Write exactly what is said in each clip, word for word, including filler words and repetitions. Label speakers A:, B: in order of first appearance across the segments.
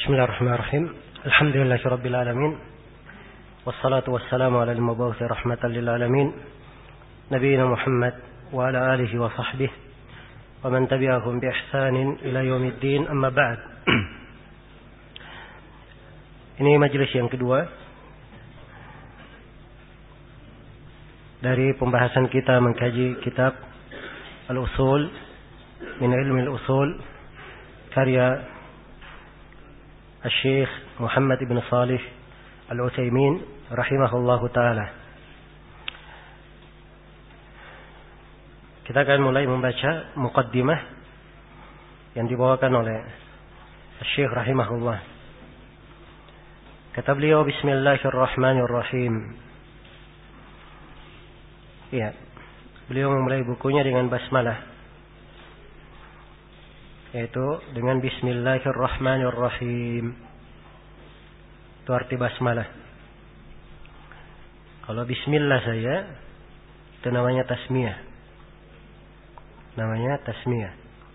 A: Bismillahirrahmanirrahim. Alhamdulillahirabbil alamin. Wassalatu wassalamu ala al-mab'uts rahmatan lil alamin. Nabiyina Muhammad wa ala alihi wa sahbihi wa man tabi'ahum bi ihsanin ila yaumiddin. Amma ba'd. Ini majelis yang kedua dari pembahasan kita mengkaji kitab Al-Usul min Ilmi Al-Usul karya Syekh Muhammad ibn Salih Al-Utsaimin rahimahullahu taala. Kita akan mulai membaca muqaddimah yang dibawakan oleh Syekh rahimahullah. Kata beliau, Bismillahirrahmanirrahim. Ya, beliau memulai bukunya dengan basmalah, yaitu dengan Bismillahirrahmanirrahim. Itu arti basmalah. Kalau Bismillah saya, itu namanya tasmiyah. Namanya tasmiyah.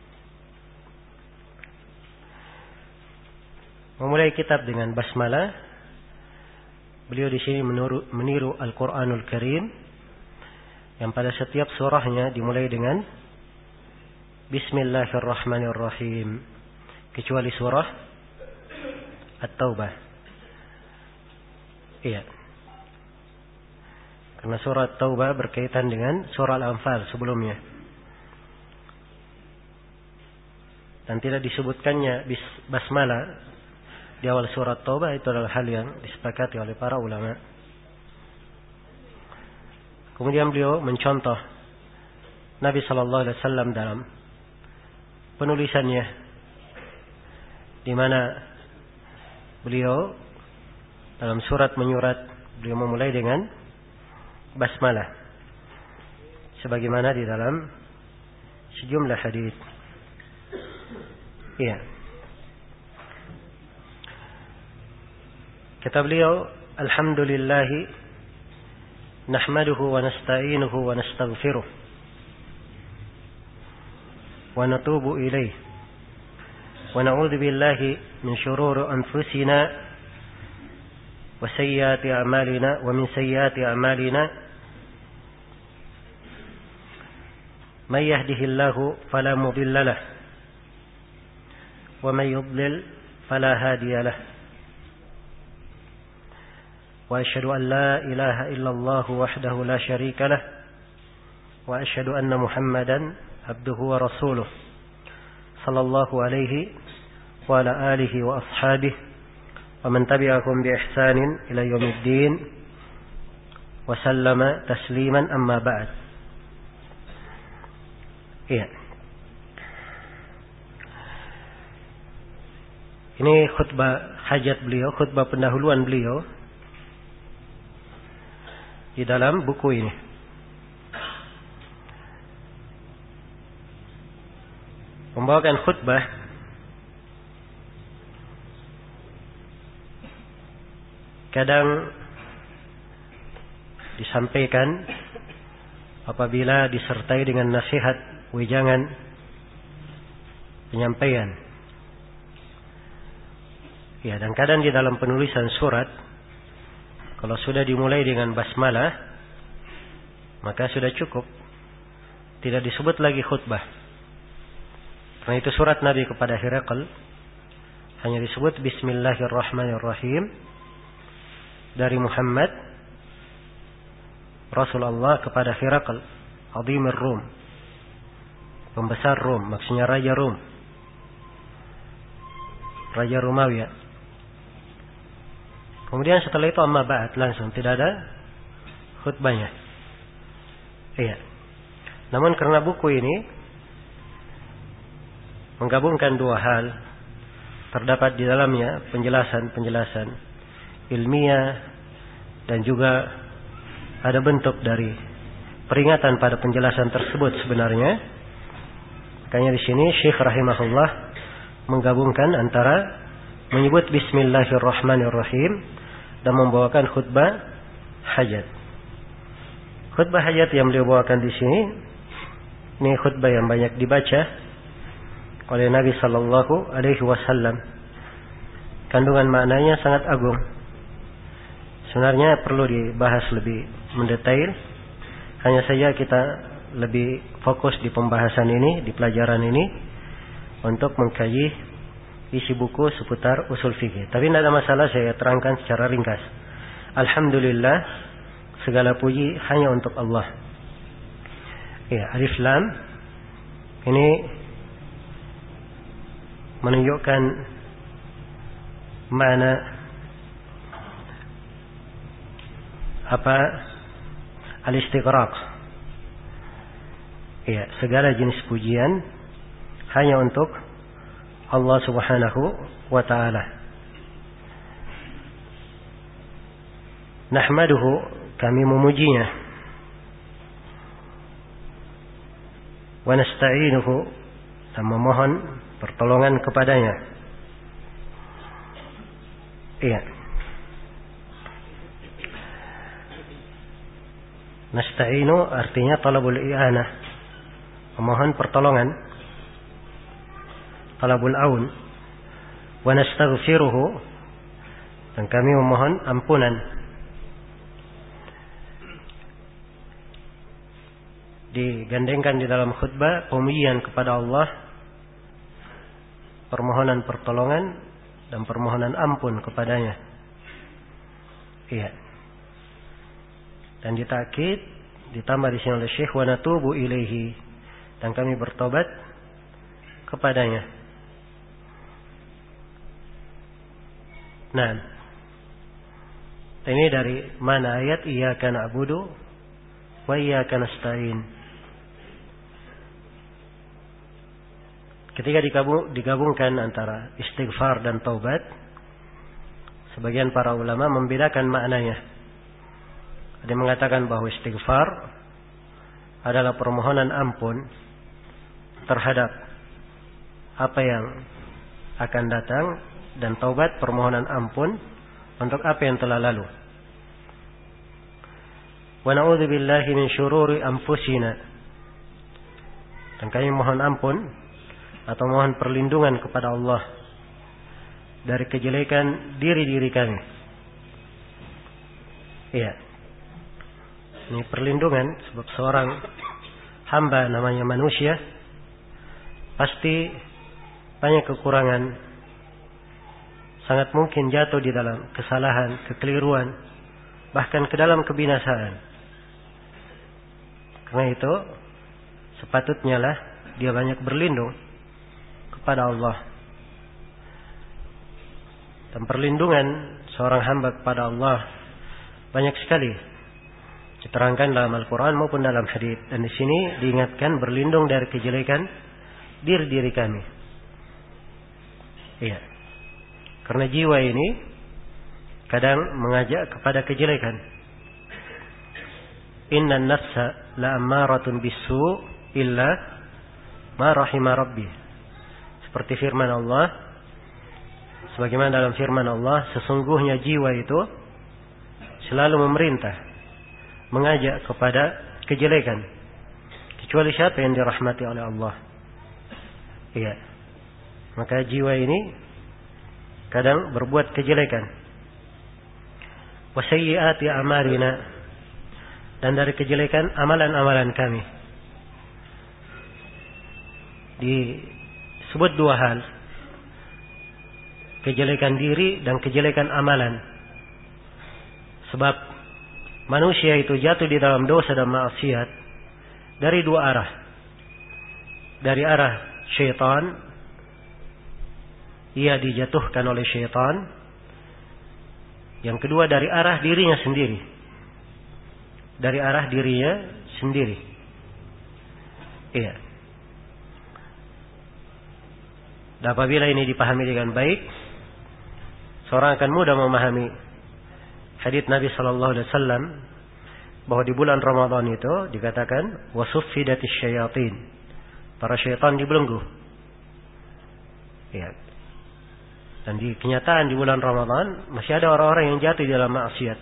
A: Memulai kitab dengan basmalah. Beliau di sini meniru, meniru Al-Quranul Karim, yang pada setiap surahnya dimulai dengan Bismillahirrahmanirrahim, kecuali surah At-Taubah. Iya. Karena surah At-Taubah berkaitan dengan surah Al-Anfal sebelumnya. Dan tidak disebutkannya basmalah di awal surah At-Taubah itu adalah hal yang disepakati oleh para ulama. Kemudian beliau mencontoh Nabi sallallahu alaihi wasallam dalam penulisannya, di mana beliau dalam surat menyurat beliau memulai dengan basmalah, sebagaimana di dalam sejumlah hadis. Iya. Kata beliau, Alhamdulillah nahmaduhu wa nasta'inuhu wa nastaghfiruh wa natubu ilaih wa na'udzu billahi min shururi anfusina wa sayyiati a'malina wa min sayyiati a'malina may yahdihillahu fala mudilla lahu wa may yudlil fala hadiya lahu wa asyhadu an la ilaha illallah wahdahu la syarika lah wa asyhadu anna Muhammadan abduhu wa rasuluh sallallahu alaihi wa ala alihi wa ashabihi wa man tabi'ahum bi ihsanin ila yaumiddin wa sallama tasliman. Amma ba'd. Iya. Ini khutbah hajat beliau, khutbah pendahuluan beliau di dalam buku ini. Membawakan khutbah kadang disampaikan apabila disertai dengan nasihat, wejangan, penyampaian. Ya, dan kadang di dalam penulisan surat, kalau sudah dimulai dengan basmalah, maka sudah cukup, tidak disebut lagi khutbah. Karena itu surat Nabi kepada Hiraqal hanya disebut Bismillahirrahmanirrahim dari Muhammad Rasulullah kepada Hiraqal, Azimir Rum, pembesar Rum, maksudnya Raja Rum, Raja Romawi. Kemudian setelah itu amma ba'd, langsung tidak ada khutbahnya. Iya. Namun karena buku ini menggabungkan dua hal, terdapat di dalamnya penjelasan-penjelasan ilmiah dan juga ada bentuk dari peringatan pada penjelasan tersebut sebenarnya. Makanya di sini Syekh rahimahullah menggabungkan antara menyebut Bismillahirrahmanirrahim dan membawakan khutbah hajat. Khutbah hajat yang beliau bawakan di sini, ini khutbah yang banyak dibaca oleh Nabi sallallahu alaihi wasallam kandungan maknanya sangat agung. Sebenarnya perlu dibahas lebih mendetail. Hanya saja kita lebih fokus di pembahasan ini, di pelajaran ini, untuk mengkaji isi buku seputar usul fikih. Tapi tidak ada masalah, saya terangkan secara ringkas. Alhamdulillah, segala puji hanya untuk Allah. Ya, alif lam ini menunjukkan makna apa? Al-istighraq. Ya, segala jenis pujian hanya untuk Allah Subhanahu wa ta'ala. Nahmaduhu, kami memujinya. Wa nasta'inuhu, dan memohon pertolongan kepadanya. Iya. Nasta'inu artinya talabul i'anah, memohon pertolongan, talabul aun. Wa nastaghfiruhu, dan kami memohon ampunan. Digandengkan di dalam khutbah pemujian kepada Allah, permohonan pertolongan, dan permohonan ampun kepadanya. Iya. Dan ditakkid, ditambah di sini oleh Syekh, wa natubu ilaihi, dan kami bertobat kepadanya. Nah, ini dari mana ayat iyyaka na'budu wa iyyaka nasta'in. Ketika digabungkan antara istighfar dan taubat, sebagian para ulama membedakan maknanya. Ada yang mengatakan bahwa istighfar adalah permohonan ampun terhadap apa yang akan datang, dan taubat permohonan ampun untuk apa yang telah lalu. Wa na'udzu billahi min syururi anfusina, dan kami mohon ampun atau mohon perlindungan kepada Allah dari kejelekan diri-diri kami. Iya. Ini perlindungan sebab seorang hamba namanya manusia pasti banyak kekurangan, sangat mungkin jatuh di dalam kesalahan, kekeliruan, bahkan ke dalam kebinasaan. Karena itu sepatutnya lah dia banyak berlindung kepada Allah. Dan perlindungan seorang hamba kepada Allah banyak sekali diterangkan dalam Al-Quran maupun dalam hadis. Dan di sini diingatkan berlindung dari kejelekan diri-diri kami. Iya. Karena jiwa ini kadang mengajak kepada kejelekan. Innan nafsa la'ammaratun bisu illa ma rahima rabbi. Seperti firman Allah, sebagaimana dalam firman Allah, sesungguhnya jiwa itu selalu memerintah, mengajak kepada kejelekan, kecuali siapa yang dirahmati oleh Allah. Iya. Maka jiwa ini kadang berbuat kejelekan. Wa sayyiati a'malina, dan dari kejelekan amalan-amalan kami. Disebut dua hal, kejelekan diri dan kejelekan amalan. Sebab manusia itu jatuh di dalam dosa dan maksiat dari dua arah. Dari arah syaitan, ia dijatuhkan oleh syaitan. Yang kedua dari arah dirinya sendiri. Dari arah dirinya sendiri. Iya. Dan apabila ini dipahami dengan baik, seorang akan mudah memahami hadits Nabi sallallahu alaihi wasallam bahwa di bulan Ramadan itu dikatakan wasuffidatis syayatin, para syaitan dibelenggu. Ya. Dan di kenyataan di bulan Ramadan masih ada orang-orang yang jatuh di dalam maksiat.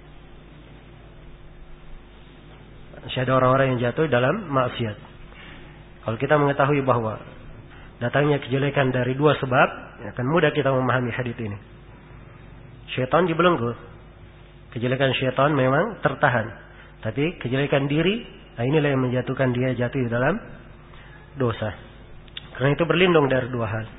A: Masih ada orang-orang yang jatuh dalam maksiat. Kalau kita mengetahui bahwa datangnya kejelekan dari dua sebab, akan mudah kita memahami hadits ini. Syaitan dibelenggu. Kejelekan syaitan memang tertahan. Tapi kejelekan diri, nah inilah yang menjatuhkan dia jatuh di dalam dosa. Karena itu berlindung dari dua hal.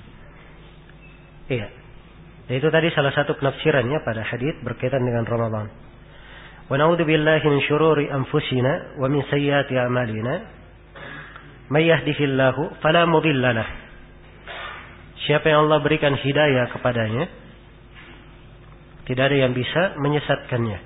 A: Iya. Itu tadi salah satu penafsirannya pada hadis berkaitan dengan Ramadan. Wa na'udzu billahi min syururi anfusina wa min sayyiati a'malina. May yahdihillahu fala mudilla lahu. Siapa yang Allah berikan hidayah kepadanya, tidak ada yang bisa menyesatkannya.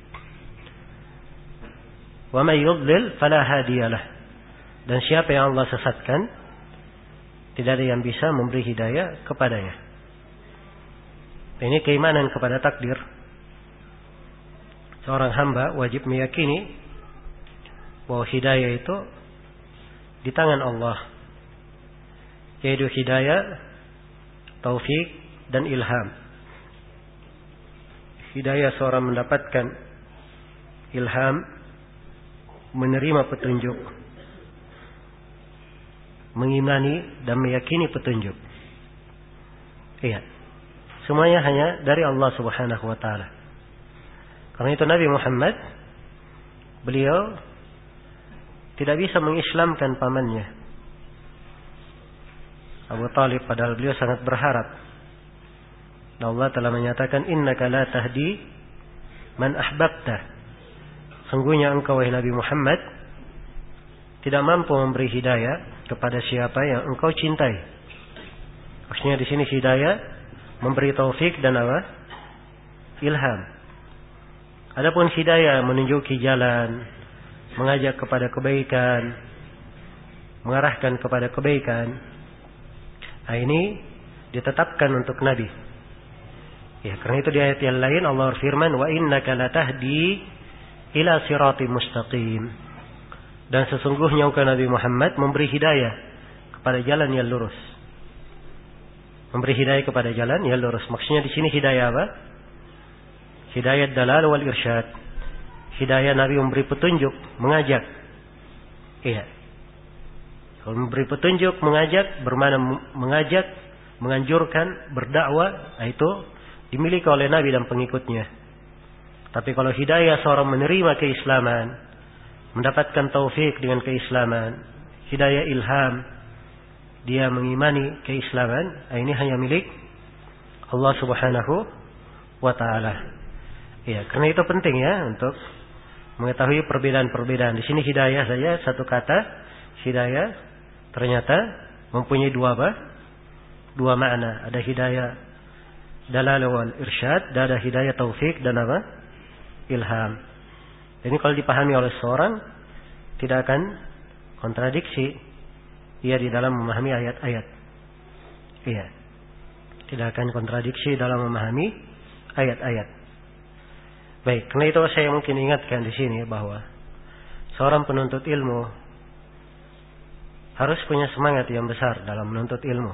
A: Wa may yudlil fala hadiyalah. Dan siapa yang Allah sesatkan, tidak ada yang bisa memberi hidayah kepadanya. Ini keimanan kepada takdir. Seorang hamba wajib meyakini bahwa hidayah itu di tangan Allah. Yaitu hidayah, taufik, dan ilham. Hidayah seorang mendapatkan ilham, menerima petunjuk, mengimani dan meyakini petunjuk. Iya. Semuanya hanya dari Allah Subhanahu wa taala. Karena itu Nabi Muhammad, beliau tidak bisa mengislamkan pamannya Abu Talib, padahal beliau sangat berharap. Dan Allah telah menyatakan, innaka la tahdi man ahbabta. Sungguhnya engkau wahai Nabi Muhammad tidak mampu memberi hidayah kepada siapa yang engkau cintai. Maksudnya di sini hidayah memberi taufik dan apa? Ilham. Adapun hidayah menunjuki jalan, mengajak kepada kebaikan, mengarahkan kepada kebaikan. Nah, ini ditetapkan untuk Nabi. Ya, karena itu di ayat yang lain Allah berfirman, wa innaka latahdi ila siratim mustaqim. Dan sesungguhnya engkau Nabi Muhammad memberi hidayah kepada jalan yang lurus. Memberi hidayah kepada jalan yang lurus. Maksudnya di sini hidayah apa? Hidayah dalal wal irsyad. Hidayah Nabi memberi petunjuk, mengajak. Iya. Kalau memberi petunjuk, mengajak, bermakna mengajak, menganjurkan, berdakwah, itu dimiliki oleh Nabi dan pengikutnya. Tapi kalau hidayah seorang menerima keislaman, mendapatkan taufik dengan keislaman, hidayah ilham, dia mengimani keislaman, ini hanya milik Allah Subhanahu wa taala. Ya, karena itu penting ya untuk mengetahui perbedaan-perbedaan. Di sini hidayah saja satu kata, hidayah ternyata mempunyai dua apa? Dua makna. Ada hidayah dalalah wal irsyad, dan ada hidayah taufik dan apa? Ilham. Ini kalau dipahami oleh seorang tidak akan kontradiksi ia di dalam memahami ayat-ayat. Iya. Tidak akan kontradiksi dalam memahami ayat-ayat. Baik, karena itu saya mungkin ingatkan di sini bahwa seorang penuntut ilmu harus punya semangat yang besar dalam menuntut ilmu.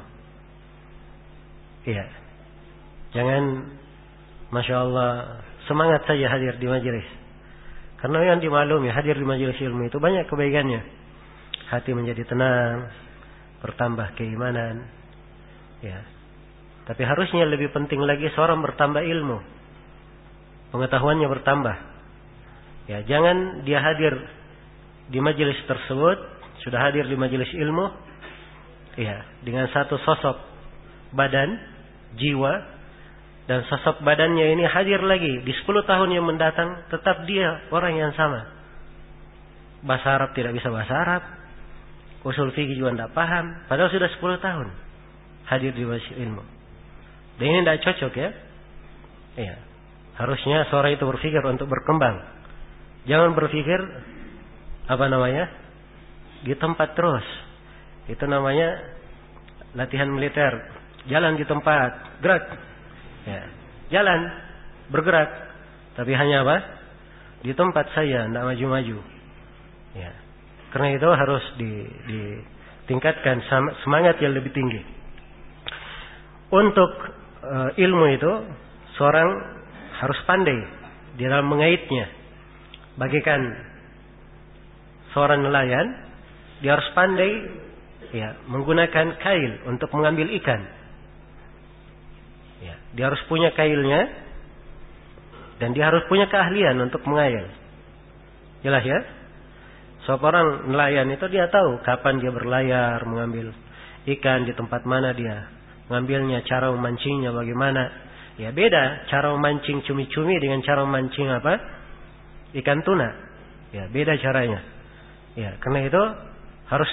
A: Iya. Jangan Masya Allah semangat saja hadir di majelis. Karena yang dimaklumi hadir di majelis ilmu itu banyak kebaikannya. Hati menjadi tenang, bertambah keimanan. Ya. Tapi harusnya lebih penting lagi seorang bertambah ilmu. Pengetahuannya bertambah. Ya, jangan dia hadir di majelis tersebut, sudah hadir di majelis ilmu, ya, dengan satu sosok badan, jiwa, dan sosok badannya ini hadir lagi di sepuluh tahun yang mendatang, tetap dia orang yang sama. Bahasa Arab tidak bisa bahasa Arab, usul fikih juga tidak paham, padahal sudah sepuluh tahun hadir di majelis ilmu. Dan ini tidak cocok ya. Iya. Harusnya seorang itu berpikir untuk berkembang. Jangan berpikir apa namanya? Di tempat terus. Itu namanya latihan militer. Jalan di tempat, gerak. Ya. Jalan, bergerak. Tapi hanya apa? Di tempat saja, tidak maju-maju. Ya. Karena itu harus di, ditingkatkan semangat yang lebih tinggi. Untuk uh, ilmu itu seorang harus pandai di dalam mengaitnya. Bagikan seorang nelayan, dia harus pandai ya, menggunakan kail untuk mengambil ikan. Ya. Dia harus punya kailnya dan dia harus punya keahlian untuk mengail. Jelas ya? Seorang nelayan itu dia tahu kapan dia berlayar mengambil ikan, di tempat mana dia mengambilnya, cara memancingnya bagaimana. Ya beda cara memancing cumi-cumi dengan cara memancing apa? Ikan tuna. Ya beda caranya. Ya, karena itu harus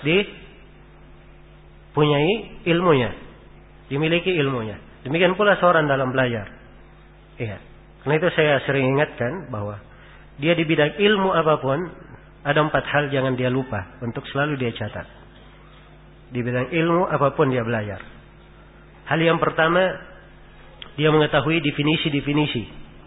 A: dipunyai ilmunya, dimiliki ilmunya. Demikian pula seorang dalam belajar. Iya. Karena itu saya sering ingatkan bahwa dia di bidang ilmu apapun ada empat hal jangan dia lupa untuk selalu dia catat. Di bidang ilmu apapun dia belajar. Hal yang pertama, dia mengetahui definisi-definisi.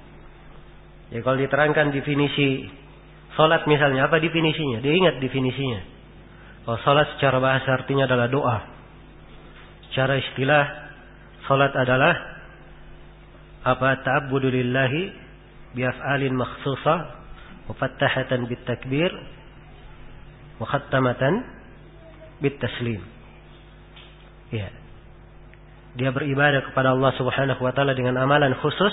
A: Ya kalau diterangkan definisi salat misalnya, apa definisinya? Dia ingat definisinya. Oh, salat secara bahasa artinya adalah doa. Secara istilah, salat adalah apa? Ta'abbudu lillahi biaf'alin makhsusah, mufattahatan bitakbir, mukhattamatan bitaslim. Ya. Dia beribadah kepada Allah Subhanahu wa taala dengan amalan khusus.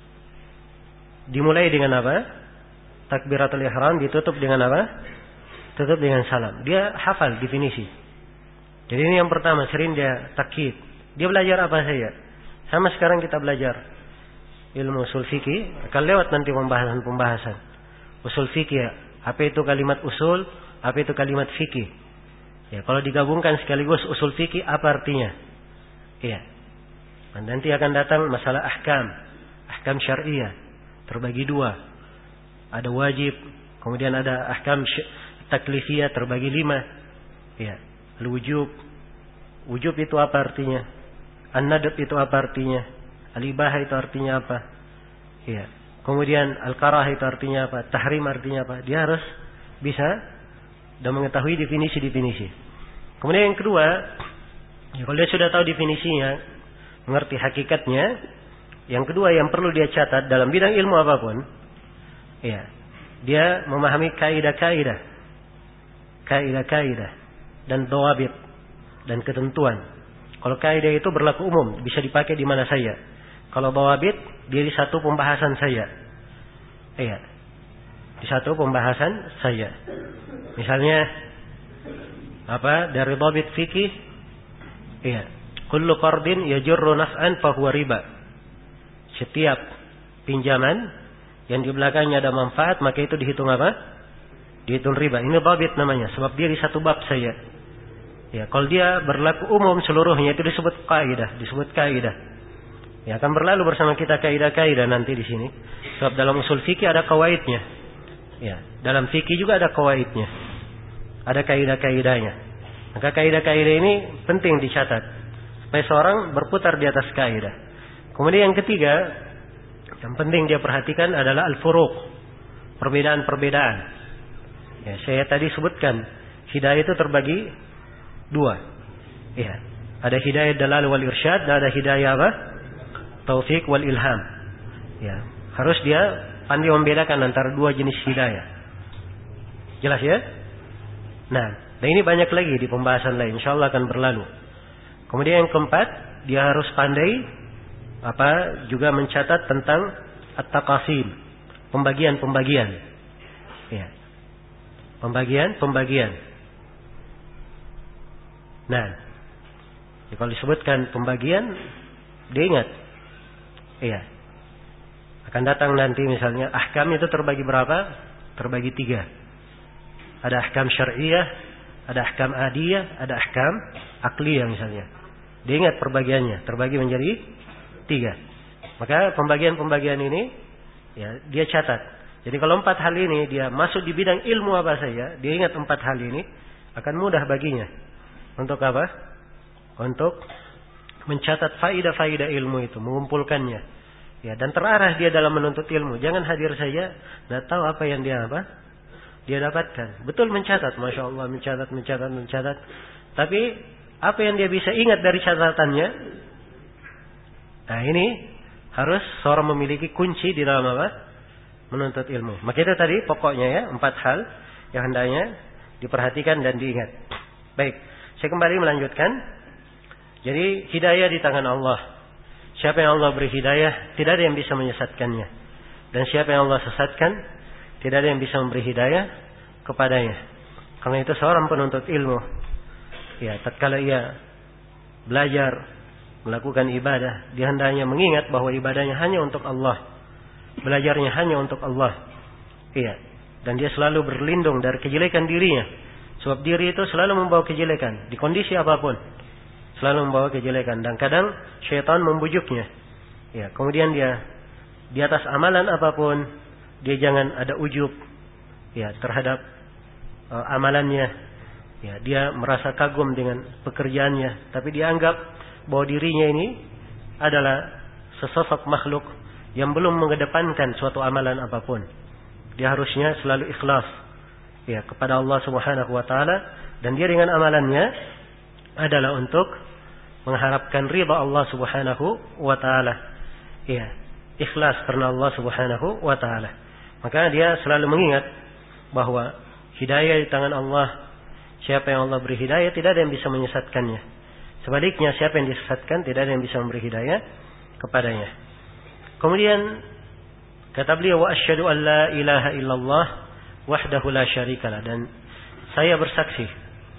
A: Dimulai dengan apa? Takbiratul ihram, ditutup dengan apa? Tutup dengan salam. Dia hafal definisi. Jadi ini yang pertama, sering dia takkid. Dia belajar apa saja. Sama sekarang kita belajar ilmu usul fikih, akan lewat nanti pembahasan-pembahasan. Usul fikih, apa itu kalimat usul, apa itu kalimat fikih. Ya, kalau digabungkan sekaligus usul fikih apa artinya? Iya. Dan nanti akan datang masalah ahkam, ahkam syariah, terbagi dua. Ada wajib, kemudian ada ahkam taklifiyah, terbagi lima. Iya. Al-wujub, wujub itu apa artinya? An-nadab itu apa artinya? Al-ibahah itu artinya apa? Iya. Kemudian al-karah itu artinya apa? Tahrim artinya apa? Dia harus bisa dan mengetahui definisi-definisi. Kemudian yang kedua, ya, kalau dia sudah tahu definisinya, mengerti hakikatnya, yang kedua yang perlu dia catat dalam bidang ilmu apapun, ya, dia memahami kaidah-kaidah, kaidah-kaidah dan dhawabit dan ketentuan. Kalau kaidah itu berlaku umum, bisa dipakai di mana saja. Kalau dhawabit, dia di satu pembahasan saja. Iya. Di satu pembahasan saja. Misalnya apa? Dari dhawabit fikih, iya. Kullu qardin yajurru naf'an fa huwa riba. Setiap pinjaman yang di belakangnya ada manfaat, maka itu dihitung apa? Dihitung riba. Ini dhabit namanya, sebab dia di satu bab saja. Ya, kalau dia berlaku umum seluruhnya itu disebut kaidah, disebut kaidah. Ya, akan berlalu bersama kita kaidah-kaidah nanti di sini. Sebab dalam usul fikih ada kawaidnya. Ya, dalam fikih juga ada kawaidnya. Ada kaidah-kaidahnya. Maka kaidah-kaidah ini penting dicatat supaya seorang berputar di atas kaidah. Kemudian yang ketiga, yang penting dia perhatikan adalah al-furuq, perbedaan-perbedaan. Ya, saya tadi sebutkan hidayah itu terbagi dua. Ya, ada hidayah dalal wal irsyad, dan ada hidayah apa? Taufik wal ilham. Ya, harus dia pandai membedakan antara dua jenis hidayah. Jelas ya? Nah, dan ini banyak lagi di pembahasan lain, insyaallah akan berlalu. Kemudian yang keempat, dia harus pandai apa? Juga mencatat tentang at-taqasim, pembagian-pembagian. Ya. Pembagian-pembagian. Nah, ya, kalau disebutkan pembagian, dia ingat. Iya. Akan datang nanti misalnya ahkam itu terbagi berapa? Terbagi tiga. Ada ahkam syar'iyah, ada ahkam adiyah, ada ahkam akliyah misalnya. Dia ingat perbagiannya, terbagi menjadi tiga. Maka pembagian-pembagian ini ya dia catat. Jadi kalau empat hal ini dia masuk di bidang ilmu apa saja, dia ingat empat hal ini, akan mudah baginya. Untuk apa? Untuk mencatat faidah-faidah ilmu itu, mengumpulkannya. Ya, dan terarah dia dalam menuntut ilmu. Jangan hadir saja, tidak tahu apa yang dia apa? Dia dapatkan. Betul mencatat, masya Allah, mencatat, mencatat, mencatat. Tapi apa yang dia bisa ingat dari catatannya? Nah, ini harus seorang memiliki kunci di dalam apa? Menuntut ilmu. Maka itu tadi pokoknya ya, empat hal yang hendaknya diperhatikan dan diingat. Baik, saya kembali melanjutkan. Jadi hidayah di tangan Allah. siapa yang Allah beri hidayah, tidak ada yang bisa menyesatkannya. Dan siapa yang Allah sesatkan, tidak ada yang bisa memberi hidayah kepadanya. Karena itu seorang penuntut ilmu, ya, tatkala ia belajar melakukan ibadah, dia hendaknya mengingat bahwa ibadahnya hanya untuk Allah, belajarnya hanya untuk Allah. Iya, dan dia selalu berlindung dari kejelekan dirinya, sebab diri itu selalu membawa kejelekan di kondisi apapun, selalu membawa kejelekan. Dan kadang syaitan membujuknya, ya, kemudian dia di atas amalan apapun, dia jangan ada ujub, ya, terhadap uh, amalannya. Ya, dia merasa kagum dengan pekerjaannya, tapi dia anggap bahwa dirinya ini adalah sesosok makhluk yang belum mengedepankan suatu amalan apapun. Dia harusnya selalu ikhlas, ya, kepada Allah Subhanahu wa taala, dan dia dengan amalannya adalah untuk mengharapkan ridha Allah Subhanahu wa taala. Ya, ikhlas karena Allah Subhanahu wa taala. Maka dia selalu mengingat bahwa hidayah di tangan Allah. Siapa yang Allah beri hidayah, tidak ada yang bisa menyesatkannya. Sebaliknya, siapa yang disesatkan, tidak ada yang bisa memberi hidayah kepadanya. Kemudian kata beliau, wa asyhadu an la ilaha illallah wahdahu la syarikalah, dan saya bersaksi.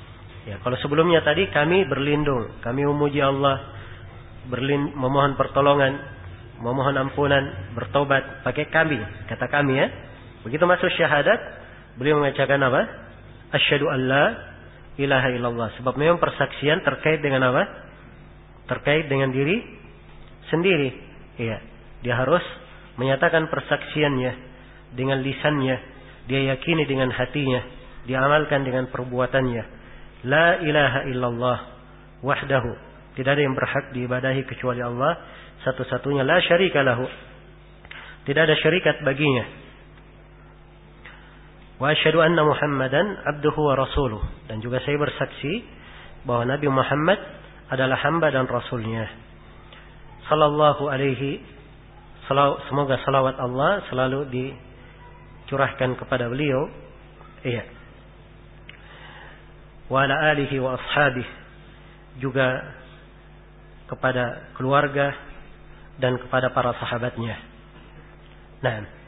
A: Ya, kalau sebelumnya tadi kami berlindung, kami memuji Allah, berlind, memohon pertolongan, memohon ampunan, bertobat, pakai kami, kata kami, ya. Begitu masuk syahadat, beliau mengucapkan apa? Asyhadu an la ilaha illallah. Sebab memang persaksian terkait dengan apa? Terkait dengan diri sendiri. Iya, dia harus menyatakan persaksiannya dengan lisannya, dia yakini dengan hatinya, dia amalkan dengan perbuatannya. La ilaha illallah wahdahu, tidak ada yang berhak diibadahi kecuali Allah satu-satunya, la syarika lahu, tidak ada syarikat baginya. Wa asyhadu anna Muhammadan abduhu wa rasuluh, dan juga saya bersaksi bahwa Nabi Muhammad adalah hamba dan rasulnya. Sallallahu alaihi, semoga salawat Allah selalu dicurahkan kepada beliau. Iya. Wa ala alihi wa ashabihi, juga kepada keluarga dan kepada para sahabatnya. Nah,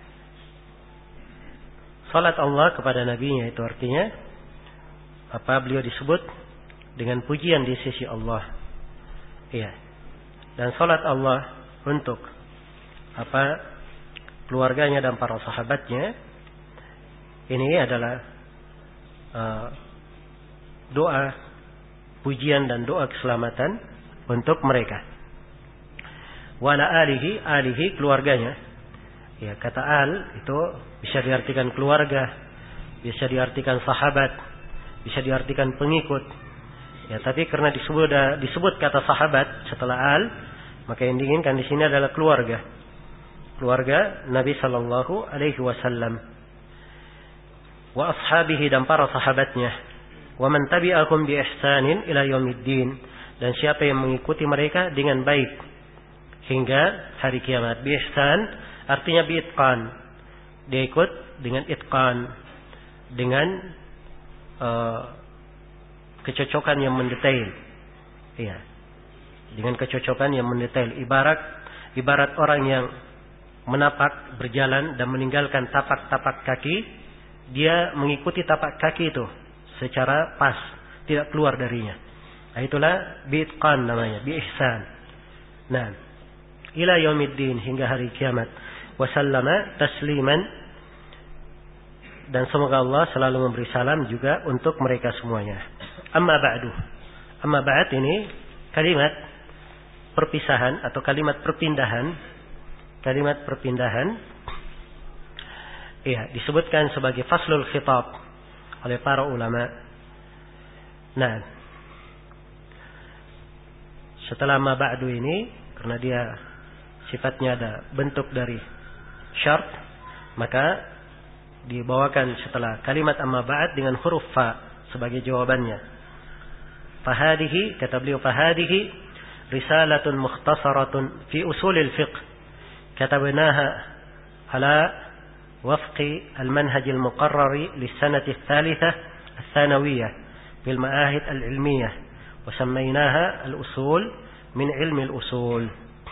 A: salat Allah kepada nabinya itu artinya apa? Beliau disebut dengan pujian di sisi Allah. Iya. Dan salat Allah untuk apa? Keluarganya dan para sahabatnya, ini adalah uh, doa pujian dan doa keselamatan untuk mereka. Wa ala alihi, alihi keluarganya. Ya, kata al itu bisa diartikan keluarga, bisa diartikan sahabat, bisa diartikan pengikut. Ya, tapi karena disebut disebut kata sahabat setelah al, maka yang diinginkan di sini adalah keluarga. Keluarga Nabi sallallahu alaihi wasallam. Wa ashabihi, dan para sahabatnya. Wa man tabi'ahum bi ihsanin ila yaumiddin, dan siapa yang mengikuti mereka dengan baik hingga hari kiamat. Bi ihsan artinya bi'itqan, dia ikut dengan itqan, dengan uh, kecocokan yang mendetail. Iya, dengan kecocokan yang mendetail. Ibarat ibarat orang yang menapak berjalan dan meninggalkan tapak-tapak kaki, dia mengikuti tapak kaki itu secara pas, tidak keluar darinya. Nah, itulah bi'itqan namanya, bi'ihsan. Nah, ila yaumiddin, hingga hari kiamat. Wasallama tasliman, dan semoga Allah selalu memberi salam juga untuk mereka semuanya. Amma ba'du, amma ba'd ini kalimat perpisahan atau kalimat perpindahan, kalimat perpindahan, iya, disebutkan sebagai faslul khitab oleh para ulama. Nah, setelah ma ba'du ini, karena dia sifatnya ada bentuk dari syart, maka dibawakan setelah kalimat amma ba'd dengan huruf fa sebagai jawabannya. Fahadihi, kata beliau, fahadihi risalatun mukhtasaratun fi usulil fiqh katabnaha ala wafqi al-manhaj al-muqarrari lis-sanati ats-tsalitsah ats-tsanawiyyah bil ma'ahid al-ilmiyyah wa sammaynaha al-usul min ilmi al-usul.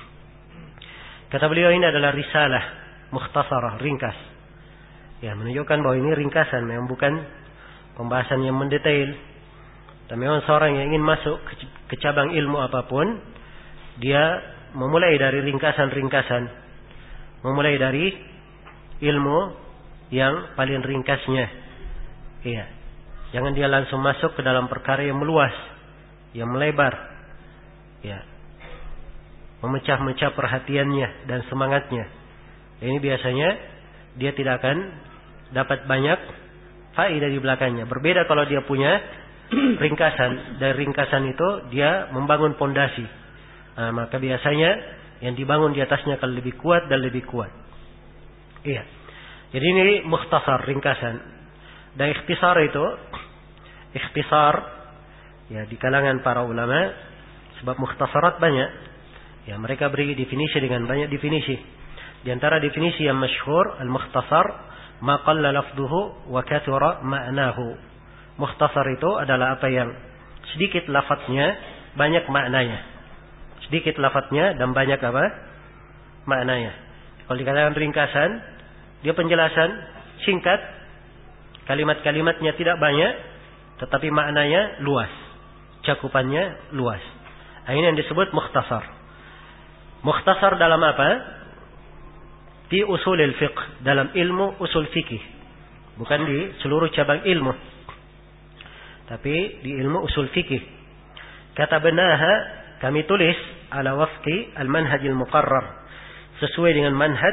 A: Kata beliau ini adalah risalah mukhtasarah, ringkas. Ya, menunjukkan bahwa ini ringkasan, memang bukan pembahasan yang mendetail. Dan memang seorang yang ingin masuk ke cabang ilmu apapun, dia memulai dari ringkasan-ringkasan, memulai dari ilmu yang paling ringkasnya. Iya. Jangan dia langsung masuk ke dalam perkara yang meluas, yang melebar. Ya. Memecah-mecah perhatiannya dan semangatnya. Ini biasanya dia tidak akan dapat banyak faedah di belakangnya. Berbeda kalau dia punya ringkasan. Dari ringkasan itu dia membangun pondasi. Nah, maka biasanya yang dibangun di atasnya akan lebih kuat dan lebih kuat. Iya. Jadi ini mukhtasar, ringkasan. Dan ikhtisar itu, ikhtisar ya di kalangan para ulama, sebab mukhtasarat banyak. Ya, mereka beri definisi dengan banyak definisi. Di antara definisi yang masyhur, al-mukhtasar ma qalla lafdhuhu wa kathura ma'nahu. Mukhtasar itu adalah apa yang sedikit lafadznya, banyak maknanya. Sedikit lafadznya dan banyak apa? Maknanya. Kalau dikatakan ringkasan, dia penjelasan singkat, kalimat-kalimatnya tidak banyak, tetapi maknanya luas, cakupannya luas. Ini yang disebut mukhtasar. Mukhtasar dalam apa? Di usulil fiqh, dalam ilmu usul fikih. Bukan di seluruh cabang ilmu, tapi di ilmu usul fikih. Kata benaha, kami tulis ala wafqi al-manhajil muqarrar, sesuai dengan manhaj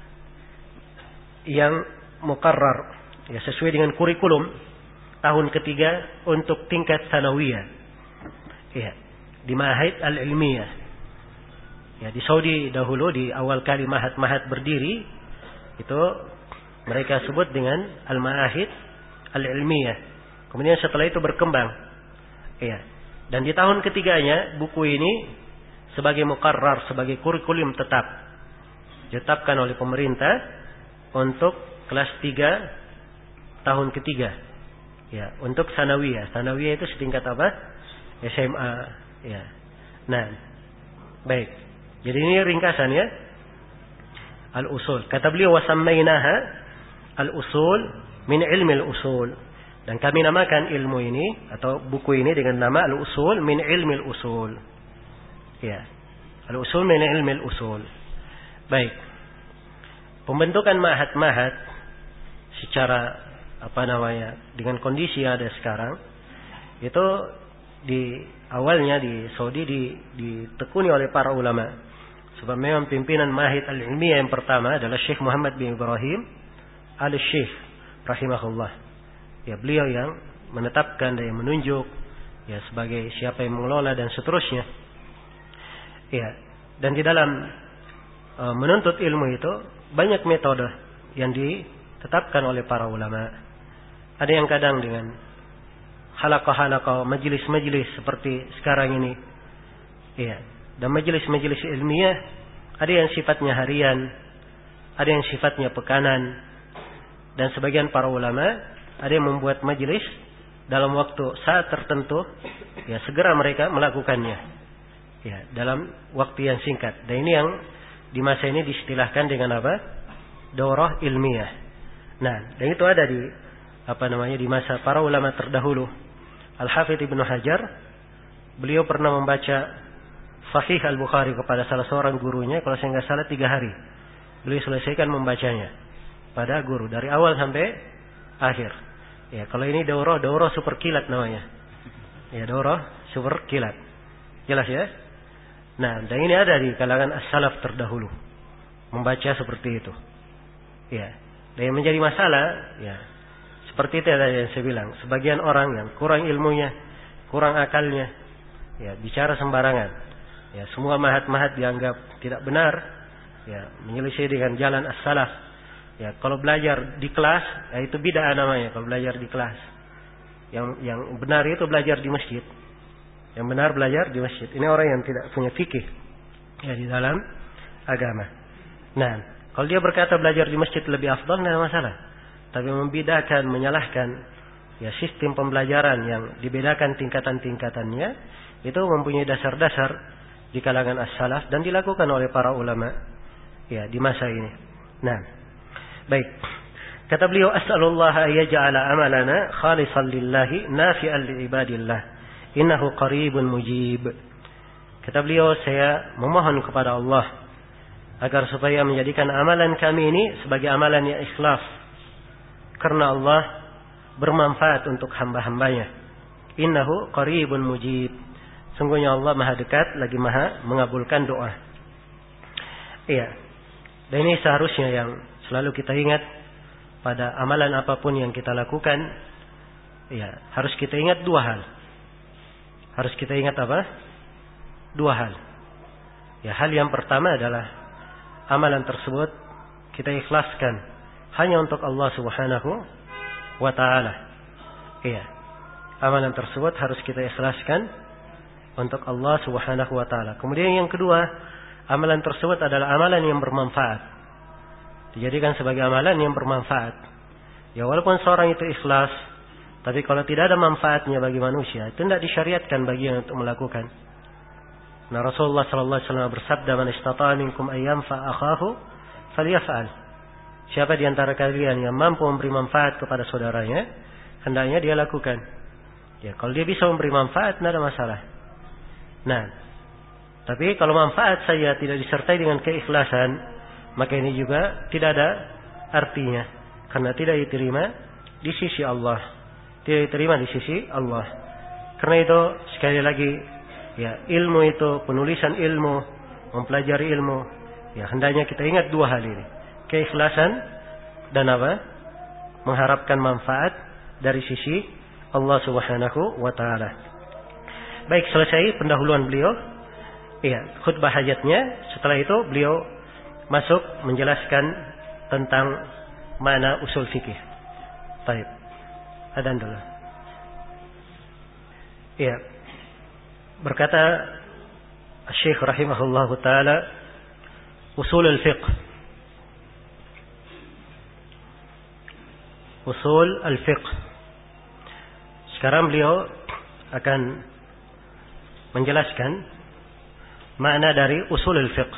A: yang muqarrar, ya, sesuai dengan kurikulum tahun ketiga untuk tingkat sanawiyah. Ya, di Ma'had al-Ilmiyah. Ya, di Saudi dahulu di awal kali mahat-mahat berdiri itu mereka sebut dengan Al-Ma'ahid Al-Ilmiyah. Kemudian setelah itu berkembang. Ya. Dan di tahun ketiganya buku ini sebagai muqarrar, sebagai kurikulum tetap ditetapkan oleh pemerintah untuk kelas tiga tahun ketiga. Ya, untuk sanawiyah. Sanawiyah itu setingkat apa? S M A, ya. Nah, baik. Jadi ini ringkasan ya. Al-usul. Kata beliau wasammainaha al-usul min ilmi al-usul. Dan kami namakan ilmu ini atau buku ini dengan nama al-usul min ilmi al-usul. Ya. Al-usul min ilmi al-usul. Baik. Pembentukan mahat-mahat secara apa namanya dengan kondisi yang ada sekarang itu di awalnya di Saudi ditekuni oleh para ulama. Sebab memang pimpinan Ma'had al-Ilmiyah yang pertama adalah Syekh Muhammad bin Ibrahim al-Syekh rahimahullah. Ya, beliau yang menetapkan dan yang menunjuk ya sebagai siapa yang mengelola dan seterusnya. Ya, dan di dalam uh, menuntut ilmu itu banyak metode yang ditetapkan oleh para ulama. Ada yang kadang dengan halaqah-halaqah, majelis-majelis seperti sekarang ini. Ya. Dan majelis-majelis ilmiah ada yang sifatnya harian, ada yang sifatnya pekanan, dan sebagian para ulama ada yang membuat majelis dalam waktu saat tertentu, ya segera mereka melakukannya, ya dalam waktu yang singkat. Dan ini yang di masa ini diistilahkan dengan apa? Daurah ilmiah. Nah, dan itu ada di apa namanya di masa para ulama terdahulu. Al-Hafidz Ibnu Hajar, beliau pernah membaca Sahih Al-Bukhari kepada salah seorang gurunya, kalau saya nggak salah tiga hari. Beliau selesaikan membacanya pada guru dari awal sampai akhir. Ya, kalau ini daurah, daurah super kilat namanya. Ya, daurah super kilat. Jelas ya? Nah, dan ini ada di kalangan as-salaf terdahulu membaca seperti itu. Ya, dan yang menjadi masalah, ya seperti itu yang saya bilang. Sebagian orang yang kurang ilmunya, kurang akalnya, ya bicara sembarangan. Ya, semua mahat-mahat dianggap tidak benar. Ya, menyelisih dengan jalan as-salaf. Ya, kalau belajar di kelas, ya itu bid'ah namanya kalau belajar di kelas. Yang yang benar itu belajar di masjid. Yang benar belajar di masjid. Ini orang yang tidak punya fikih ya di dalam agama. Nah, kalau dia berkata belajar di masjid lebih afdal, tidak ada masalah. Tapi membedakan, menyalahkan ya sistem pembelajaran yang dibedakan tingkatan-tingkatannya, itu mempunyai dasar-dasar di kalangan as-salaf dan dilakukan oleh para ulama. ya di masa ini. Nah, baik. Kata beliau, as'alullah ayyaj'ala amalana khalisan lillahi nafi'an li'ibadillah. Innahu qaribun mujib. Kata beliau, saya memohon kepada Allah agar supaya menjadikan amalan kami ini sebagai amalan yang ikhlas, karena Allah bermanfaat untuk hamba-hambanya. Innahu qaribun mujib. Sungguhnya Allah maha dekat lagi maha mengabulkan doa. Iya. Dan ini seharusnya yang selalu kita ingat pada amalan apapun yang kita lakukan. Iya, harus kita ingat dua hal. Harus kita ingat apa? Dua hal. Ya, hal yang pertama adalah amalan tersebut kita ikhlaskan hanya untuk Allah Subhanahu wa taala. Iya. Amalan tersebut harus kita ikhlaskan untuk Allah Subhanahu wa taala. Kemudian yang kedua, amalan tersebut adalah amalan yang bermanfaat. Dijadikan sebagai amalan yang bermanfaat. Ya, walaupun seorang itu ikhlas, tapi kalau tidak ada manfaatnya bagi manusia, itu tidak disyariatkan baginya untuk melakukan. Nah, Rasulullah sallallahu alaihi wasallam bersabda, "Man istata'a minkum an yanfa'a akhahu falyaf'al." Siapa di antara kalian yang mampu memberi manfaat kepada saudaranya, hendaknya dia lakukan. Ya, kalau dia bisa memberi manfaat, tidak ada masalah. Nah, tapi kalau manfaat saya tidak disertai dengan keikhlasan, maka ini juga tidak ada artinya, karena tidak diterima di sisi Allah. Tidak diterima di sisi Allah. Karena itu sekali lagi, ya, ilmu itu, penulisan ilmu, mempelajari ilmu, ya hendaknya kita ingat dua hal ini. Keikhlasan dan apa? Mengharapkan manfaat dari sisi Allah Subhanahu wa taala. Baik, selesai pendahuluan beliau. Iya, khutbah hajatnya. Setelah itu beliau masuk menjelaskan tentang makna usul fikih. Baik. Adzan dulu. Iya. Berkata Syekh rahimahullahu taala, usul al-fiqh. Usul al-fiqh. Sekarang beliau akan menjelaskan makna dari usul al-fiqh.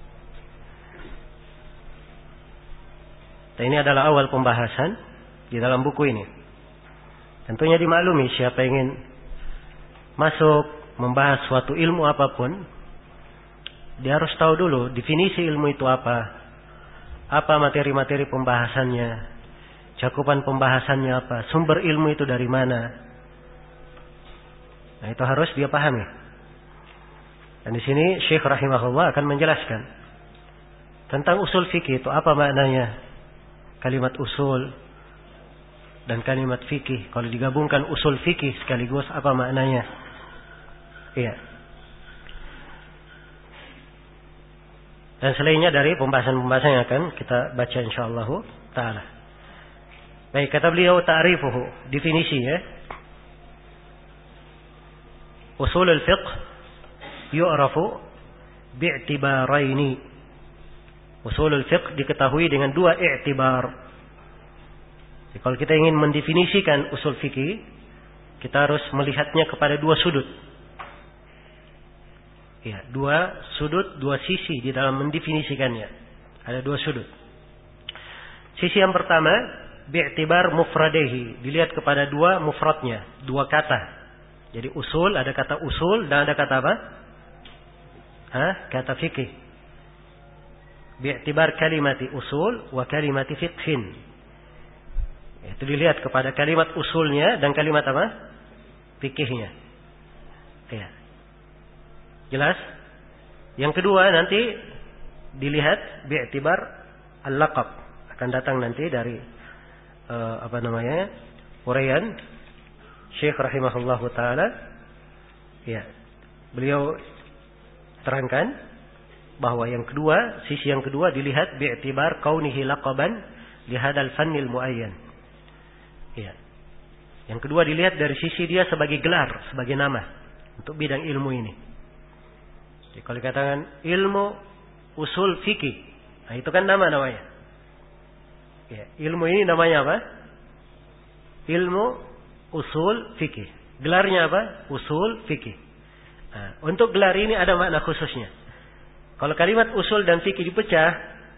A: Dan ini adalah awal pembahasan di dalam buku ini. Tentunya dimaklumi siapa ingin masuk membahas suatu ilmu apapun, dia harus tahu dulu definisi ilmu itu apa, apa materi-materi pembahasannya, cakupan pembahasannya apa, sumber ilmu itu dari mana. Nah, itu harus dia pahami. Dan di sini Syekh rahimahullah akan menjelaskan tentang usul fikih itu apa maknanya. Kalimat usul dan kalimat fikih, kalau digabungkan usul fikih sekaligus apa maknanya? Iya. Dan selainnya dari pembahasan-pembahasan yang akan kita baca insyaallah taala. Baik, kata beliau ta'rifuhu, definisinya. Usul al-fiqh yu'rafu bi'tibaraini. Usul al-fiqh diketahui dengan dua i'tibar. Jadi, kalau kita ingin mendefinisikan usul fikih, kita harus melihatnya kepada dua sudut. Ya, dua sudut, dua sisi di dalam mendefinisikannya. Ada dua sudut. Sisi yang pertama, bi'tibar mufradehi, dilihat kepada dua mufradnya, dua kata. Jadi usul, ada kata usul dan ada kata apa? Hah? Kata fikih. Bi'tibar kalimati usul wa kalimati fiqhin. Itu dilihat kepada kalimat usulnya dan kalimat apa? Fikihnya. Ya. Jelas? Yang kedua nanti dilihat bi'tibar al-laqab. Akan datang nanti dari uh, apa namanya? uraian Syekh rahimahullahu taala. Ya. Beliau terangkan bahwa yang kedua, sisi yang kedua dilihat bi'tibar kaunihi laqaban li hadzal fannil muayyan. Ya. Yang kedua dilihat dari sisi dia sebagai gelar, sebagai nama untuk bidang ilmu ini. Jadi kalau dikatakan ilmu usul fikih, nah itu kan nama namanya. Ya, ilmu ini namanya apa? Ilmu usul fikih. Gelarnya apa? Usul fikih. Nah, untuk gelar ini ada makna khususnya. Kalau kalimat usul dan fikih dipecah,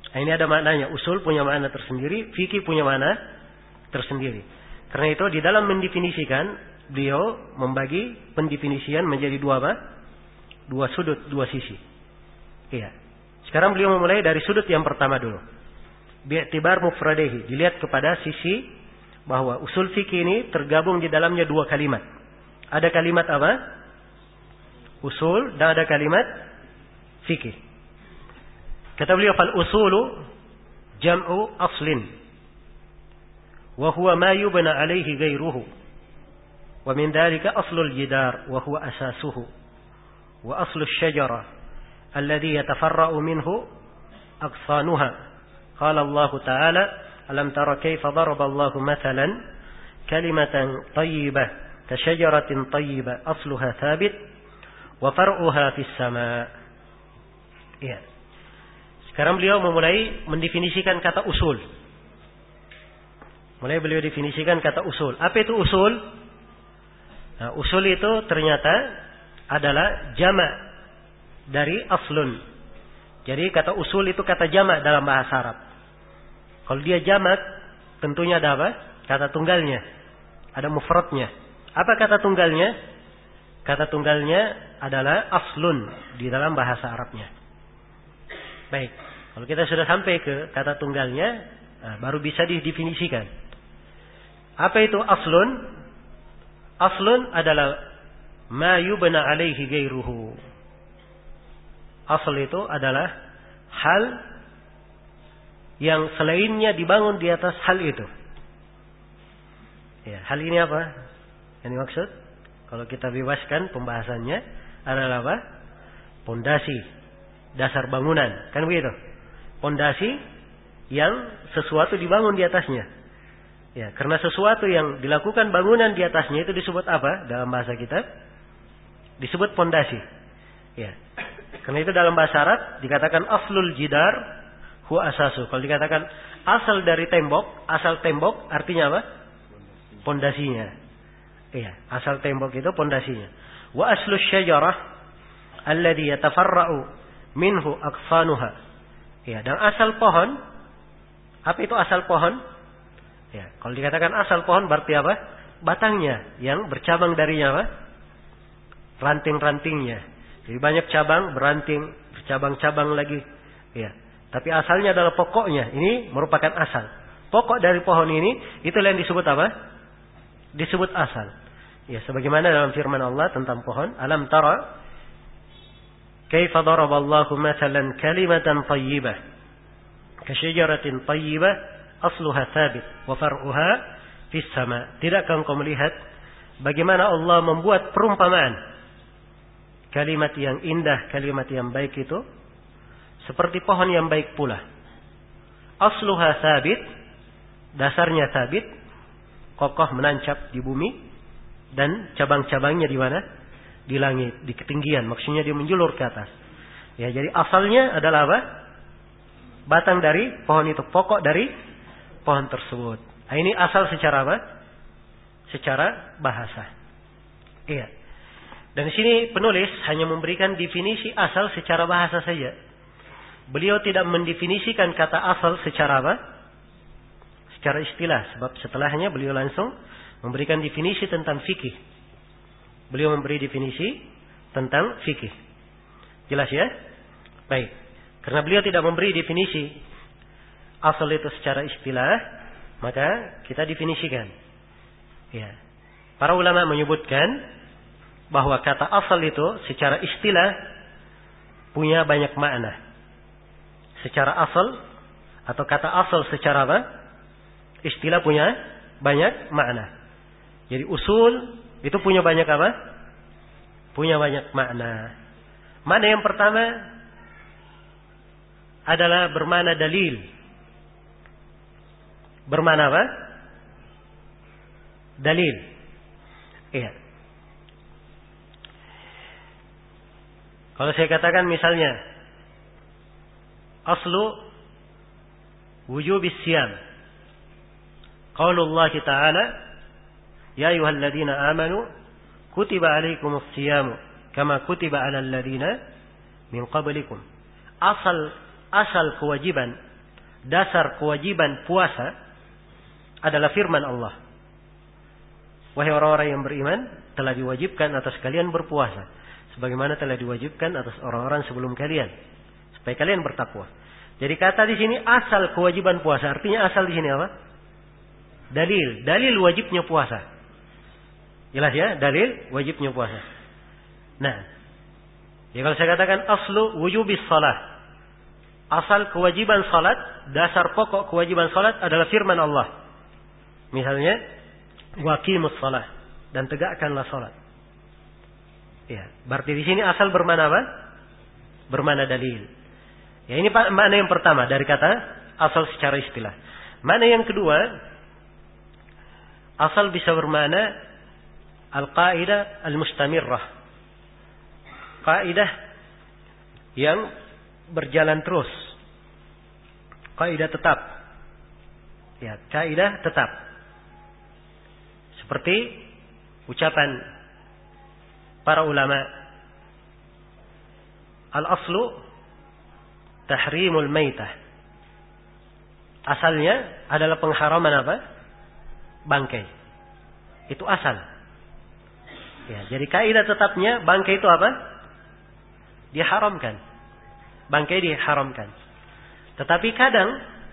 A: Nah, ini ada maknanya. Usul punya makna tersendiri, fikih punya makna tersendiri. Karena itu di dalam mendefinisikan, beliau membagi pendefinisian menjadi dua apa? Dua sudut, dua sisi. Iya. Sekarang beliau memulai dari sudut yang pertama dulu. Bi'tibar mufradehi. Dilihat kepada sisi bahwa usul fikih ini tergabung di dalamnya dua kalimat. Ada kalimat apa? Usul, dan ada kalimat fikih. Kata beliau, fal usulu jam'u aslin wa huwa ma yubna alaihi ghairuhu wa min dhalika aslul jidar wa huwa asasuhu wa aslul syajara alladhi yatafarra'u minhu aqsanuha. Qala Allah Ta'ala alam tara kayfa daraba Allah mathalan kalimatan tayyibah ka syajaratin tayyibah asluha thabit wa far'uha fis sama'. Ya. Sekarang beliau memulai mendefinisikan kata usul. Mulai beliau definisikan kata usul. Apa itu usul? Nah, usul itu ternyata adalah jamak dari aslun. Jadi kata usul itu kata jamak dalam bahasa Arab. Kalau dia jamak, tentunya ada apa? Kata tunggalnya. Ada mufradnya. Apa kata tunggalnya? Kata tunggalnya adalah aslun di dalam bahasa Arabnya. Baik. Kalau kita sudah sampai ke kata tunggalnya, nah, baru bisa didefinisikan. Apa itu aslun? Aslun adalah ma yubna alaihi ghairuhu. Asl itu adalah hal yang selainnya dibangun di atas hal itu. Ya, hal ini apa? Yang dimaksud? Kalau kita bebaskan pembahasannya adalah apa? Pondasi, dasar bangunan, kan begitu? Pondasi yang sesuatu dibangun di atasnya. Ya, karena sesuatu yang dilakukan bangunan di atasnya itu disebut apa dalam bahasa kita? Disebut pondasi. Ya. Karena itu dalam bahasa Arab dikatakan aslul jidar huwa asasu. Kalau dikatakan asal dari tembok, asal tembok artinya apa? Pondasinya. Iya, asal tembok itu pondasinya. Wa aslus syajarah alladhi yatafarra'u minhu aqsanuha. Ya, dan asal pohon, apa itu asal pohon? Ya, kalau dikatakan asal pohon berarti apa? Batangnya yang bercabang darinya apa? Ranting-rantingnya. Jadi banyak cabang, beranting, bercabang-cabang lagi. Ya, tapi asalnya adalah pokoknya. Ini merupakan asal. Pokok dari pohon ini itu yang disebut apa? Disebut asal. Ya, sebagaimana dalam firman Allah tentang pohon, alam tara kaifa daraballahu mathalan kalimatan tayyibah ka syajaratin tayyibah asluha thabit wa far'uha fis sama'. Tidakkah engkau melihat bagaimana Allah membuat perumpamaan kalimat yang indah, kalimat yang baik itu seperti pohon yang baik pula. Asluha thabit, dasarnya thabit, kokoh menancap di bumi, dan cabang-cabangnya di mana? Di langit, di ketinggian. Maksudnya dia menjulur ke atas. Ya, jadi asalnya adalah apa? Batang dari pohon itu, pokok dari pohon tersebut. Nah, ini asal secara apa? Secara bahasa. Iya. Dan di sini penulis hanya memberikan definisi asal secara bahasa saja. Beliau tidak mendefinisikan kata asal secara apa? Secara istilah. Sebab setelahnya beliau langsung memberikan definisi tentang fikih. Beliau memberi definisi tentang fikih. Jelas ya? Baik. Karena beliau tidak memberi definisi asal itu secara istilah, maka kita definisikan. Ya. Para ulama menyebutkan bahwa kata asal itu secara istilah punya banyak makna. Secara asal atau kata asal secara apa? Istilah punya banyak makna. Jadi usul itu punya banyak apa? Punya banyak makna. Makna yang pertama adalah bermakna dalil. Bermakna apa? Dalil. Iya. Kalau saya katakan misalnya aslu wujubis siyam. Qaulullah Ta'ala ya ayyuhalladzina amanu kutiba alaikumus siyamu kama kutiba alal ladzina min qablikum. Asal asal kewajiban dasar kewajiban puasa adalah firman Allah. Wahai orang-orang yang beriman, telah diwajibkan atas kalian berpuasa, sebagaimana telah diwajibkan atas orang-orang sebelum kalian, supaya kalian bertakwa. Jadi kata di sini asal kewajiban puasa, artinya asal di sini apa? Dalil, dalil wajibnya puasa. Jelas ya, dalil wajibnya puasa. Nah, ya kalau saya katakan aslu wujubis salah, asal kewajiban salat, dasar pokok kewajiban salat adalah firman Allah. Misalnya, waqimus salah, dan tegakkanlah salat. Ya, berarti di sini asal bermana apa? Bermana dalil. Ya, ini makna yang pertama dari kata asal secara istilah. Makna yang kedua, asal bisa bermana al-qaidah al-mustamirrah. Kaidah yang berjalan terus. Kaidah tetap. Ya, kaidah tetap. Seperti ucapan para ulama, al-aslu tahrimul maitah. Asalnya adalah pengharaman apa? Bangkai. Itu asal. Ya, jadi kaidah tetapnya bangkai itu apa? Diharamkan. Bangkai diharamkan. Tetapi kadang,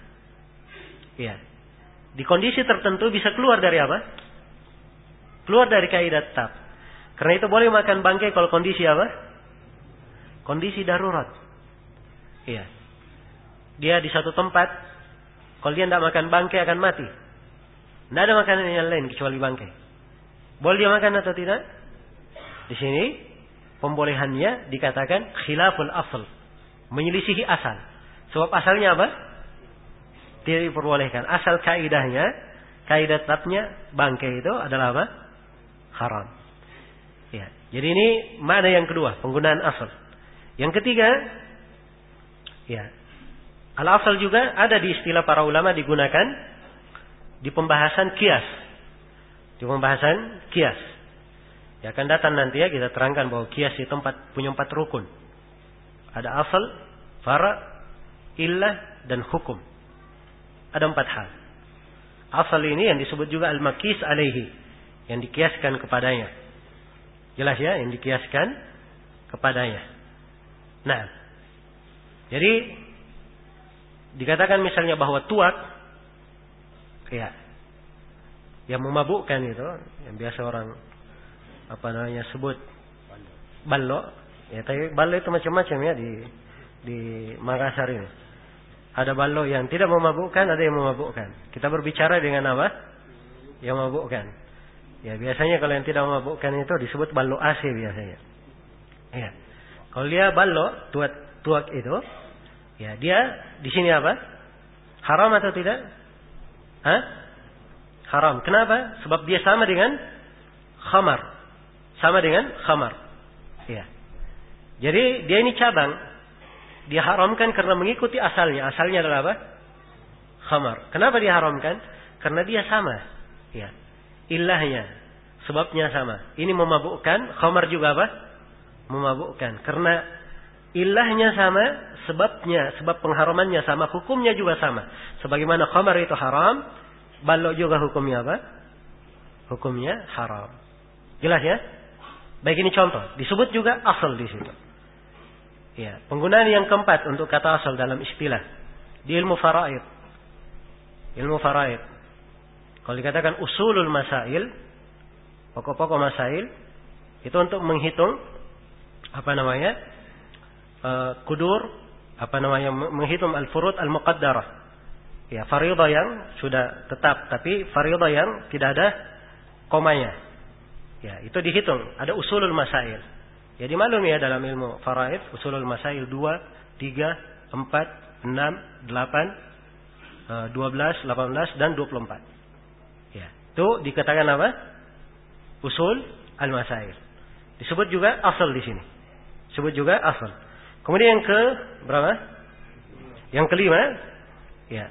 A: ya, di kondisi tertentu bisa keluar dari apa? Keluar dari kaidah tetap. Karena itu boleh makan bangkai kalau kondisi apa? Kondisi darurat. Iya. Dia di satu tempat, kalau dia tidak makan bangkai akan mati. Tidak ada makanan yang lain kecuali bangkai. Boleh dia makan atau tidak? Di sini pembolehannya dikatakan khilaful asal, menyelisihi asal. Sebab asalnya apa? Tidak diperbolehkan. Asal kaidahnya, kaidah tetapnya bangkai itu adalah apa? Haram. Ya. Jadi ini makna yang kedua, penggunaan asal. Yang ketiga, ya, al-asal juga ada di istilah para ulama digunakan di pembahasan kias. Di pembahasan kias. Ya, akan datang nanti ya kita terangkan bahwa kias itu empat, punya empat rukun. Ada asal, fara, illah, dan hukum. Ada empat hal. Asal ini yang disebut juga al-makis alaihi, yang dikiaskan kepadanya. Jelas ya, yang dikiaskan kepadanya. Nah, jadi dikatakan misalnya bahwa tuak, ya, yang memabukkan itu, yang biasa orang apa namanya sebut ballo, ya, tapi ballo itu macam-macam ya di di Makassar ini. Ada ballo yang tidak memabukkan, ada yang memabukkan. Kita berbicara dengan apa? Yang memabukkan. Ya, biasanya kalau yang tidak memabukkan itu disebut ballo A C biasanya. Ya. Kalau dia ballo, tuak, tuak itu, ya, dia di sini apa? Haram atau tidak? Hah? Haram. Kenapa? Sebab dia sama dengan khamar. Sama dengan khamar. Ya. Jadi dia ini cabang. Dia haramkan karena mengikuti asalnya. Asalnya adalah apa? Khamar. Kenapa dia haramkan? Karena dia sama. Ya. Illahnya. Sebabnya sama. Ini memabukkan. Khamar juga apa? Memabukkan. Karena illahnya sama. Sebabnya. Sebab pengharamannya sama. Hukumnya juga sama. Sebagaimana khamar itu haram. Balok juga hukumnya apa? Hukumnya haram. Jelas ya? Baik, ini contoh. Disebut juga asal di situ. Ya, penggunaan yang keempat untuk kata asal dalam istilah di ilmu faraid. Ilmu faraid. Kalau dikatakan usulul masail, pokok-pokok masail, itu untuk menghitung apa namanya? Uh, kudur, apa namanya? Menghitung al-furud al-muqaddarah. Ya, fariḍah yang sudah tetap, tapi fariḍah yang tidak ada komanya. Ya, itu dihitung. Ada usulul masail. Jadi maklum ya dalam ilmu faraid, usulul masail dua, tiga, empat, enam, delapan, dua belas, delapan belas, dan dua puluh empat. Ya, itu dikatakan apa? Usul al-masail. Disebut juga asal di sini. Disebut juga asal. Kemudian yang ke berapa? Yang kelima, ya.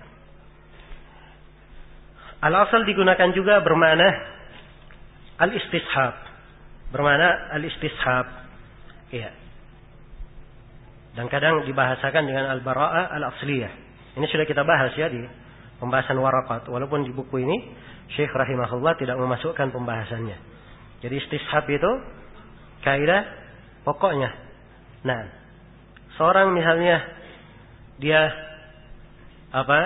A: Al-asal digunakan juga bermakna al-istishab. Bermakna al-istishab. Iya. Dan kadang dibahasakan dengan al-bara'ah al-asliyah. Ini sudah kita bahas ya di pembahasan waraqat. Walaupun di buku ini Syekh rahimahullah tidak memasukkan pembahasannya. Jadi istishab itu kaidah pokoknya. Nah, seorang misalnya dia apa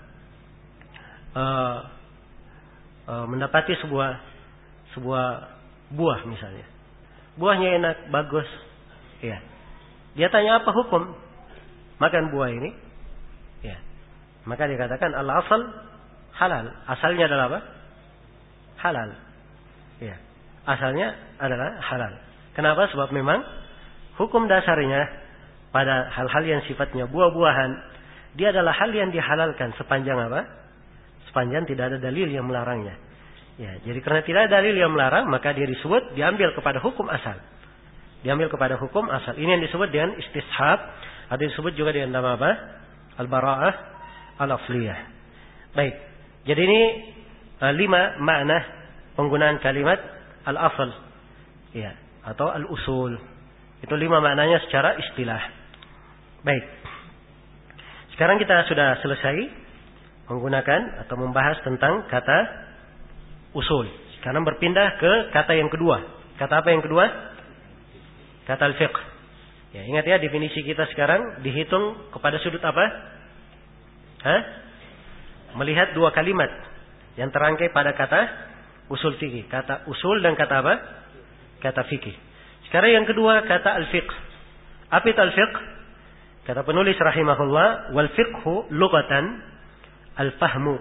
A: uh, uh, mendapati sebuah sebuah buah misalnya, buahnya enak, bagus, ya. Dia tanya apa hukum makan buah ini, ya. Maka dikatakan al-asal halal. Asalnya adalah apa? Halal. Ya. Asalnya adalah halal. Kenapa? Sebab memang hukum dasarnya pada hal-hal yang sifatnya buah-buahan, dia adalah hal yang dihalalkan sepanjang apa? Sepanjang tidak ada dalil yang melarangnya. Ya, jadi karena tidak ada dalil yang melarang, maka dia disebut diambil kepada hukum asal. Diambil kepada hukum asal. Ini yang disebut dengan istishab, atau disebut juga dengan nama apa? Al-bara'ah al-asliyah. Baik. Jadi ini uh, lima makna penggunaan kalimat al-asl, ya, atau al-usul. Itu lima maknanya secara istilah. Baik. Sekarang kita sudah selesai menggunakan atau membahas tentang kata usul. Sekarang berpindah ke kata yang kedua. Kata apa yang kedua? Kata al-fiqh. Ya, ingat ya, definisi kita sekarang dihitung kepada sudut apa? Hah? Melihat dua kalimat yang terangkai pada kata usul fikih. Kata usul dan kata apa? Kata fikih. Sekarang yang kedua kata al-fiqh. Apa itu al-fiqh? Kata penulis rahimahullah, wal fiqhu lughatan al-fahmu.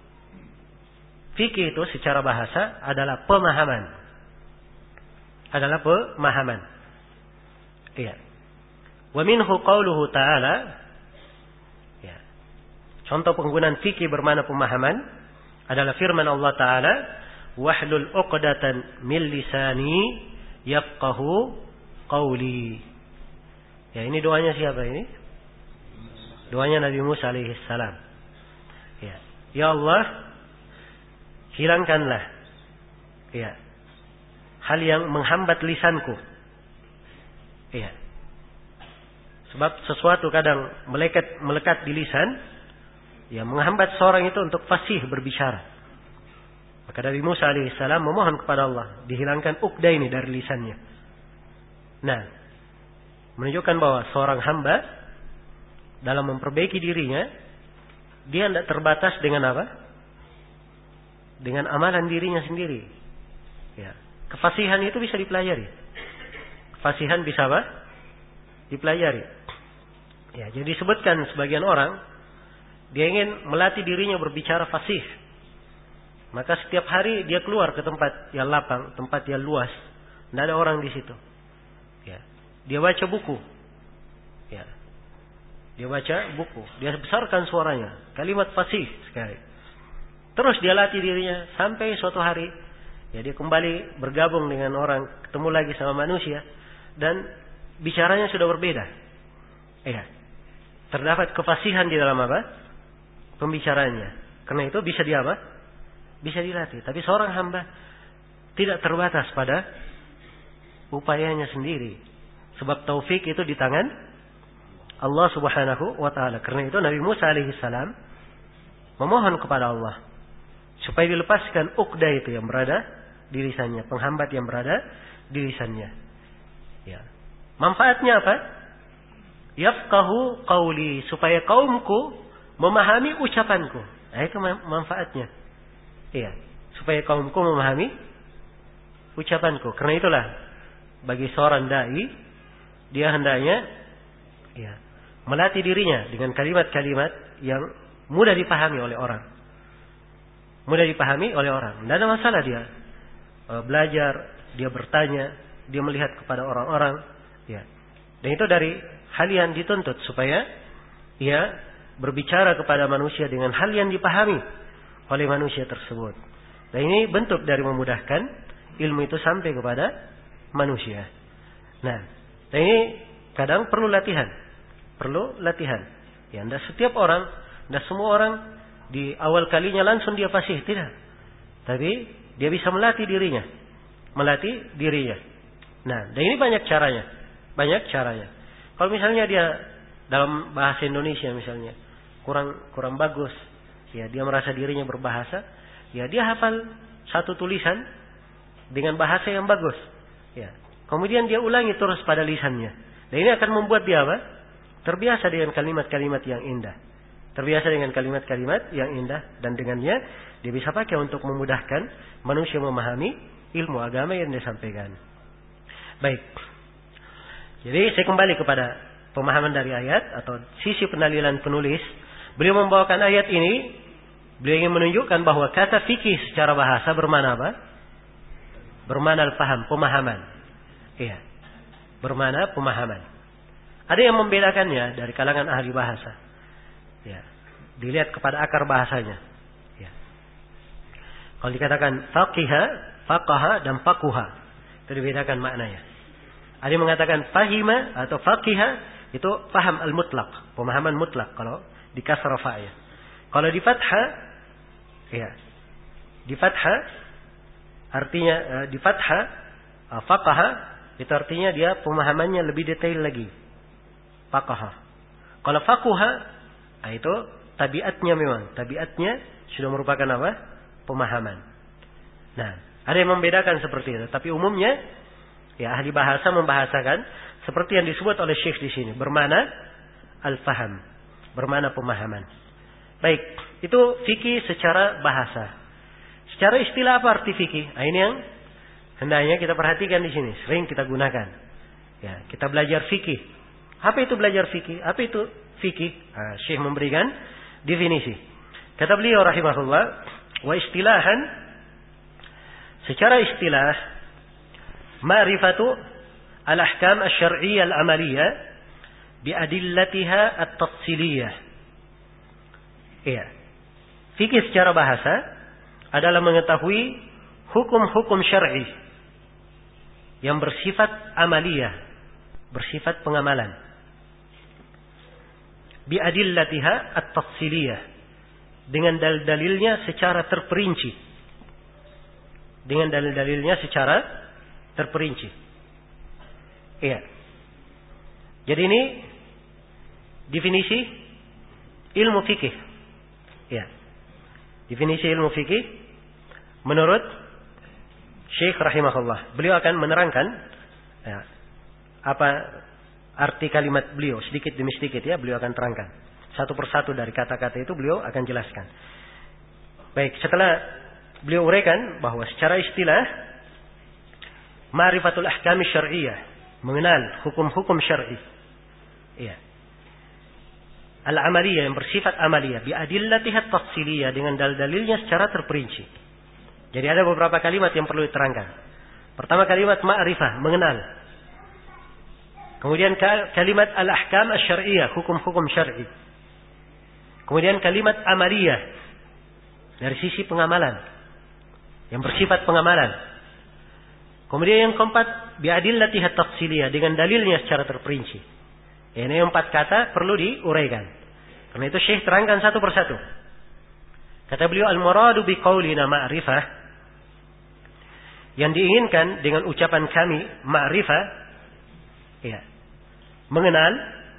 A: Fikih itu secara bahasa adalah pemahaman. Adalah pemahaman. Iya. Wa minhu qauluhu ta'ala. Ya. Contoh penggunaan fikih bermakna pemahaman adalah firman Allah Ta'ala, wahlul uqdatan min lisani yafqahu qawli. Ya, ini doanya siapa ini? Doanya Nabi Musa alaihi salam. Ya. Ya Allah, hilangkanlah ya hal yang menghambat lisanku. Ya. Sebab sesuatu kadang melekat melekat di lisan, ya, menghambat seorang itu untuk fasih berbicara. Maka Nabi Musa alaihi salam memohon kepada Allah dihilangkan ukda ini dari lisannya. Nah, menunjukkan bahwa seorang hamba dalam memperbaiki dirinya, dia tidak terbatas dengan apa? Dengan amalan dirinya sendiri. Ya, kefasihan itu bisa dipelajari. Kefasihan bisa apa? Dipelajari. Ya, jadi disebutkan sebagian orang dia ingin melatih dirinya berbicara fasih. Maka setiap hari dia keluar ke tempat yang lapang, tempat yang luas, tidak ada orang di situ. Ya, dia baca buku. Ya, dia baca buku. Dia besarkan suaranya, kalimat fasih sekali. Terus dia latih dirinya sampai suatu hari, ya, dia kembali bergabung dengan orang, ketemu lagi sama manusia, dan bicaranya sudah berbeda. Ya, terdapat kefasihan di dalam apa? Pembicaraannya. Karena itu bisa dia apa? Bisa dilatih. Tapi seorang hamba tidak terbatas pada upayanya sendiri. Sebab taufik itu di tangan Allah Subhanahu wa taala. Karena itu Nabi Musa alaihi salam memohon kepada Allah supaya dilepaskan ukda itu yang berada di lisannya, penghambat yang berada di lisannya. Ya. Manfaatnya apa? Yafqahu qawli, supaya kaumku memahami ucapanku. Nah, itu manfaatnya. Iya, supaya kaumku memahami ucapanku. Karena itulah bagi seorang dai, dia hendaknya ya, melatih dirinya dengan kalimat-kalimat yang mudah dipahami oleh orang. Mudah dipahami oleh orang. Tidak ada masalah dia belajar, dia bertanya, dia melihat kepada orang-orang, ya. Dan itu dari hal yang dituntut supaya ia berbicara kepada manusia dengan hal yang dipahami oleh manusia tersebut. Dan ini bentuk dari memudahkan ilmu itu sampai kepada manusia. Nah, dan ini kadang perlu latihan, perlu latihan. Ya, tidak setiap orang, tidak semua orang di awal kalinya langsung dia fasih, tidak. Tapi dia bisa melatih dirinya, melatih dirinya. Nah, dan ini banyak caranya. Banyak caranya. Kalau misalnya dia dalam bahasa Indonesia misalnya, kurang kurang bagus. Ya, dia merasa dirinya berbahasa, ya dia hafal satu tulisan dengan bahasa yang bagus. Ya. Kemudian dia ulangi terus pada lisannya. Dan ini akan membuat dia apa? Terbiasa dengan kalimat-kalimat yang indah. Terbiasa dengan kalimat-kalimat yang indah. Dan dengannya dia bisa pakai untuk memudahkan manusia memahami ilmu agama yang disampaikan. Baik. Jadi saya kembali kepada pemahaman dari ayat atau sisi penalilan penulis. Beliau membawakan ayat ini, beliau ingin menunjukkan bahwa kata fikih secara bahasa bermana apa? Bermana paham, pemahaman. Iya. Bermana pemahaman. Ada yang membedakannya dari kalangan ahli bahasa. Ya. Dilihat kepada akar bahasanya. Ya. Kalau dikatakan faqiha, faqaha dan faquha, itu dibedakan maknanya. Ada yang mengatakan fahima atau faqiha itu paham al-mutlaq, pemahaman mutlak kalau di kasrah fa'ya. Kalau di fathah, ya. Di fathah artinya di fathah faqaha itu artinya dia pemahamannya lebih detail lagi. Faqaha. Kalau faquha itu tabiatnya memang, tabiatnya sudah merupakan apa? Pemahaman. Nah, ada yang membedakan seperti itu, tapi umumnya ya ahli bahasa membahasakan seperti yang disebut oleh Syekh di sini, bermana al-faham, bermana pemahaman. Baik, itu fikih secara bahasa. Secara istilah apa arti fikih? Nah, ini yang hendaknya kita perhatikan di sini, sering kita gunakan. Ya, kita belajar fikih. Apa itu belajar fikih? Apa itu fikih? Nah, Syekh memberikan definisi. Kata beliau rahimahullah, wa istilahan, secara istilah, ma'rifatu al-ahkam asy-syar'iyyah al-amaliyah biadillatiha at-tafsiliyah. Iya. Fikih secara bahasa adalah mengetahui hukum-hukum syar'i yang bersifat amaliyah, bersifat pengamalan. Biadillatiha at-tafsiliyah, dengan dalil-dalilnya secara terperinci. Dengan dalil-dalilnya secara terperinci. Iya. Jadi ini definisi ilmu fikih. Iya. Definisi ilmu fikih menurut Syekh rahimahullah. Beliau akan menerangkan ya, apa arti kalimat beliau sedikit demi sedikit ya, beliau akan terangkan. Satu persatu dari kata-kata itu beliau akan jelaskan. Baik, setelah beliau uraikan bahwa secara istilah ma'rifatul ahkam syar'iyyah, mengenal hukum-hukum syar'i. Iya. Al-amaliyah yang bersifat amaliyah biadillatiha tafsiliyah, dengan dalil-dalilnya secara terperinci. Jadi ada beberapa kalimat yang perlu diterangkan. Pertama kalimat ma'rifah, mengenal. Kemudian kalimat al-ahkam asy-syar'iyyah, hukum-hukum syar'i. Kemudian kalimat amaliyah, dari sisi pengamalan, yang bersifat pengamalan. Kemudian yang keempat, biadillatiha tafsiliyah, dengan dalilnya secara terperinci. Ini empat kata perlu diuraikan. Karena itu Syekh terangkan satu persatu. Kata beliau, al-muradu biqaulina ma'rifah, yang diinginkan dengan ucapan kami ma'rifah, ya, mengenal,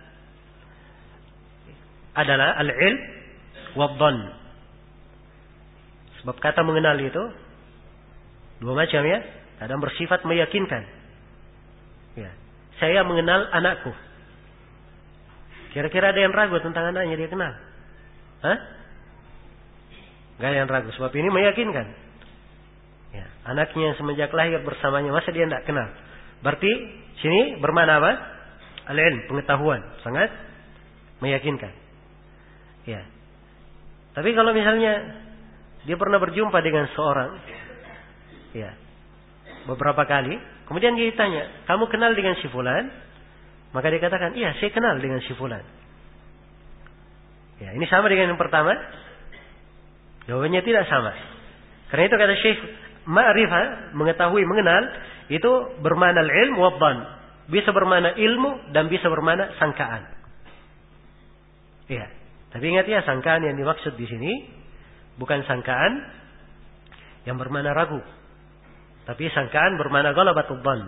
A: adalah al-ilm wad-dhann. Sebab kata mengenal itu dua macam ya. Kadang bersifat meyakinkan. Ya, saya mengenal anakku. Kira-kira ada yang ragu tentang anaknya dia kenal? Hah? Gak ada yang ragu. Sebab ini meyakinkan. Ya, anaknya semenjak lahir bersamanya, masa dia tidak kenal? Berarti sini bermakna apa? Al-ilm, pengetahuan. Sangat meyakinkan. Ya. Tapi kalau misalnya dia pernah berjumpa dengan seorang, ya, beberapa kali, kemudian dia ditanya, kamu kenal dengan si fulan? Maka dia katakan, iya, saya kenal dengan si fulan. Ya, ini sama dengan yang pertama? Jawabannya tidak sama. Karena itu kata Syekh, ma'rifah, mengetahui, mengenal, itu bermakna ilmu wad-dhann. Bisa bermakna ilmu dan bisa bermakna sangkaan. Iya. Tapi ingat ya, sangkaan yang dimaksud di sini bukan sangkaan yang bermakna ragu. Tapi sangkaan bermakna ghalabatud dhann.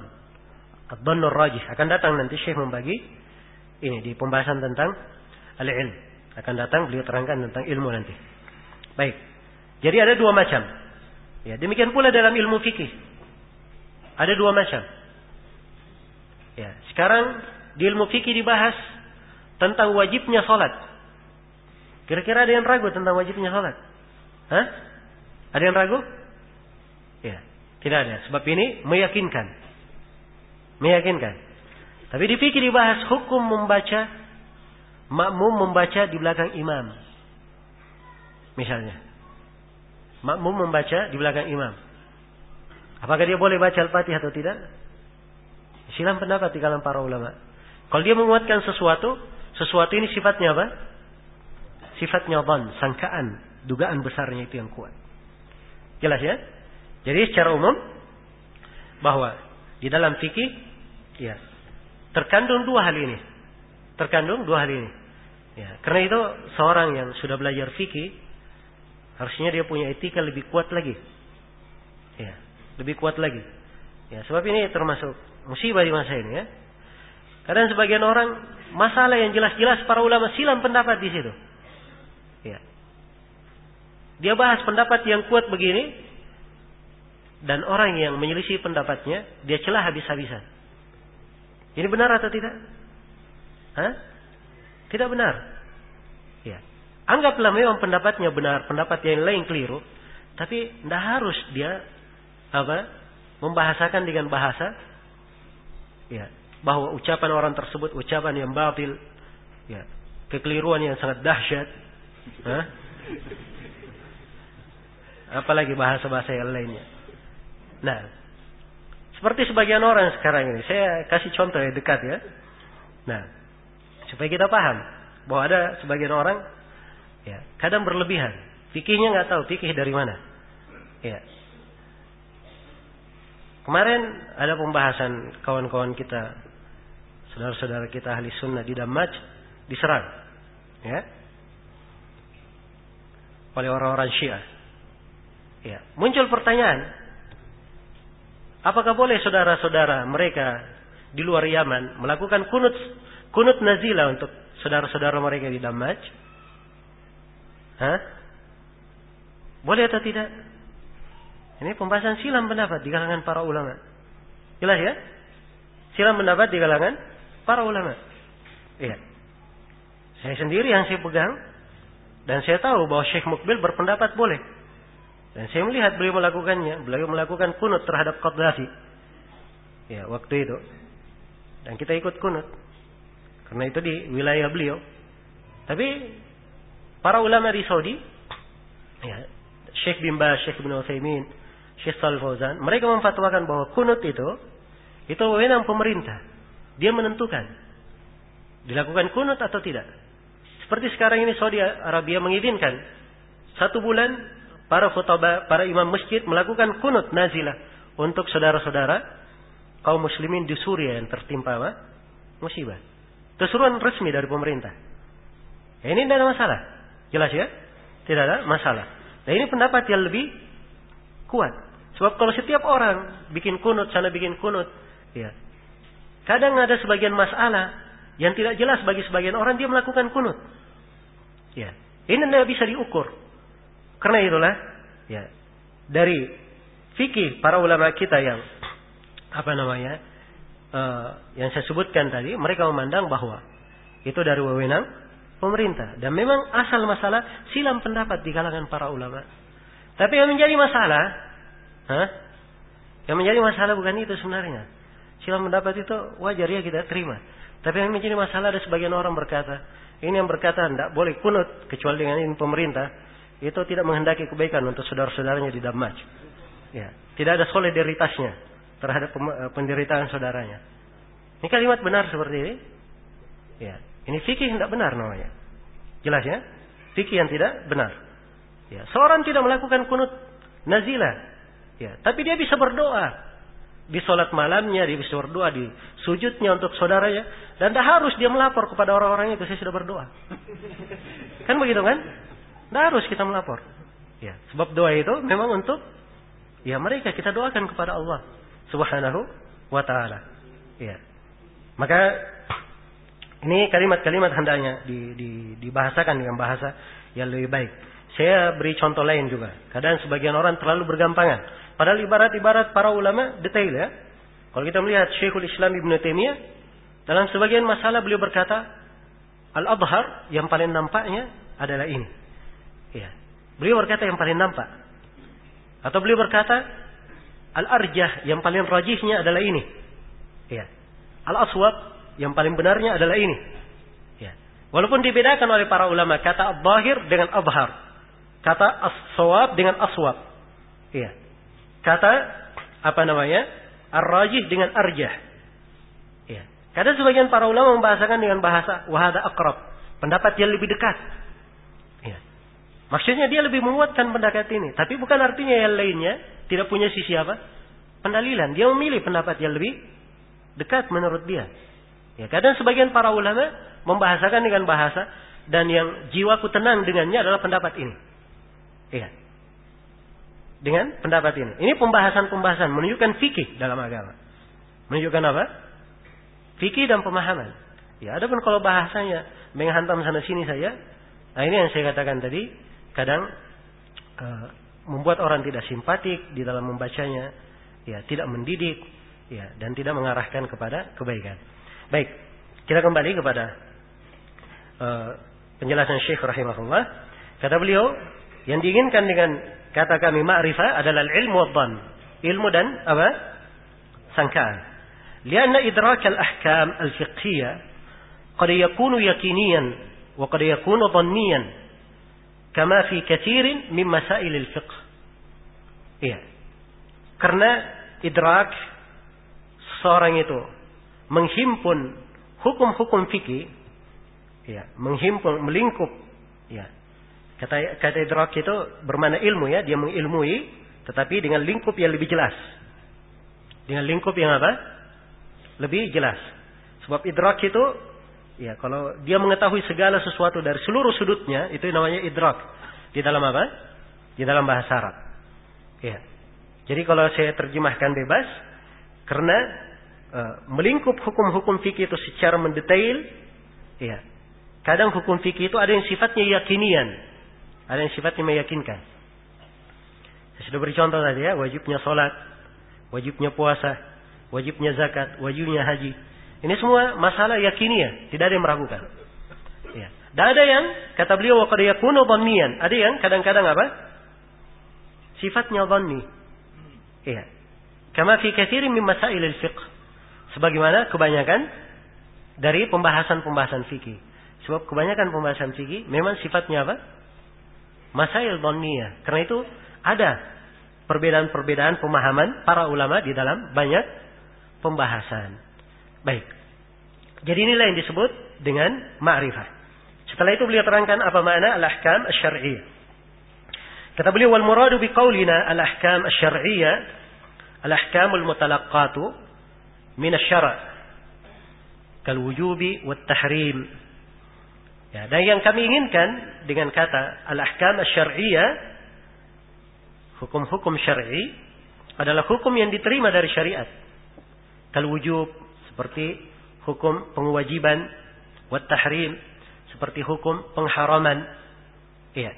A: Ad-dhannur rajih. Akan datang nanti Syekh membagi ini di pembahasan tentang al-ilm. Akan datang beliau terangkan tentang ilmu nanti. Baik. Jadi ada dua macam. Ya, demikian pula dalam ilmu fikih. Ada dua macam. Ya, sekarang di ilmu fikih dibahas tentang wajibnya salat. Kira-kira ada yang ragu tentang wajibnya salat? Hah? Ada yang ragu? Ya, tidak ada. Sebab ini meyakinkan. Meyakinkan. Tapi di fikih dibahas hukum membaca, makmum membaca di belakang imam. Misalnya. Makmum membaca di belakang imam. Apakah dia boleh baca Al-Fatihah atau tidak? Silang pendapat di kalangan para ulama. Kalau dia menguatkan sesuatu, sesuatu ini sifatnya apa? Sifatnya dhan, sangkaan, dugaan besarnya itu yang kuat. Jelas ya? Jadi secara umum bahwa di dalam fikih ya, terkandung dua hal ini. Terkandung dua hal ini. Ya, karena itu seorang yang sudah belajar fikih harusnya dia punya etika lebih kuat lagi. Ya, lebih kuat lagi. Ya, sebab ini termasuk musibah di masa ini ya. Kadang sebagian orang masalah yang jelas-jelas para ulama silam pendapat di situ. Ya. Dia bahas pendapat yang kuat begini dan orang yang menyelisih pendapatnya dia celah habis-habisan. Ini benar atau tidak? Hah? Tidak benar. Ya. Anggaplah memang pendapatnya benar, pendapat yang lain keliru, tapi tidak harus dia apa? Membahasakan dengan bahasa ya, bahwa ucapan orang tersebut ucapan yang batil, ya, kekeliruan yang sangat dahsyat. Hah? Apalagi bahasa-bahasa yang lainnya. Nah, seperti sebagian orang sekarang ini, saya kasih contoh yang dekat ya. Nah, supaya kita paham bahwa ada sebagian orang ya, kadang berlebihan. Fikihnya nggak tahu fikih dari mana. Ya. Kemarin ada pembahasan kawan-kawan kita, saudara-saudara kita ahli sunnah di Damaj diserang, ya, oleh orang-orang Syiah. Ya, muncul pertanyaan, apakah boleh saudara-saudara mereka di luar Yaman melakukan kunut kunut nazilah untuk saudara-saudara mereka di Damaj? Hah? Boleh atau tidak? Ini pembahasan silam pendapat di kalangan para ulama. Jelas ya? Silam pendapat di kalangan para ulama. Iya. Saya sendiri yang saya pegang dan saya tahu bahwa Syekh Mukbil berpendapat boleh. Dan saya melihat beliau melakukannya, beliau melakukan kunut terhadap Qaddafi. Ya, waktu itu. Dan kita ikut kunut. Karena itu di wilayah beliau. Tapi para ulama di Saudi, ya, Syekh bin Baz, Syekh bin Utsaimin, Syekh Shalih Fauzan, mereka memfatwakan bahwa kunut itu itu wewenang pemerintah. Dia menentukan dilakukan kunut atau tidak. Seperti sekarang ini Saudi Arabia mengizinkan satu bulan para khutbah, para imam masjid melakukan kunut nazilah untuk saudara-saudara kaum muslimin di Suriah yang tertimpa apa? Musibah. Keseruan resmi dari pemerintah. Ya, ini tidak ada masalah. Jelas ya? Tidak ada masalah. Nah, ini pendapat yang lebih kuat. Sebab kalau setiap orang bikin kunut, sana bikin kunut, ya. Kadang ada sebagian masalah yang tidak jelas bagi sebagian orang, dia melakukan kunut. Ya. Ini tidak bisa diukur. Karena itulah, ya, dari fikih para ulama kita yang apa namanya, uh, yang saya sebutkan tadi, mereka memandang bahwa itu dari wewenang pemerintah. Dan memang asal masalah silam pendapat di kalangan para ulama. Tapi yang menjadi masalah, huh? yang menjadi masalah bukan itu sebenarnya. Silam pendapat itu wajar ya kita terima. Tapi yang menjadi masalah ada sebagian orang berkata, ini yang berkata tidak boleh kunut kecuali dengan ini pemerintah, itu tidak menghendaki kebaikan untuk saudara-saudaranya di Damaj. Ya, tidak ada solidaritasnya terhadap penderitaan saudaranya. Ini kalimat benar seperti ini? Ya, ini fikih tidak benar namanya. Jelas ya? Fikih yang tidak benar. Ya, seorang tidak melakukan kunut nazilah. Ya, tapi dia bisa berdoa di salat malamnya, dia bisa berdoa di sujudnya untuk saudaranya, dan tidak harus dia melapor kepada orang-orang itu saya sudah berdoa. Kan begitu kan? Tidak harus kita melapor. Ya, sebab doa itu memang untuk ya mereka kita doakan kepada Allah Subhanahu wa taala. Ya. Maka Ini kalimat-kalimat hendaknya di, di, dibahasakan dengan bahasa yang lebih baik. Saya beri contoh lain juga. Kadang sebagian orang terlalu bergampangan. Padahal ibarat-ibarat para ulama detail ya. Kalau kita melihat Syekhul Islam Ibnu Taimiyah, dalam sebagian masalah beliau berkata, al-adhar yang paling nampaknya adalah ini. Ya. Beliau berkata yang paling nampak. Atau beliau berkata, al-arjah yang paling rajihnya adalah ini. Ya. Al-aswab yang paling benarnya adalah ini. Ya. Walaupun dibedakan oleh para ulama kata al-zahir dengan adhar, kata as-sawab dengan aswab. Ya. Kata apa namanya? Ar-rajih dengan arjah. Ya. Kadang sebagian para ulama membahasakan dengan bahasa wahada aqrab, pendapat yang lebih dekat. Ya. Maksudnya dia lebih menguatkan pendapat ini, tapi bukan artinya yang lainnya tidak punya sisi apa? Pendalilan. Dia memilih pendapat yang lebih dekat menurut dia. Ya, kadang sebagian para ulama membahasakan dengan bahasa dan yang jiwaku tenang dengannya adalah pendapat ini. Iya. Dengan pendapat ini. Ini pembahasan-pembahasan menunjukkan fikih dalam agama. Menunjukkan apa? Fikih dan pemahaman. Ya, adapun kalau bahasanya menghantam sana sini saja, nah ini yang saya katakan tadi, kadang uh, membuat orang tidak simpatik di dalam membacanya, ya, tidak mendidik, ya, dan tidak mengarahkan kepada kebaikan. Baik, kita kembali kepada uh, penjelasan Syekh rahimahullah. Kata beliau, yang diinginkan dengan kata kami ma'rifah adalah ilmu wa dhann. Ilmu dan apa? Sangkaan. Lianna idrak al-ahkam al-fiqhiyah qad yakunu yakiniyan wa qad yakunu dhanniyan kama fi kathirin min masail al-fiqh. Iya. Karena idrak seorang itu menghimpun hukum-hukum fikih, ya, menghimpun, melingkup, ya. Kata kata idrak itu bermakna ilmu ya, dia mengilmui, tetapi dengan lingkup yang lebih jelas, dengan lingkup yang apa? Lebih jelas. Sebab idrak itu, ya, kalau dia mengetahui segala sesuatu dari seluruh sudutnya, itu namanya idrak. Di dalam apa? Di dalam bahasa Arab. Ya. Jadi kalau saya terjemahkan bebas, karena melingkup hukum-hukum fikih itu secara mendetail, ya. Kadang hukum fikih itu ada yang sifatnya yakinian, ada yang sifatnya meyakinkan. Saya sudah beri contoh tadi ya, wajibnya sholat, wajibnya puasa, wajibnya zakat, wajibnya haji. Ini semua masalah yakinian, tidak ada yang meragukan. Ya. Dan ada yang kata beliau wa qad yakunu dhanniyan, ada yang kadang-kadang apa? Sifatnya dhanni. Iya. Kama fi katsirin min masail al-fiqh. Sebagaimana kebanyakan dari pembahasan-pembahasan fikih. Sebab kebanyakan pembahasan fikih memang sifatnya apa? Masail dhanniyah. Karena itu ada perbedaan-perbedaan pemahaman para ulama di dalam banyak pembahasan. Baik. Jadi inilah yang disebut dengan ma'rifah. Setelah itu beliau terangkan apa makna al-ahkam asy-syar'iyyah. Kata beliau wal muradu biqaulina al-ahkam asy-syar'iyyah al-ahkamul mutalaqqatu min asy-syara' kal wujubi wat tahrim. Ya, dan yang kami inginkan dengan kata al-ahkam asy-syar'iyyah, hukum-hukum syar'i adalah hukum yang diterima dari syariat. Kal wujub seperti hukum pengewajiban, wat tahrim seperti hukum pengharaman. Iya.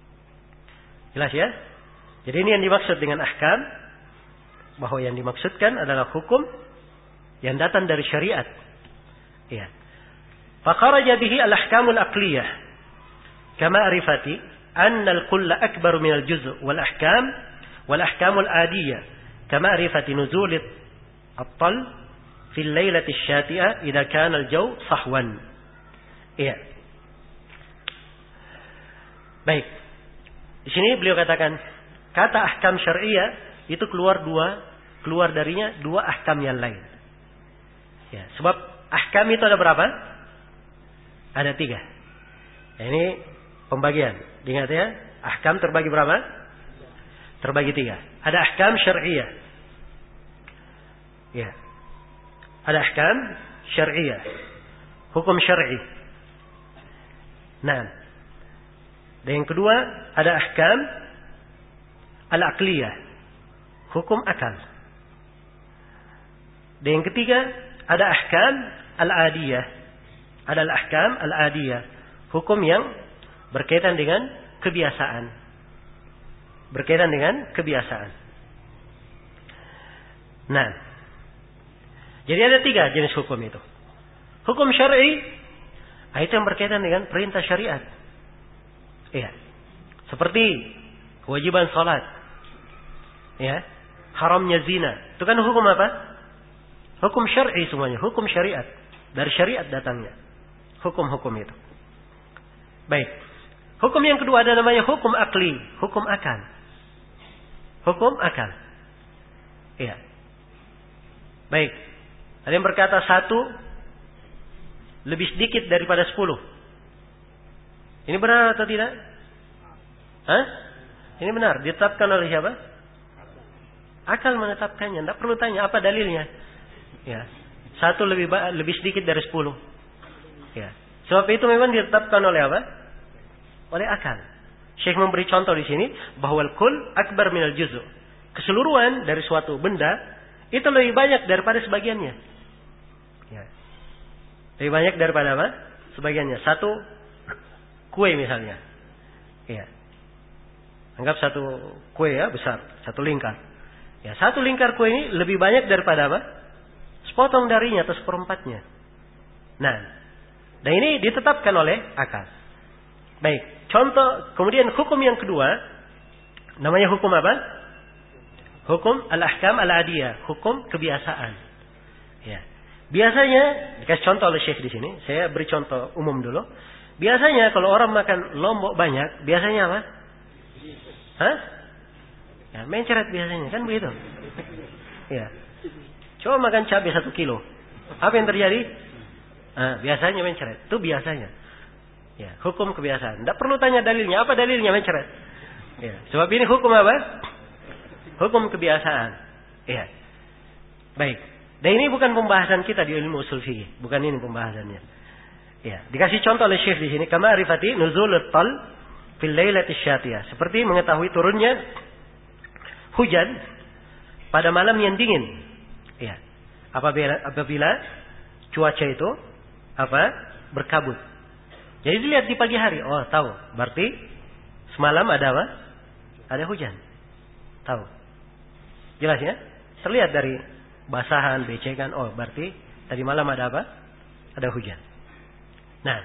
A: Jelas ya? Jadi ini yang dimaksud dengan ahkam, bahwa yang dimaksudkan adalah hukum yang datang dari syariat. Ya. Fakharaja bihi al-ahkamul aqliyah kama arifati anna al-kulla akbar min al-juz' wal ahkam wal ahkamul adiyah kama arifati nuzul at-tal fi al-lailati asy-syati'ah idza kana al-jaw sahwan. Iya. Baik. Di sini beliau katakan kata ahkam syariah itu keluar dua, keluar darinya dua ahkam yang lain. Ya, sebab ahkam itu ada berapa? Ada tiga. Ya, ini pembagian. Diingat ya, ahkam terbagi berapa? Terbagi tiga. Ada ahkam syariah. Ya. Ada ahkam syariah. Hukum syar'i. Nah. Dan yang kedua ada ahkam al-aqliyah. Hukum akal. Dan yang ketiga ada ahkam al-adiyah. Ada al-ahkam al-adiyah, hukum yang berkaitan dengan kebiasaan. Berkaitan dengan kebiasaan. Nah, jadi ada tiga jenis hukum itu. Hukum syar'i, itu yang berkaitan dengan perintah syariat. Iya. Seperti kewajiban salat. Ya. Haramnya zina. Itu kan hukum apa? Hukum syar'i semuanya, hukum syariat. Dari syariat datangnya hukum-hukum itu. Baik. Hukum yang kedua ada namanya hukum akli, hukum akal. Hukum akal. Iya. Baik. Ada yang berkata satu lebih sedikit daripada sepuluh. Ini benar atau tidak? Hah? Ini benar. Ditetapkan oleh siapa? Akal menetapkannya. Tidak perlu tanya apa dalilnya. Ya. Satu lebih lebih sedikit dari sepuluh. Ya. Sebab itu memang ditetapkan oleh apa? Oleh akal. Syekh memberi contoh di sini bahwa al-kull akbar minal juz'u. Keseluruhan dari suatu benda itu lebih banyak daripada sebagiannya. Ya. Lebih banyak daripada apa? Sebagiannya. Satu kue misalnya. Ya. Anggap satu kue ya besar, satu lingkar. Ya, satu lingkar kue ini lebih banyak daripada apa? Sepotong darinya atau seperempatnya. Nah, dan ini ditetapkan oleh akal. Baik, contoh kemudian hukum yang kedua namanya hukum apa? Hukum al-ahkam al-adiyah, hukum kebiasaan. Ya. Biasanya dikasih contoh oleh Syekh di sini, saya beri contoh umum dulu. Biasanya kalau orang makan lombok banyak, biasanya apa? Hah? Ya, mencret biasanya, kan begitu? Ya. Coba makan cabai satu kilo. Apa yang terjadi? Nah, biasanya mencret. Itu biasanya. Ya, hukum kebiasaan. Tidak perlu tanya dalilnya. Apa dalilnya mencret? Ya, sebab ini hukum apa? Hukum kebiasaan. Ya. Baik. Dan ini bukan pembahasan kita di ilmu usul fikih. Bukan ini pembahasannya. Ya, dikasih contoh oleh Syekh di sini. Kama arifati nuzulut tal fil lailati syatiyah. Seperti mengetahui turunnya hujan pada malam yang dingin. Ya. Apabila apabila cuaca itu apa? Berkabut. Jadi dilihat di pagi hari, oh tahu, berarti semalam ada apa? Ada hujan. Tahu. Jelas ya? Terlihat dari basahan, becekan, oh berarti tadi malam ada apa? Ada hujan. Nah,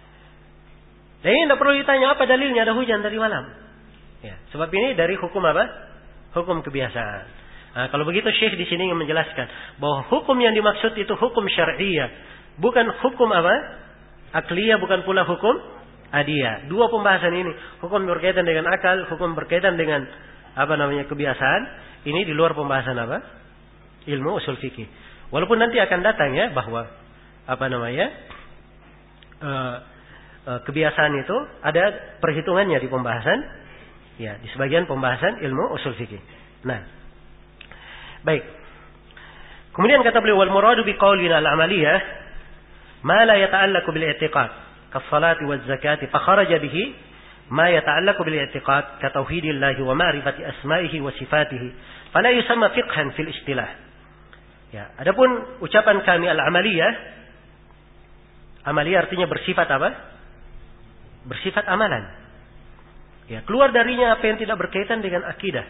A: dan ini tidak perlu ditanya apa dalilnya ada hujan tadi malam. Ya, sebab ini dari hukum apa? Hukum kebiasaan. Nah, kalau begitu Syekh di sini ingin menjelaskan bahwa hukum yang dimaksud itu hukum syar'iyah, bukan hukum apa? Akliyah, bukan pula hukum adiyah. Dua pembahasan ini, hukum berkaitan dengan akal, hukum berkaitan dengan apa namanya kebiasaan, ini di luar pembahasan apa? Ilmu usul fikih. Walaupun nanti akan datang ya bahwa apa namanya? Uh, uh, kebiasaan itu ada perhitungannya di pembahasan ya, di sebagian pembahasan ilmu usul fikih. Nah, baik. Kemudian kata beliau wal muradu biqaulina al-amaliyah ma la yata'allaqu bil i'tiqad kas-salati waz-zakati fa kharaja bihi ma yata'allaqu bil i'tiqad ka tauhidillah wa ma'rifati asma'ihi wa sifatihi fala yusamma fiqhan fil istilah. Ya, adapun ucapan kami al-amaliyah, amaliyah artinya bersifat apa? Bersifat amalan. Ya, keluar darinya apa yang tidak berkaitan dengan akidah.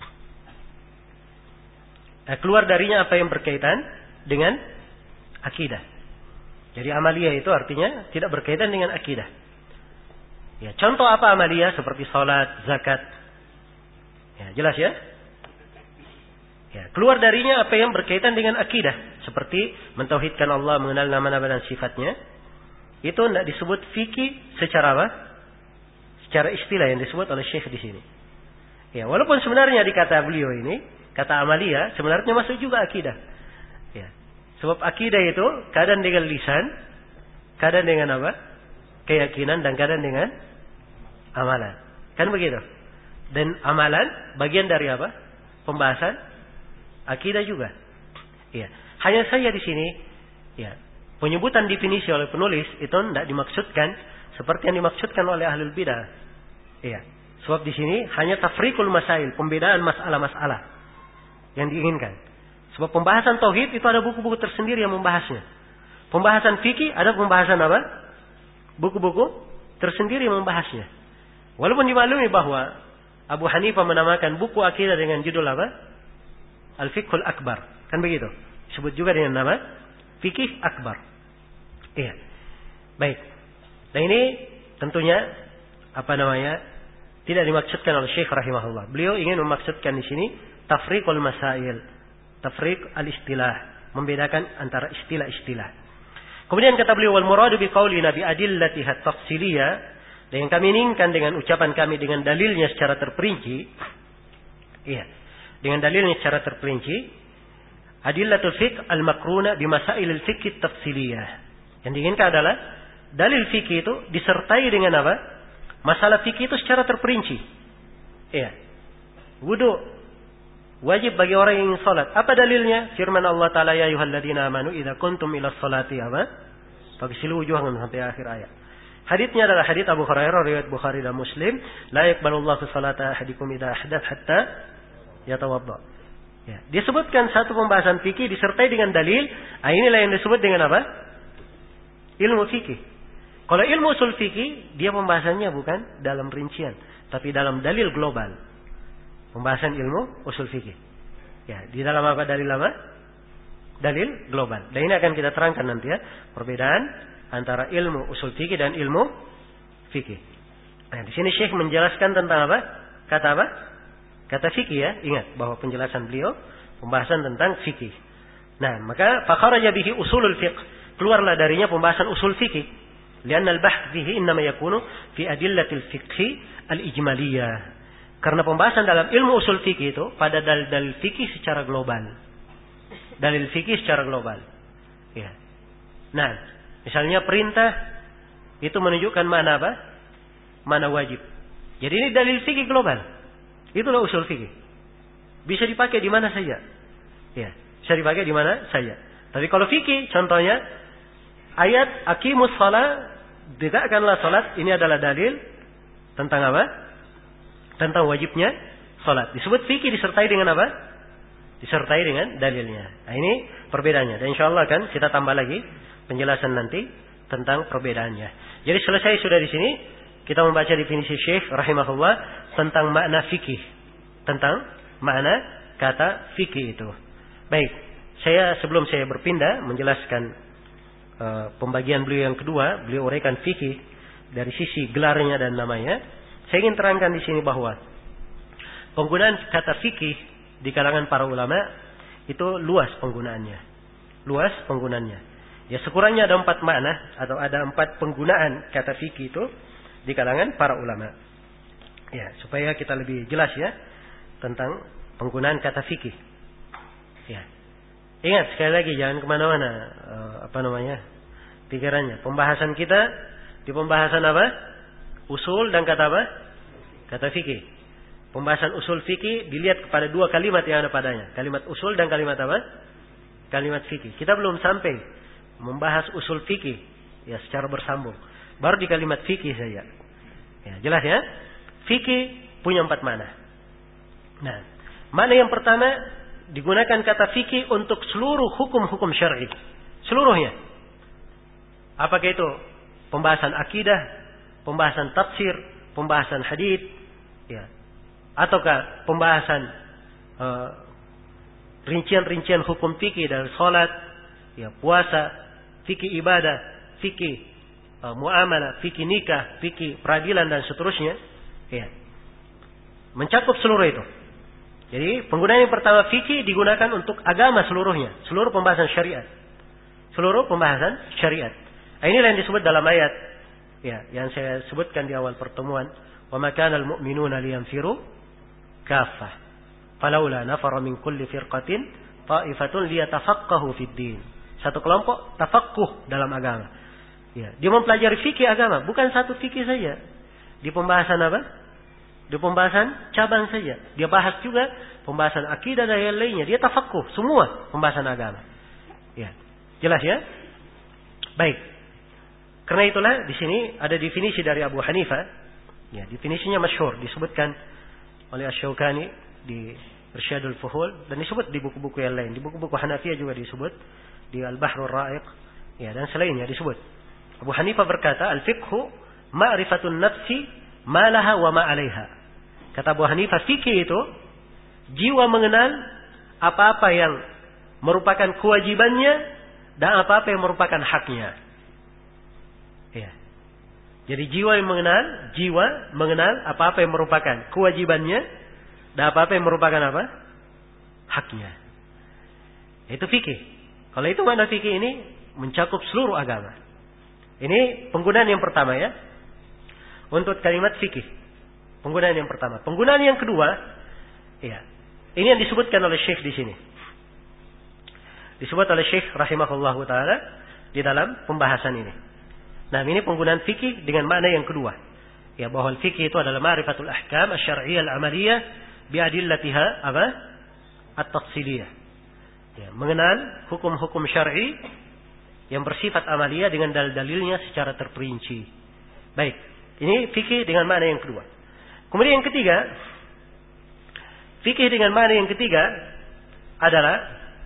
A: Eh, keluar darinya apa yang berkaitan dengan akidah. Jadi amaliyah itu artinya tidak berkaitan dengan akidah. Ya, contoh apa amaliyah seperti salat, zakat. Ya, jelas ya? Ya, keluar darinya apa yang berkaitan dengan akidah seperti mentauhidkan Allah, mengenal nama-nama dan sifatnya. Itu tidak disebut fikih secara apa? Secara istilah yang disebut oleh Syekh di sini. Ya, walaupun sebenarnya di kata beliau ini, kata amaliyah sebenarnya masuk juga akidah. Ya. Sebab akidah itu kadang dengan lisan, kadang dengan apa? Keyakinan dan kadang dengan amalan. Kan begitu? Dan amalan bagian dari apa? Pembahasan akidah juga. Ya. Hanya saja di sini ya, penyebutan definisi oleh penulis itu tidak dimaksudkan seperti yang dimaksudkan oleh ahlul bidah. Iya. Sebab di sini hanya tafriqul masail, pembedaan masalah-masalah yang diinginkan. Sebab pembahasan tauhid itu ada buku-buku tersendiri yang membahasnya. pembahasan fikih, ada pembahasan apa? Buku-buku tersendiri membahasnya. Walaupun dimaklumi bahwa Abu Hanifah menamakan buku akidah dengan judul apa? Al-Fiqhul Akbar. Kan begitu? Disebut juga dengan nama Fikih Akbar. Iya. Baik. Nah ini tentunya apa namanya? Tidak dimaksudkan oleh Syekh rahimahullah. Beliau ingin memaksudkan di sini tafriqul masail, tafriq al-istilah, membedakan antara istilah-istilah. Kemudian kata beliau wal muradu bi qaulina bi adillatiha tafsiliyah, dan yang kami inginkan dengan ucapan kami dengan dalilnya secara terperinci. Iya. Dengan dalilnya secara terperinci, adillatul fiqh al-makruna bi masailil fiqh tafsiliyah. Yang diinginkan adalah dalil fikih itu disertai dengan apa? Masalah fikih itu secara terperinci. Iya. Wudu wajib bagi orang yang ingin salat. Apa dalilnya? Firman Allah Ta'ala, ya ayyuhalladzina amanu idza kuntum ila sholati apa? Faghsilu wujuhakum sampai akhir ayat. Haditsnya adalah hadits Abu Hurairah riwayat Bukhari dan Muslim, la yaqbalullahu salata ahadikum idza ahdath hatta yatawadda. Ya, disebutkan satu pembahasan fikih disertai dengan dalil. Ah, inilah yang disebut dengan apa? Ilmu fikih. Kalau ilmu usul fikih, dia pembahasannya bukan dalam rincian, tapi dalam dalil global. Pembahasan ilmu usul fikih. Ya, di dalam apa dalil apa? Dalil global. Dan ini akan kita terangkan nanti ya, perbedaan antara ilmu usul fikih dan ilmu fikih. Nah, di sini Syekh menjelaskan tentang apa? Kata apa? Kata fikih ya. Ingat bahwa penjelasan beliau pembahasan tentang fikih. Nah, maka fakharaja bihi usulul fiqh. Keluarlah darinya pembahasan usul fikih. Lianna al-bahth fihi innama yakunu fi adillatil fiqhi al-ijmaliyah. Karena pembahasan dalam ilmu usul fikih itu pada dalil-dalil fikih secara global. Dalil fikih secara global. Ya. Nah, misalnya perintah itu menunjukkan mana apa? Mana wajib. Jadi ini dalil fikih global. Itulah usul fikih. Bisa dipakai di mana saja. Ya, bisa dipakai di mana saja. Tapi kalau fikih contohnya ayat aqimus shalah, tegakkanlah salat, ini adalah dalil tentang apa? Tentang wajibnya salat. Disebut fikih disertai dengan apa? Disertai dengan dalilnya. Nah, ini perbedaannya. Dan insyaallah kan kita tambah lagi penjelasan nanti tentang perbedaannya. Jadi selesai sudah di sini kita membaca definisi Syekh rahimahullah tentang makna fikih. Tentang makna kata fikih itu. Baik, saya sebelum saya berpindah menjelaskan Uh, pembagian beliau yang kedua, beliau uraikan fikih dari sisi gelarnya dan namanya. Saya ingin terangkan di sini bahwa penggunaan kata fikih di kalangan para ulama itu luas penggunaannya, luas penggunaannya. Ya sekurangnya ada empat makna atau ada empat penggunaan kata fikih itu di kalangan para ulama. Ya supaya kita lebih jelas ya tentang penggunaan kata fikih. Ya. Ingat sekali lagi jangan kemana-mana uh, apa namanya pikirannya. Pembahasan kita di pembahasan apa? Usul dan kata apa? Kata fikih. Pembahasan usul fikih dilihat kepada dua kalimat yang ada padanya. Kalimat usul dan kalimat apa? Kalimat fikih. Kita belum sampai membahas usul fikih ya secara bersambung. Baru di kalimat fikih saja. Ya, jelas ya? Fikih punya empat makna. Nah, makna yang pertama digunakan kata fikih untuk seluruh hukum-hukum syar'i. Seluruhnya. Apakah itu pembahasan akidah, pembahasan tafsir, pembahasan hadits, ya. Ataukah pembahasan uh, rincian-rincian hukum fikih dari salat, ya, puasa, fikih ibadah, fikih uh, muamalah, fikih nikah, fikih peradilan dan seterusnya, ya. Mencakup seluruh itu. Jadi penggunaan yang pertama fikih digunakan untuk agama seluruhnya, seluruh pembahasan syariat, seluruh pembahasan syariat. Nah, inilah yang disebut dalam ayat, ya, yang saya sebutkan di awal pertemuan, wa ma kana al-mu'minuna liyanfiru kaffah, falaula nafara min kulli firqatin ta'ifatun liyatafaqahu fid din. Satu kelompok tafaqquh dalam agama. Ya, dia mempelajari fikih agama, bukan satu fikih saja. Di pembahasan apa? Di pembahasan cabang saja. Dia bahas juga pembahasan akidah dan yang lainnya. Dia tafaqquh semua pembahasan agama. Ya. Jelas ya? Baik. Karena itulah di sini ada definisi dari Abu Hanifah. Ya, definisinya masyhur disebutkan oleh Asy-Syaukani di Irsyadul Fuhul dan disebut di buku-buku yang lain. Di buku-buku Hanafiyah juga disebut di Al-Bahrul Ra'iq Ya, dan selainnya disebut. Abu Hanifah berkata, al-fiqhu ma'rifatun nafsi ma laha wa ma 'alaiha. Kata Abu Hanifah, fikih itu jiwa mengenal apa-apa yang merupakan kewajibannya dan apa-apa yang merupakan haknya. Ya. Jadi jiwa yang mengenal, jiwa mengenal apa-apa yang merupakan kewajibannya dan apa-apa yang merupakan apa? Haknya. Itu fikih. Kalau itu makna fikih ini mencakup seluruh agama. Ini penggunaan yang pertama ya. Untuk kalimat fikih. Penggunaan yang pertama. Penggunaan yang kedua, ya. Ini yang disebutkan oleh Syekh di sini. Disebut oleh Syekh rahimahullahu taala di dalam pembahasan ini. Nah, ini penggunaan fikih dengan makna yang kedua. Ya, bahwa fikih itu adalah ma'rifatul ahkam asy-syar'iyyah al-'amaliyah bi'adillatiha apa? At-tafsiliyah. Ya, mengenal hukum-hukum syar'i yang bersifat amaliyah dengan dalil-dalilnya secara terperinci. Baik, ini fikih dengan makna yang kedua. Kemudian yang ketiga, fikih dengan makna yang ketiga adalah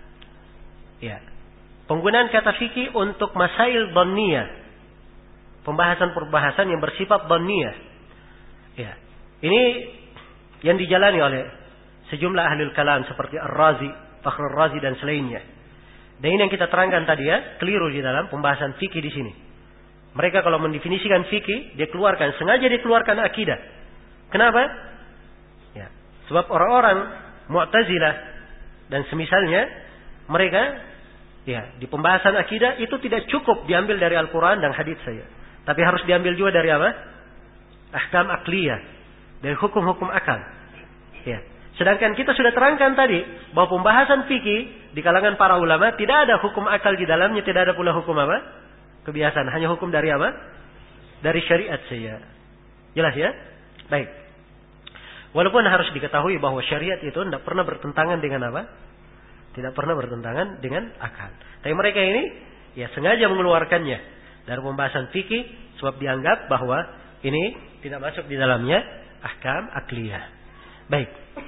A: ya, penggunaan kata fikih untuk masail dhanniyah. Pembahasan-pembahasan yang bersifat dhanniyah. Ya. Ini yang dijalani oleh sejumlah ahlul kalam seperti Ar-Razi, Fakhrul Razi dan selainnya. Dan ini yang kita terangkan tadi ya, keliru di dalam pembahasan fikih di sini. Mereka kalau mendefinisikan fikih, dia keluarkan, sengaja dia keluarkan akidah. Kenapa? Ya. Sebab orang-orang Mu'tazilah dan semisalnya, mereka ya, di pembahasan akidah itu tidak cukup diambil dari Al-Quran dan hadits saja. Tapi harus diambil juga dari apa? Ahkam akliyah. Dari hukum-hukum akal. Ya. Sedangkan kita sudah terangkan tadi bahwa pembahasan fikih di kalangan para ulama tidak ada hukum akal di dalamnya, tidak ada pula hukum apa? Kebiasaan, hanya hukum dari apa? Dari syariat saja. Jelas ya? Baik. Walaupun harus diketahui bahwa syariat itu tidak pernah bertentangan dengan apa? Tidak pernah bertentangan dengan akal. Tapi mereka ini ya sengaja mengeluarkannya dari pembahasan fikih sebab dianggap bahwa ini tidak masuk di dalamnya ahkam akliyah. Baik.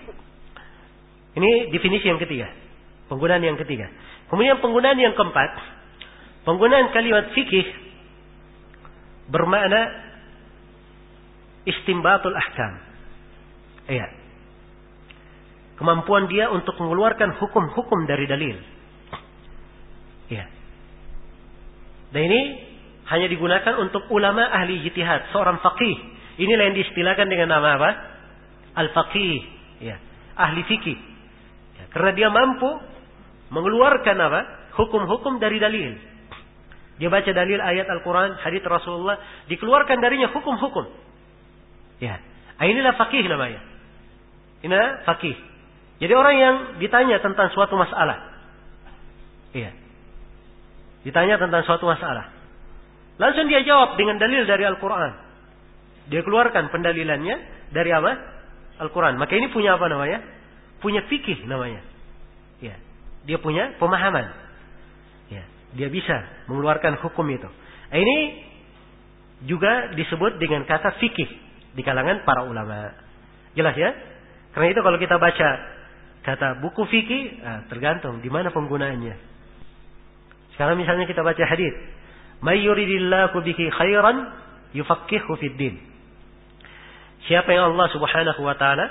A: Ini definisi yang ketiga. Penggunaan yang ketiga. Kemudian penggunaan yang keempat. Penggunaan kalimat fikih bermakna istimbatul ahkam. Iya. Kemampuan dia untuk mengeluarkan hukum-hukum dari dalil. Iya. Dan ini hanya digunakan untuk ulama ahli ijtihad, seorang faqih. Inilah yang diistilahkan dengan nama apa? Al-faqih. Ya. Ahli fikih. Ya. Karena dia mampu mengeluarkan apa? Hukum-hukum dari dalil. Dia baca dalil ayat Al-Quran, hadits Rasulullah, dikeluarkan darinya hukum-hukum. Ya. Inilah faqih namanya. Inilah faqih. Jadi orang yang ditanya tentang suatu masalah. Iya. Ditanya tentang suatu masalah. Langsung dia jawab dengan dalil dari Al-Quran. Dia keluarkan pendalilannya dari apa? Al-Quran. Maka ini punya apa namanya? Punya fikih namanya. Ya. Dia punya pemahaman. Ya. Dia bisa mengeluarkan hukum itu. Nah, ini juga disebut dengan kata fikih di kalangan para ulama. Jelas ya? Karena itu kalau kita baca kata buku fikih, nah, tergantung di mana penggunaannya. Sekarang misalnya kita baca hadis. May yuridillahu bihi khairan yufaqqihhu fid din. Siapa yang Allah Subhanahu wa taala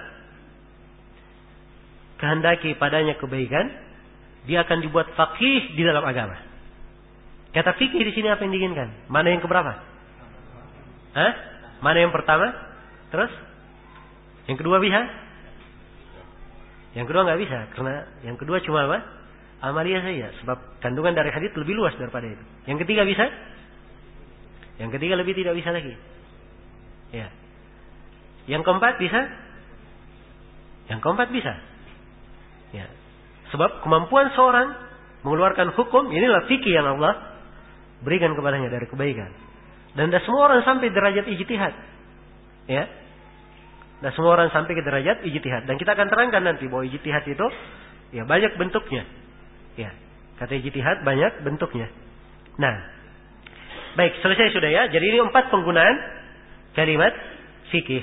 A: kehendaki padanya kebaikan, dia akan dibuat faqih di dalam agama. Kata fikih di sini apa yang diinginkan? Mana yang keberapa? Hah? Mana yang pertama? Terus? Yang kedua bisa? Yang kedua nggak bisa, karena yang kedua cuma apa? Amaliyah saja, sebab kandungan dari hadits lebih luas daripada itu. Yang ketiga bisa? Yang ketiga lebih tidak bisa lagi. Ya. Yang keempat bisa? Yang keempat bisa. Ya. Sebab kemampuan seorang mengeluarkan hukum, inilah fikih yang Allah berikan kepadanya dari kebaikan. Dan tidak semua orang sampai derajat ijtihad. Ya. Tidak semua orang sampai ke derajat ijtihad. Dan kita akan terangkan nanti bahwa ijtihad itu ya banyak bentuknya. Ya, kata ijtihad banyak bentuknya. Nah, baik, selesai sudah ya. Jadi ini empat penggunaan kalimat fikih.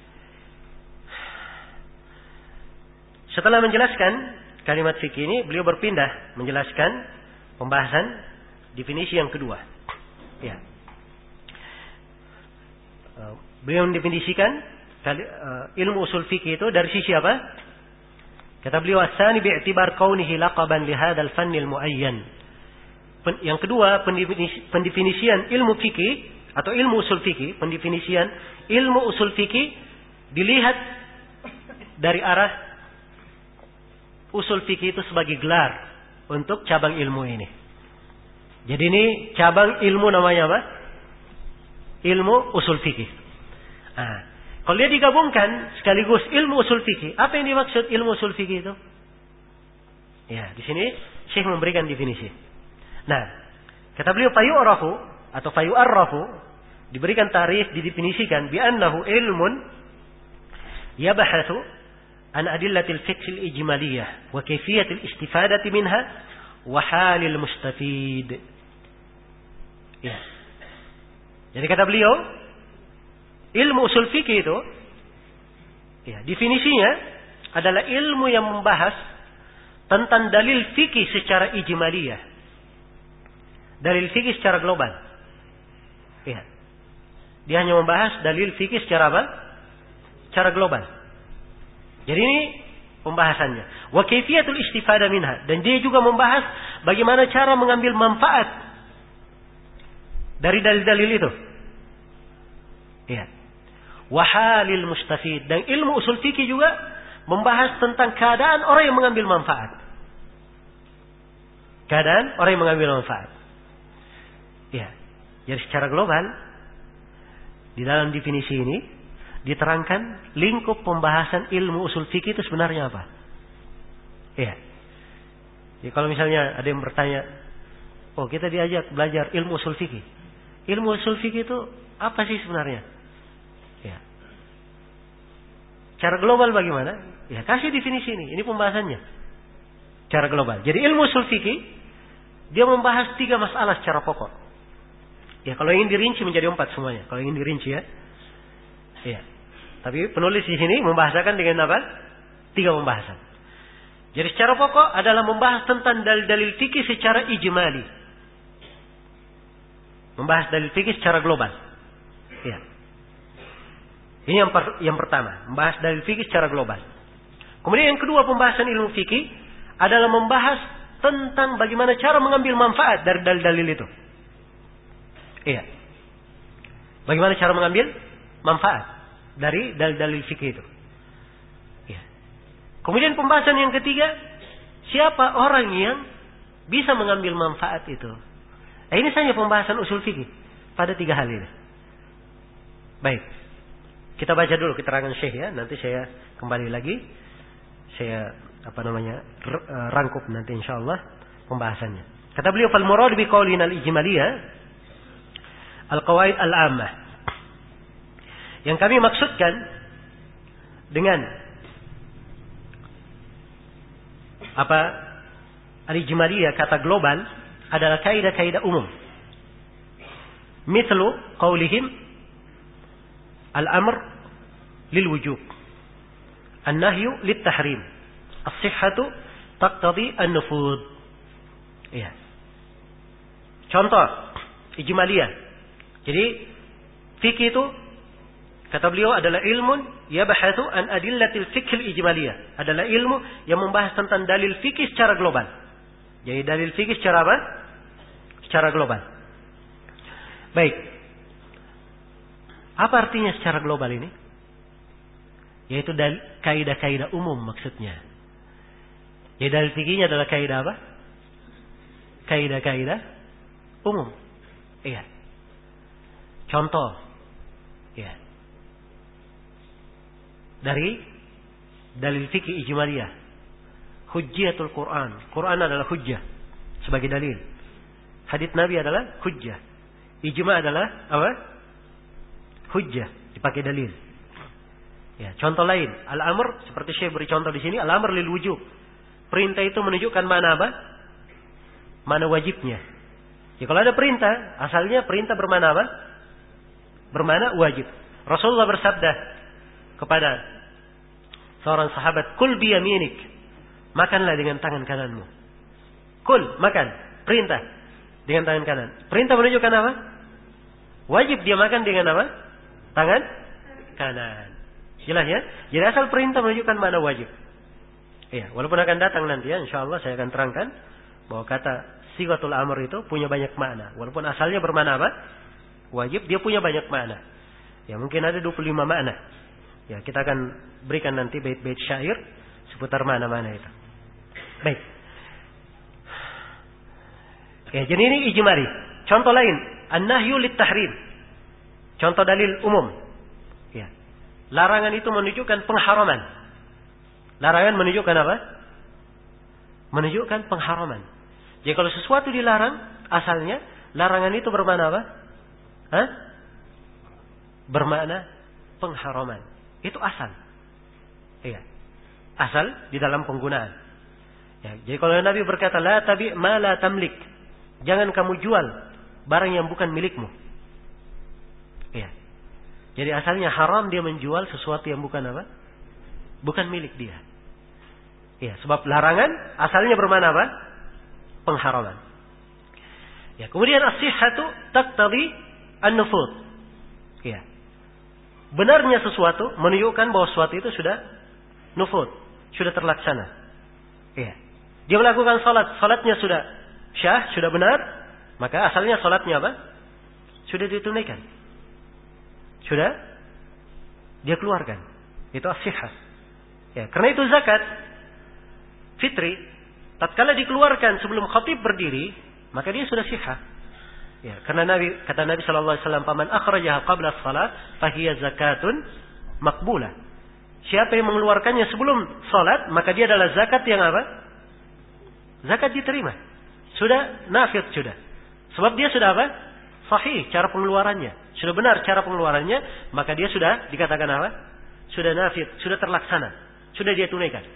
A: Setelah menjelaskan kalimat fikih ini, beliau berpindah menjelaskan pembahasan definisi yang kedua. Ya. Beliau mendefinisikan ilmu usul fikih itu dari sisi apa? Kata beliau, "As-tsani bi'tibar kaunihi laqaban li hadzal fanni al-muayyan." Yang kedua, pendefinisian ilmu fikih atau ilmu usul fikih, pendefinisian ilmu usul fikih dilihat dari arah usul fikih itu sebagai gelar untuk cabang ilmu ini. Jadi ini cabang ilmu namanya apa? Ilmu usul fikih. Nah, kalau dia digabungkan sekaligus ilmu usul fikih, apa yang dimaksud ilmu usul fikih itu? Ya, di sini Syekh memberikan definisi. Nah, kata beliau fayu'rafu atau fayu'arrafu, diberikan tarikh, didefinisikan bi annahu ilmun yabhathu an adillatil fiqh al-ijmaliyah wa kayfiyatil istifadati minha wa halil mustafid. Ya. Jadi kata beliau, ilmu usul fikih itu, ya, definisinya adalah ilmu yang membahas tentang dalil fikih secara ijmaliyah, dalil fikih secara global. Ya. Dia hanya membahas dalil fikih secara apa? Secara global. Jadi ini pembahasannya. Wa kaifiyatul istifadah minha, dan dia juga membahas bagaimana cara mengambil manfaat dari dalil-dalil itu. Ya. Wahalil mustafid, dan ilmu usul fikih juga membahas tentang keadaan orang yang mengambil manfaat. Keadaan orang yang mengambil manfaat. Ya. Jadi secara global di dalam definisi ini diterangkan lingkup pembahasan ilmu usul fikih itu sebenarnya apa. Ya. Jadi kalau misalnya ada yang bertanya, oh kita diajak belajar ilmu usul fikih. Ilmu usul fikih itu apa sih sebenarnya? Ya. Cara global bagaimana? Ya, kasih definisi ini. Ini pembahasannya. Cara global. Jadi ilmu usul fikih dia membahas tiga masalah secara pokok. Ya, kalau ingin dirinci menjadi empat semuanya. Kalau ingin dirinci ya. Ya. Tapi penulis di sini membahasakan dengan apa? Tiga pembahasan. Jadi secara pokok adalah membahas tentang dalil-dalil fikih secara ijmali. Membahas dalil fikih secara global. Ya. Ini yang, per, yang pertama, membahas dalil fikih secara global. Kemudian yang kedua, pembahasan ilmu fikih adalah membahas tentang bagaimana cara mengambil manfaat dari dalil-dalil itu. Iya. Bagaimana cara mengambil manfaat dari dalil-dalil fikih itu. Iya. Kemudian pembahasan yang ketiga, siapa orang yang bisa mengambil manfaat itu. Nah, ini saja pembahasan usul fikih pada tiga hal ini. Baik. Kita baca dulu keterangan Syekh ya, nanti saya kembali lagi. Saya apa namanya? rangkup nanti insyaallah pembahasannya. Kata beliau, "Fal murad bi qaulina al-ijmaliyah al-qawaid al-ammah." Yang kami maksudkan dengan apa? Al-ijmaliyah, kata global, adalah kaidah-kaidah umum. Mithlu qaulihim al-amr lil wujub, an-nahyu lit tahrim, as-sihhatu taqtadi an-nufud. Iya. Contoh ijmaliyah. Jadi fikih itu kata beliau adalah ilmun yabhathu an adillatil fiqh al-ijmaliyah, adalah ilmu yang membahas tentang dalil fikih secara global. Jadi dalil fikih secara apa? Secara global. Baik. Apa artinya secara global ini? Yaitu dalil kaidah-kaidah umum maksudnya. Jadi dalil fikihnya adalah kaidah apa? Kaidah-kaidah umum. Iya. Contoh. Iya. Dari dalil fikih ijmaliyah. Hujjatul Quran. Quran adalah hujjah sebagai dalil. Hadits Nabi adalah hujjah. Ijma adalah apa? Hujjah, dipakai dalil. Ya, contoh lain, al-amr, seperti Syekh beri contoh di sini, al-amr lil wujub. Perintah itu menunjukkan mana apa? Mana wajibnya. Ya, kalau ada perintah, asalnya perintah bermana apa? Bermana wajib. Rasulullah bersabda kepada seorang sahabat, "Kul bi yaminik." Makanlah dengan tangan kananmu. Kul, makan, perintah. Dengan tangan kanan. Perintah menunjukkan apa? Wajib dia makan dengan apa? Tangan kanan. Jelas ya? Jadi asal perintah menunjukkan makna wajib. Iya, walaupun akan datang nanti ya, insyaallah saya akan terangkan bahwa kata sigatul amr itu punya banyak makna. Walaupun asalnya bermakna apa? Wajib, dia punya banyak makna. Ya, mungkin ada dua puluh lima makna. Ya, kita akan berikan nanti bait-bait syair seputar makna-makna itu. Baik. Ya, jadi ini ijmali. Contoh lain, an-nahyu lit-tahrim. Contoh dalil umum. Ya. Larangan itu menunjukkan pengharaman. Larangan menunjukkan apa? Menunjukkan pengharaman. Jadi kalau sesuatu dilarang, asalnya larangan itu bermakna apa? Hah? Bermakna pengharaman. Itu asal. Iya. Asal di dalam penggunaan. Ya, jadi kalau Nabi berkata la tabi ma la tamlik. Jangan kamu jual barang yang bukan milikmu. Iya. Jadi asalnya haram dia menjual sesuatu yang bukan apa? Bukan milik dia. Iya, sebab larangan asalnya bermakna apa? Pengharaman. Ya, kemudian as-sihhatu taqtadi an-nufud. Iya. Benarnya sesuatu menunjukkan bahwa sesuatu itu sudah nufud, sudah terlaksana. Iya. Dia melakukan salat, salatnya sudah syah, sudah benar, maka asalnya salatnya apa? Sudah ditunaikan. Sudah dia keluarkan. Itu as-sihhah. Ya, karena itu zakat fitri tatkala dikeluarkan sebelum khatib berdiri, maka dia sudah sihah. Ya, karena Nabi kata Nabi sallallahu alaihi wasallam, "Faman akhrajaha qabla as-shalah fa hiya zakatun maqbulah." Siapa yang mengeluarkannya sebelum salat, maka dia adalah zakat yang apa? Zakat diterima. Sudah nafid sudah. Sebab dia sudah apa? Sahih cara pengeluarannya. Sudah benar cara pengeluarannya, maka dia sudah dikatakan apa? Sudah nafid, sudah terlaksana. Sudah dia tunaikan.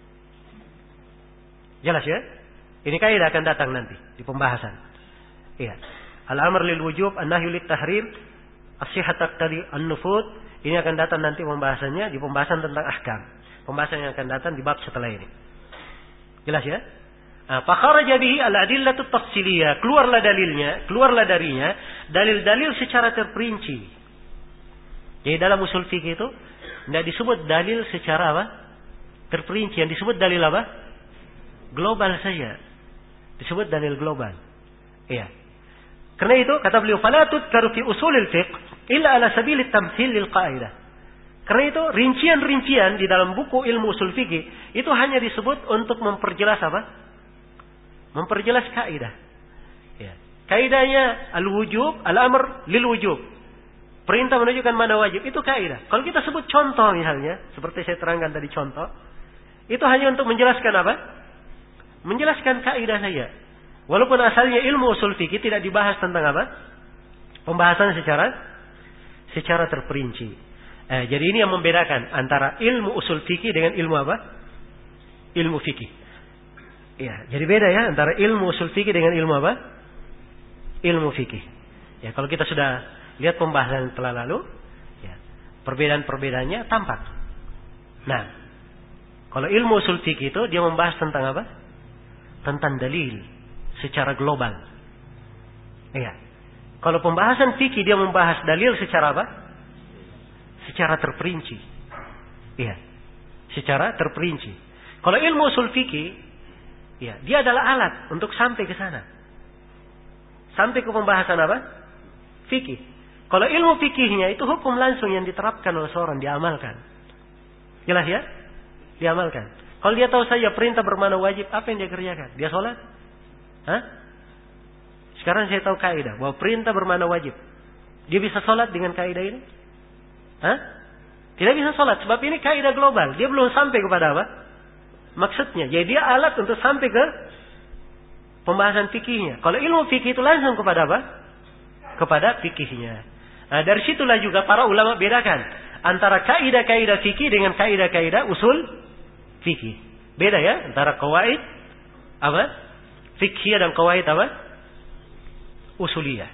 A: Jelas ya? Ini kaidah akan datang nanti di pembahasan. Iya. Al-amr lil wujub, an-nahyu lit tahrim, as-sihhat taqtadi an-nufud. Ini akan datang nanti pembahasannya di pembahasan tentang ahkam. Pembahasan yang akan datang di bab setelah ini. Jelas ya? Fa kharaja bihi al-adillatut tafsiliyah. Keluarlah dalilnya, keluarlah darinya dalil-dalil secara terperinci. Jadi dalam usul fikih itu tidak disebut dalil secara apa? Terperinci. Yang disebut dalil apa? Global saja. Disebut dalil global. Iya. Karena itu kata beliau, "Fala tudkaru fi usulil fiqh illa ala sabilit tamthil lil qaidah." Karena itu rincian-rincian di dalam buku ilmu usul fikih itu hanya disebut untuk memperjelas apa? Memperjelas kaidah. Ya. Kaidahnya al-wujub, al-amr lil wujub. Perintah menunjukkan mana wajib, itu kaidah. Kalau kita sebut contoh misalnya, seperti saya terangkan tadi contoh, itu hanya untuk menjelaskan apa? Menjelaskan kaidah saja. Walaupun asalnya ilmu usul fikih tidak dibahas tentang apa? Pembahasan secara secara terperinci. Eh, jadi ini yang membedakan antara ilmu usul fikih dengan ilmu apa? Ilmu fikih. Ya, jadi beda ya antara ilmu usul fikih dengan ilmu apa? Ilmu fikih. Ya, kalau kita sudah lihat pembahasan yang telah lalu, ya, perbedaan-perbedaannya tampak. Nah, kalau ilmu usul fikih itu dia membahas tentang apa? Tentang dalil secara global. Iya. Kalau pembahasan fikih dia membahas dalil secara apa? Secara terperinci. Iya. Secara terperinci. Kalau ilmu usul fikih, ya, dia adalah alat untuk sampai ke sana. Sampai ke pembahasan apa? Fikih. Kalau ilmu fikihnya itu hukum langsung yang diterapkan oleh seorang, diamalkan. Jelas ya? Diamalkan. Kalau dia tahu saja perintah bermakna wajib, apa yang dia kerjakan? Dia sholat? Hah? Sekarang saya tahu kaidah bahwa perintah bermakna wajib. Dia bisa sholat dengan kaidah ini? Hah? Tidak bisa sholat, sebab ini kaidah global. Dia belum sampai kepada apa? Maksudnya. Jadi dia alat untuk sampai ke pembahasan fikihnya. Kalau ilmu fikih itu langsung kepada apa? Kepada fikihnya. Nah, dari situlah juga para ulama bedakan antara kaidah-kaidah fikih dengan kaidah-kaidah usul fikih. Beda ya antara qawaid apa? Fikhiyah dan qawaid apa? Usuliyah.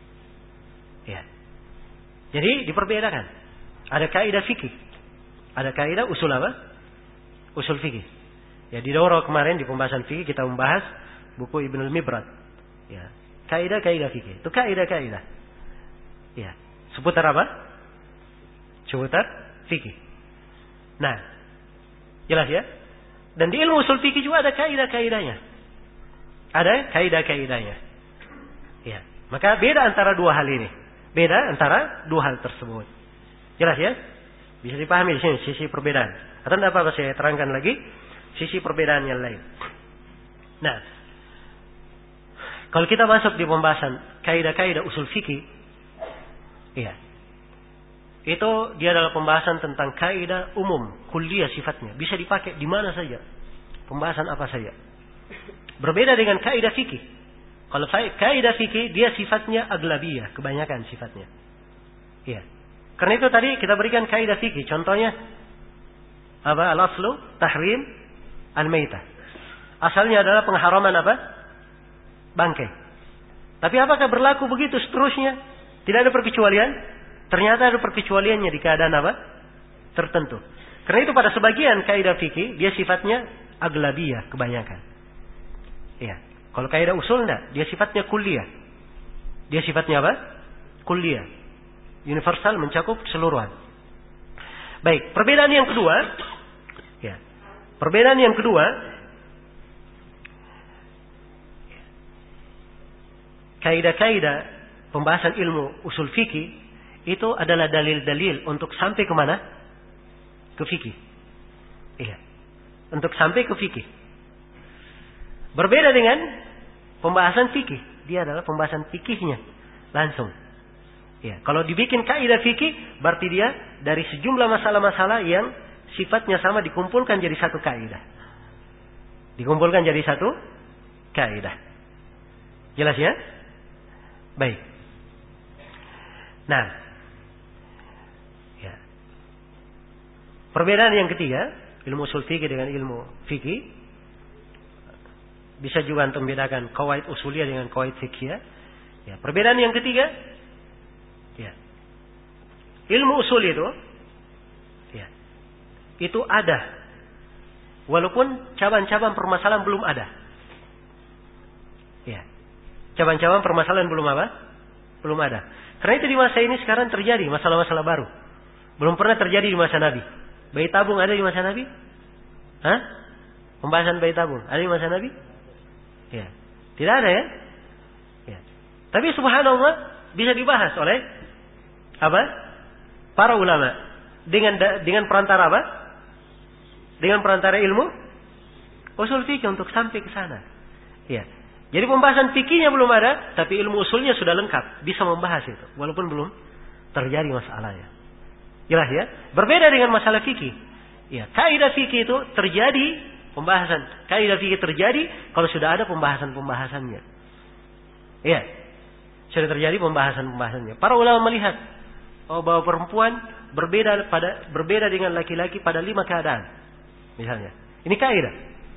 A: Ya. Jadi diperbedakan. Ada kaidah fikih. Ada kaidah usul apa? Usul fikih. Ya, di daurah kemarin di pembahasan fikih kita membahas buku Ibnul Mibrad. Ya. Kaidah-kaidah fikih. Itu kaidah-kaidah. Ya, seputar apa? Seputar fikih. Nah, jelas ya? Dan di ilmu usul fikih juga ada kaidah-kaidahnya. Ada kaidah-kaidahnya. Ya, maka beda antara dua hal ini. Beda antara dua hal tersebut. Jelas ya? Bisa dipahami di sini sisi perbedaan. Atau tidak apa-apa saya terangkan lagi sisi perbedaan yang lain. Nah, kalau kita masuk di pembahasan kaidah-kaidah usul fikih, iya, itu dia adalah pembahasan tentang kaidah umum, kuliah sifatnya, bisa dipakai di mana saja, pembahasan apa saja. Berbeda dengan kaidah fikih. Kalau kaidah fikih dia sifatnya aglabiyah, kebanyakan sifatnya. Iya. Karena itu tadi kita berikan kaidah fikih, contohnya apa? Al-aslu tahrim al-maitah. Asalnya adalah pengharaman apa? Bangkai. Tapi apakah berlaku begitu seterusnya? Tidak ada perkecualian? Ternyata ada perkecualiannya di keadaan apa? Tertentu. Karena itu pada sebagian kaidah fikih dia sifatnya aglabiyah, kebanyakan. Iya. Kalau kaidah usul enggak, dia sifatnya kuliah. Dia sifatnya apa? Kuliah. Universal, mencakup keseluruhan. Baik, perbedaan yang kedua, ya. Perbedaan yang kedua, kaidah-kaidah pembahasan ilmu usul fikih itu adalah dalil-dalil untuk sampai ke mana? Ke fikih. Iya. Untuk sampai ke fikih. Berbeda dengan pembahasan fikih, dia adalah pembahasan fikihnya langsung. Ya, kalau dibikin kaidah fikih, berarti dia dari sejumlah masalah-masalah yang sifatnya sama dikumpulkan jadi satu kaidah. Dikumpulkan jadi satu kaidah. Jelas ya? Baik. Nah, ya. Perbedaan yang ketiga, ilmu usul fikih dengan ilmu fikih, bisa juga untuk membedakan qawaid usuliyah dengan qawaid fiqhiyah. Ya, perbedaan yang ketiga, ya. Ilmu usul itu, ya, itu ada, walaupun cabang-cabang permasalahan belum ada. Ya, cabang-cabang permasalahan belum apa? Belum ada. Karena itu di masa ini sekarang terjadi masalah-masalah baru. Belum pernah terjadi di masa Nabi. Bayi tabung ada di masa Nabi? Hah? Pembahasan bayi tabung ada di masa Nabi? Ya, tidak ada ya. Ya. Tapi subhanallah bisa dibahas oleh apa? Para ulama dengan dengan perantara apa? Dengan perantara ilmu usul fikih untuk sampai ke sana. Ya. Jadi pembahasan fikihnya belum ada, tapi ilmu usulnya sudah lengkap, bisa membahas itu walaupun belum terjadi masalahnya. Jelas ya? Berbeda dengan masalah fikih. Ya, kaidah fikih itu terjadi pembahasan. Kaidah fikih terjadi kalau sudah ada pembahasan-pembahasannya. Iya. Sudah terjadi pembahasan-pembahasannya. Para ulama melihat oh, bahwa perempuan berbeda pada berbeda dengan laki-laki pada lima keadaan. Misalnya. Ini kaidah.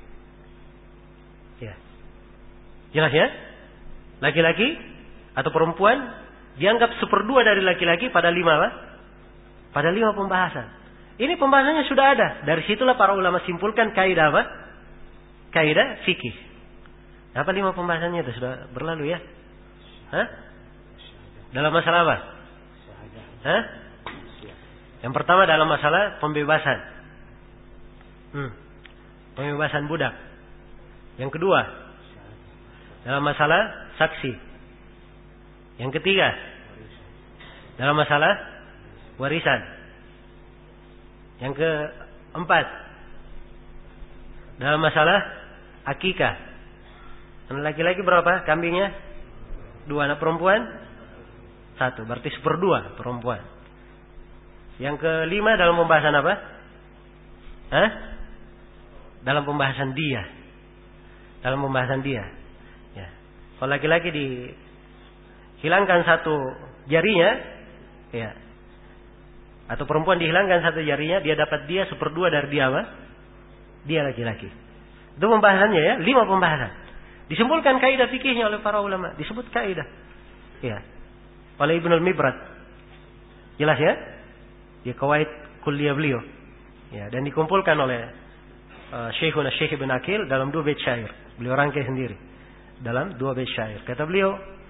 A: Ya. Jelas ya? Laki-laki atau perempuan dianggap seperdua dari laki-laki pada lima apa? Pada lima pembahasan. Ini pembahasannya sudah ada. Dari situlah para ulama simpulkan kaidah apa? Kaidah fikih. Apa lima pembahasannya itu sudah berlalu ya? Hah? Dalam masalah apa? Hah? Yang pertama dalam masalah pembebasan. Hmm. Pembebasan budak. Yang kedua dalam masalah saksi. Yang ketiga dalam masalah warisan. Yang keempat dalam masalah akikah. Anak laki-laki berapa kambingnya? Dua. Anak perempuan satu. Berarti seperdua perempuan. Yang kelima dalam pembahasan apa? Hah? Dalam pembahasan dia. Dalam pembahasan dia. Ya. Kalau laki-laki dihilangkan satu jarinya, ya. Atau perempuan dihilangkan satu jarinya, dia dapat dia seperdua dari dia apa? Dia laki-laki. Itu pembahasannya ya, lima pembahasan. Disimpulkan kaidah fikihnya oleh para ulama, disebut kaidah. Ya. Oleh Ibnul Mibrad. Jelas ya? Dia qawaid kuliah beliau. Ya, dan dikumpulkan oleh uh, Syekhuna Syekh Ibn Aqil dalam dua bait syair. Beliau rangkai sendiri dalam dua bait syair. Kata beliau,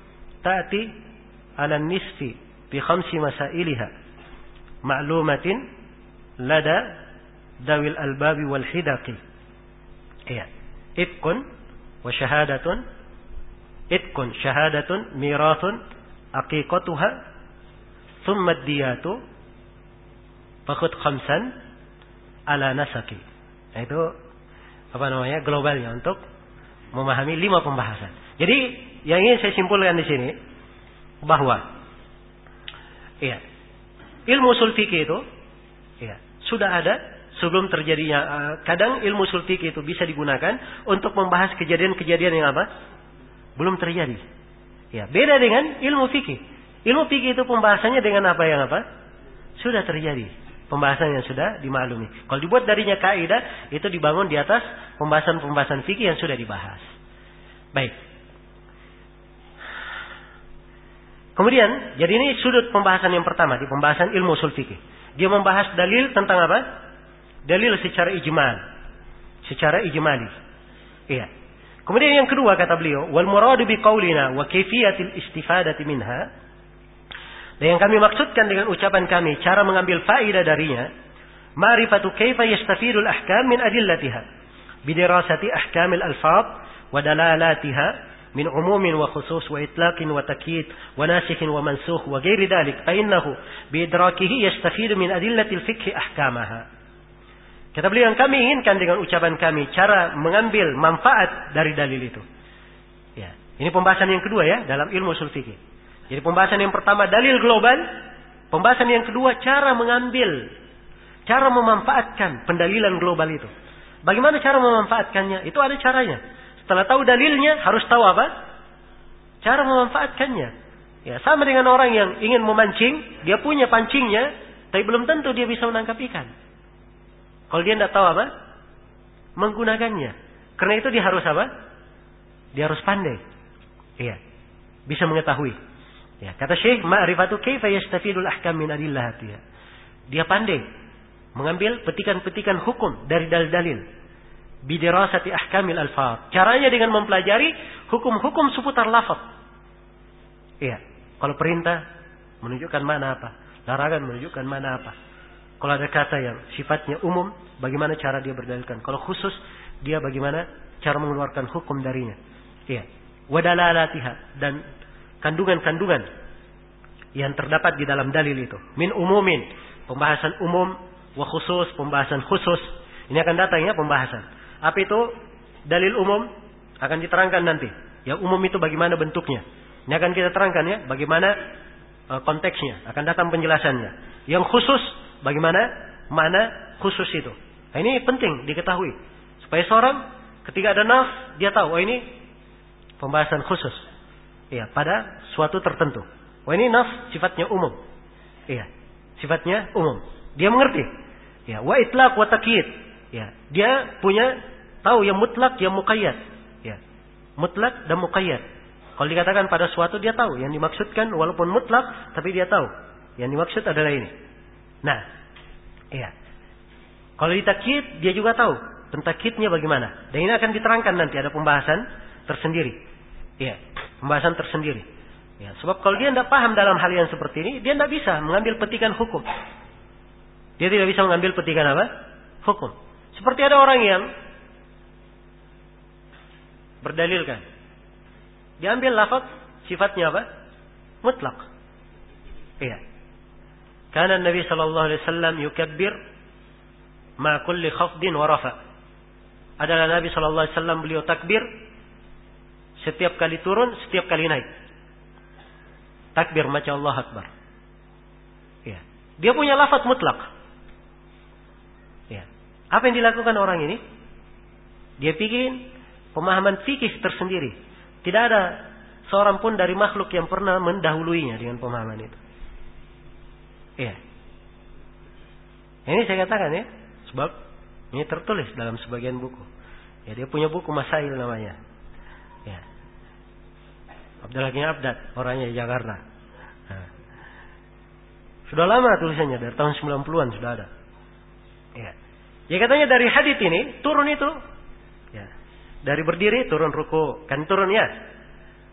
A: ta'ti 'ala nisfi bi khamsi masailiha ma'lumatin lada dawil albabi wal hidaqi. Iya. Itqun wa syahadatun itqun syahadatun mirathun aqiqatuha thumma diyatu fakhud khamsan ala nasaki. Nah, itu apa namanya globalnya untuk memahami lima pembahasan. Jadi yang ingin saya simpulkan di sini bahwa iya, ilmu ushul fikih itu iya, sudah ada sebelum terjadinya. Uh, kadang ilmu ushul fikih itu bisa digunakan untuk membahas kejadian-kejadian yang apa? Belum terjadi. Ya, beda dengan ilmu fikih. Ilmu fikih itu pembahasannya dengan apa yang apa? Sudah terjadi. Pembahasan yang sudah dimaklumi. Kalau dibuat darinya kaidah, itu dibangun di atas pembahasan-pembahasan fikih yang sudah dibahas. Baik. Kemudian, jadi ini sudut pembahasan yang pertama di pembahasan ilmu ushul fikih. Dia membahas dalil tentang apa? Dalil secara ijmal, secara ijmali. Iya. Kemudian yang kedua kata beliau, wal muradu bi qaulina wa kayfiyatil istifadati minha. Dan yang kami maksudkan dengan ucapan kami, cara mengambil faedah darinya, ma'rifatu kaifa yastafidul ahkam min adillatiha, bidirasati ahkamil alfaz wa dalalatiha min umumin wa khusus wa itlaqin wa takyid wa nasikhin wa mansukh wa ghairi dhalik, fa innahu bi idrakihi yastafidu min adillatil fiqh ahkamaha. Kata beliau, yang kami inginkan dengan ucapan kami, cara mengambil manfaat dari dalil itu. Ya, ini pembahasan yang kedua ya dalam ilmu ushul fikih. Jadi pembahasan yang pertama dalil global, pembahasan yang kedua cara mengambil, cara memanfaatkan pendalilan global itu. Bagaimana cara memanfaatkannya? Itu ada caranya. Setelah tahu dalilnya, harus tahu apa? Cara memanfaatkannya. Ya, sama dengan orang yang ingin memancing, dia punya pancingnya, tapi belum tentu dia bisa menangkap ikan. Kalau dia tidak tahu apa? Menggunakannya. Karena itu dia harus apa? Dia harus pandai. Iya. Bisa mengetahui. Ya, kata Syekh, ma'rifatu kaifa yastafidul ahkam min adillatiha. Dia pandai mengambil petikan-petikan hukum dari dalil-dalil. Bidirasati ahkamil alfaz. Caranya dengan mempelajari hukum-hukum seputar lafaz. Iya. Kalau perintah menunjukkan mana apa, larangan menunjukkan mana apa. Kalau ada kata yang sifatnya umum, bagaimana cara dia berdalilkan. Kalau khusus, dia bagaimana cara mengeluarkan hukum darinya. Iya. Wadalalatiha, dan kandungan-kandungan yang terdapat di dalam dalil itu. Min umumin, pembahasan umum, wa khusus, pembahasan khusus. Ini akan datang ya pembahasan. Apa itu dalil umum? Akan diterangkan nanti. Yang umum itu bagaimana bentuknya. Ini akan kita terangkan ya, bagaimana uh, konteksnya. Akan datang penjelasannya. Yang khusus, bagaimana mana khusus itu. Nah, ini penting diketahui. Supaya seorang ketika ada nas, dia tahu, oh ini pembahasan khusus. Iya, pada suatu tertentu. Wah, ini nas sifatnya umum. Iya, sifatnya umum. Dia mengerti. Ya, wa itlaq wa takyid. Ya, dia punya tahu yang mutlak, yang muqayyad. Ya, mutlak dan muqayyad. Kalau dikatakan pada suatu dia tahu yang dimaksudkan walaupun mutlak, tapi dia tahu yang dimaksud adalah ini. Nah, iya. Kalau ditakyid dia juga tahu pentakyidnya bagaimana. Dan ini akan diterangkan nanti ada pembahasan tersendiri. Iya, pembahasan tersendiri. Ya, sebab kalau dia tidak paham dalam hal yang seperti ini, dia tidak bisa mengambil petikan hukum. Dia tidak bisa mengambil petikan apa? Hukum. Seperti ada orang yang berdalilkan. Diambil lafaz sifatnya apa? Mutlak. Iya. Karena Nabi sallallahu alaihi wasallam yukabbir ma kulli khafdin wa rafa. Adalah Nabi sallallahu alaihi wasallam beliau takbir setiap kali turun, setiap kali naik. Takbir maca Allah Akbar. Ya. Dia punya lafaz mutlak. Ya. Apa yang dilakukan orang ini? Dia bikin pemahaman fikih tersendiri. Tidak ada seorang pun dari makhluk yang pernah mendahuluinya dengan pemahaman itu. Ya. Ini saya katakan ya, sebab ini tertulis dalam sebagian buku. Ya, dia punya buku Masail namanya. Ya. Abdul Hakim Abdad, orangnya di Jakarta. Nah. Sudah lama tulisannya, dari tahun sembilan puluhan sudah ada. Ya. Ya katanya dari hadits ini turun itu. Ya. Dari berdiri turun ruku, kan turun ya.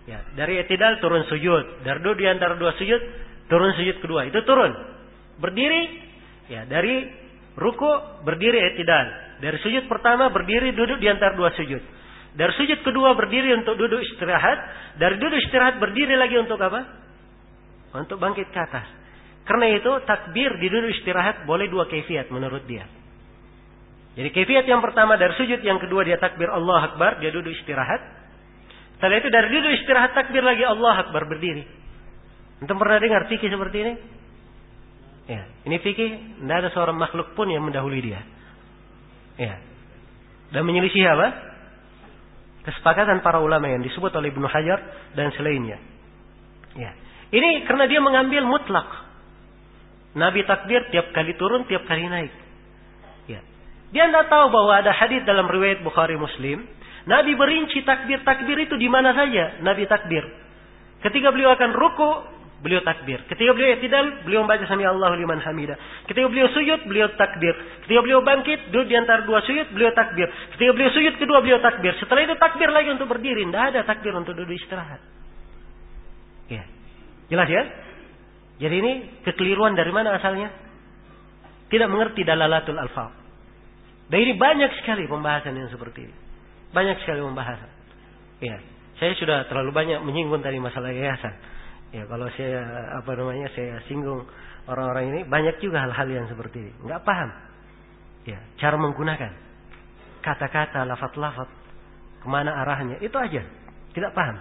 A: Ya, dari i'tidal turun sujud, dari duduk di antara dua sujud turun sujud kedua, itu turun. Berdiri, ya dari ruku berdiri i'tidal, dari sujud pertama berdiri duduk di antara dua sujud, dari sujud kedua berdiri untuk duduk istirahat, dari duduk istirahat berdiri lagi untuk apa? Untuk bangkit ke atas. Karena itu takbir di duduk istirahat boleh dua kaifiat menurut dia. Jadi kaifiat yang pertama dari sujud, yang kedua dia takbir Allah Akbar, dia duduk istirahat. Setelah itu dari duduk istirahat takbir lagi Allah Akbar, berdiri. Antum pernah dengar fikih seperti ini? Ya, ini fikih, tidak ada seorang makhluk pun yang mendahului dia. Ya. Dan menyelisih apa? Kesepakatan para ulama yang disebut oleh Ibnu Hajar dan selainnya. Ya. Ini karena dia mengambil mutlak. Nabi takbir tiap kali turun, tiap kali naik. Ya. Dia tidak tahu bahwa ada hadis dalam riwayat Bukhari Muslim. Nabi berinci takbir-takbir itu di mana saja Nabi takbir. Ketika beliau akan ruku, beliau takbir. Ketika beliau i'tidal, beliau membaca sami Allahu liman hamidah. Ketika beliau sujud, beliau takbir. Ketika beliau bangkit, duduk di antara dua sujud, beliau takbir. Ketika beliau sujud kedua, beliau takbir. Setelah itu takbir lagi untuk berdiri. Tidak ada takbir untuk duduk istirahat. Ya. Jelas ya? Jadi ini kekeliruan dari mana asalnya? Tidak mengerti dalalatul alfaz. Dan ini banyak sekali pembahasan yang seperti ini. Banyak sekali pembahasan. Ya, saya sudah terlalu banyak menyinggung tadi masalah yayasan. Ya, kalau saya apa namanya saya singgung orang-orang ini, banyak juga hal-hal yang seperti ini. Enggak paham. Ya, cara menggunakan kata-kata, lafaz-lafaz, kemana arahnya, itu aja. Tidak paham.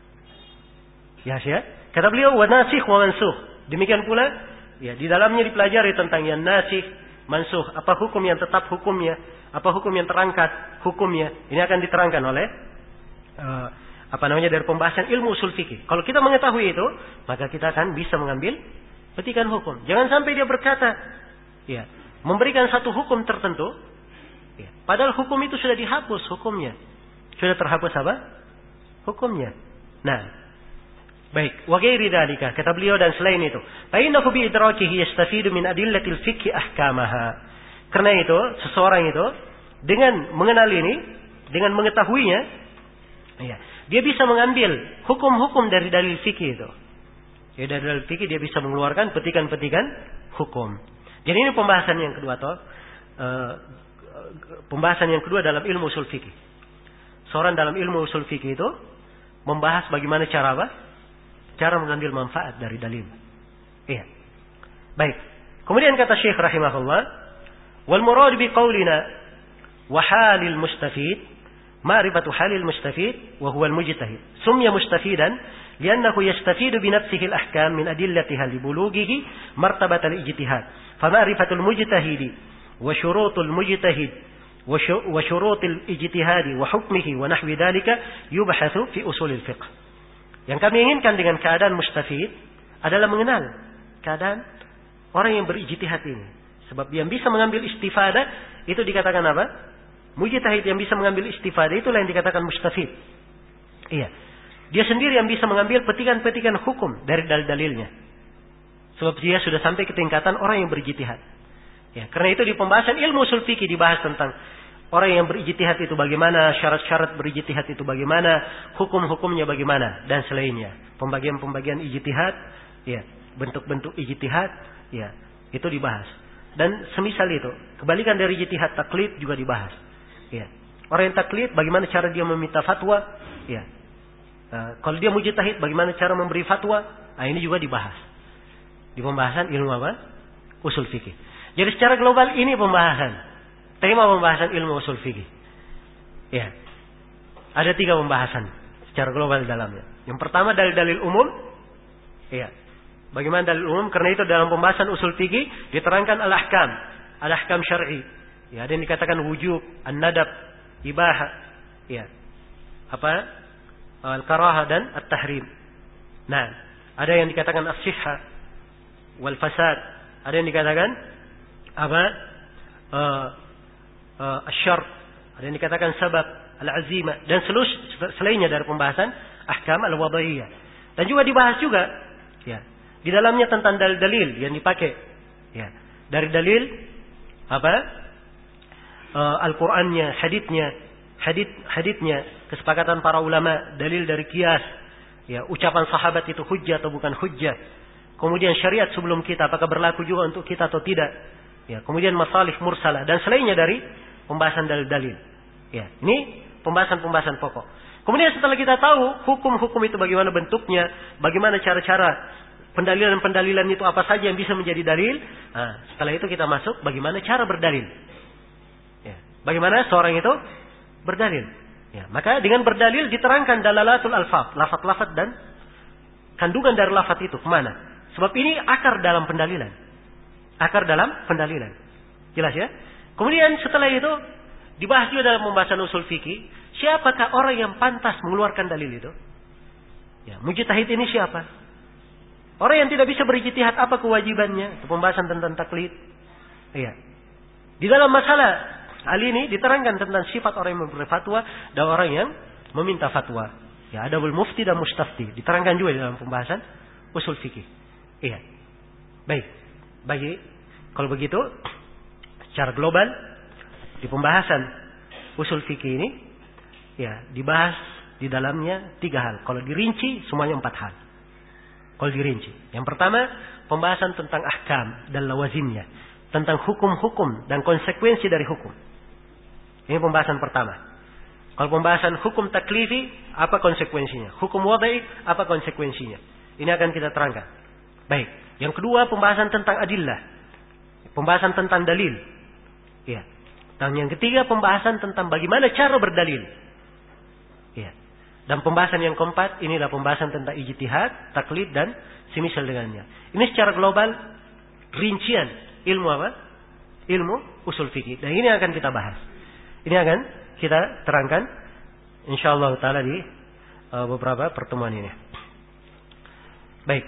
A: Ya, ya. Kata beliau, wa nasikh wa mansukh. Demikian pula, ya, di dalamnya dipelajari tentang yang nasikh, mansukh, apa hukum yang tetap hukumnya, apa hukum yang terangkat hukumnya. Ini akan diterangkan oleh uh, apa namanya dari pembahasan ilmu usul fikih. Kalau kita mengetahui itu, maka kita akan bisa mengambil petikan hukum. Jangan sampai dia berkata, ya, memberikan satu hukum tertentu, ya, padahal hukum itu sudah dihapus hukumnya. Sudah terhapus apa? Hukumnya. Nah, baik, wa ghairi dzalika, kata beliau, dan selain itu, fa innahu bi idrakihi yastafidu min adillatil fiqh ahkamaha. Karena itu, seseorang itu dengan mengenal ini, dengan mengetahuinya, ya, dia bisa mengambil hukum-hukum dari dalil fikih itu. Ya, dari dalil fikih dia bisa mengeluarkan petikan-petikan hukum. Jadi ini pembahasan yang kedua, toh, uh, pembahasan yang kedua dalam ilmu usul fikih. Seorang dalam ilmu usul fikih itu membahas bagaimana cara apa? Cara mengambil manfaat dari dalil. Iya. Baik. Kemudian kata Syekh rahimahullah, wal murad bi qaulina wa halil mustafid ma'rifatu halil mustafid wa huwa al mujtahid. Sumya mustafidan li'annahu yastafidu bi nafsihi al ahkam min adillatiha li bulughihi martabat al ijtihad. Fa ma'rifatu al mujtahid wa syurutul mujtahid wa syurutul ijtihad wa hukmihi wa nahwi dhalika yubhathu fi usul al fiqh. Yang kami inginkan dengan keadaan mustafid adalah mengenal keadaan orang yang berijtihad ini. Sebab yang bisa mengambil istifadah itu dikatakan apa? Mujtahid yang bisa mengambil istifadah itulah yang dikatakan mustafid. Iya. Dia sendiri yang bisa mengambil petikan-petikan hukum dari dalil-dalilnya. Sebab dia sudah sampai ke tingkatan orang yang berijtihad. Ya, karena itu di pembahasan ilmu usul fikih dibahas tentang orang yang berijtihad itu bagaimana, syarat-syarat berijtihad itu bagaimana, hukum-hukumnya bagaimana, dan selainnya. Pembagian-pembagian ijtihad, ya, bentuk-bentuk ijtihad, ya, itu dibahas. Dan semisal itu, kebalikan dari ijtihad, taklid juga dibahas. Ya. Orang yang taklid, bagaimana cara dia meminta fatwa, ya. Uh, kalau dia mujtahid, bagaimana cara memberi fatwa, nah, ini juga dibahas. Di pembahasan ilmu apa? Usul fikih. Jadi secara global ini pembahasan. Tema pembahasan ilmu usul fikih. Ya. Ada tiga pembahasan secara global dalamnya. Yang pertama dalil-dalil umum. Ya. Bagaimana dalil umum? Karena itu dalam pembahasan usul fikih diterangkan al-ahkam, al-ahkam syar'i. Ya, ada yang dikatakan wujub, an-nadab, ibahah, ya. Apa? Al-karahah dan at-tahrim. Nah, ada yang dikatakan as-sihhah wal fasad. Ada yang dikatakan apa? Uh, uh, asy-syarr. Ada yang dikatakan sabab, al-azimah, dan seluruh selainnya dari pembahasan ahkam al-wad'iyah. Dan juga dibahas juga, ya, di dalamnya tentang dalil-dalil yang dipakai, ya, dari dalil apa? Uh, Al-Qur'annya, haditsnya, hadits haditsnya, kesepakatan para ulama, dalil dari qiyas, Ya, ucapan sahabat itu hujjah atau bukan hujjah. Kemudian syariat sebelum kita apakah berlaku juga untuk kita atau tidak. Ya, kemudian masalih mursalah dan selainnya dari pembahasan dalil-dalil. Ya, ini pembahasan-pembahasan pokok. Kemudian setelah kita tahu hukum-hukum itu bagaimana bentuknya, bagaimana cara-cara pendalilan-pendalilan itu apa saja yang bisa menjadi dalil. Nah, setelah itu kita masuk bagaimana cara berdalil. Ya, bagaimana seorang itu berdalil. Ya, maka dengan berdalil diterangkan dalalatul alfaz, lafaz-lafaz dan kandungan dari lafaz itu kemana. Sebab ini akar dalam pendalilan. Akar dalam pendalilan. Jelas ya? Kemudian setelah itu dibahas juga dalam pembahasan usul fikih, siapakah orang yang pantas mengeluarkan dalil itu? Ya, mujtahid ini siapa? Orang yang tidak bisa berijtihad, apa kewajibannya? Itu pembahasan tentang taklid. Iya. Di dalam masalah hal ini diterangkan tentang sifat orang yang memberi fatwa dan orang yang meminta fatwa. Ya, adabul mufti dan mustafti diterangkan juga dalam pembahasan usul fikih. Iya. Baik. Bagi kalau begitu secara global di pembahasan usul fikih ini ya dibahas di dalamnya tiga hal. Kalau dirinci semuanya empat hal. Kalau dirinci. Yang pertama pembahasan tentang ahkam dan lawazimnya, tentang hukum-hukum dan konsekuensi dari hukum. Ini pembahasan pertama. Kalau pembahasan hukum taklifi, apa konsekuensinya? Hukum wadai, apa konsekuensinya? Ini akan kita terangkan. Baik. Yang kedua pembahasan tentang adillah. Pembahasan tentang dalil. Ya. Dan yang ketiga pembahasan tentang bagaimana cara berdalil. Ya. Dan pembahasan yang keempat inilah pembahasan tentang ijtihad, taklid dan semisal dengannya. Ini secara global rincian ilmu apa? Ilmu usul fikih. Dan ini akan kita bahas. Ini akan kita terangkan insyaallah taala di uh, beberapa pertemuan ini. Baik.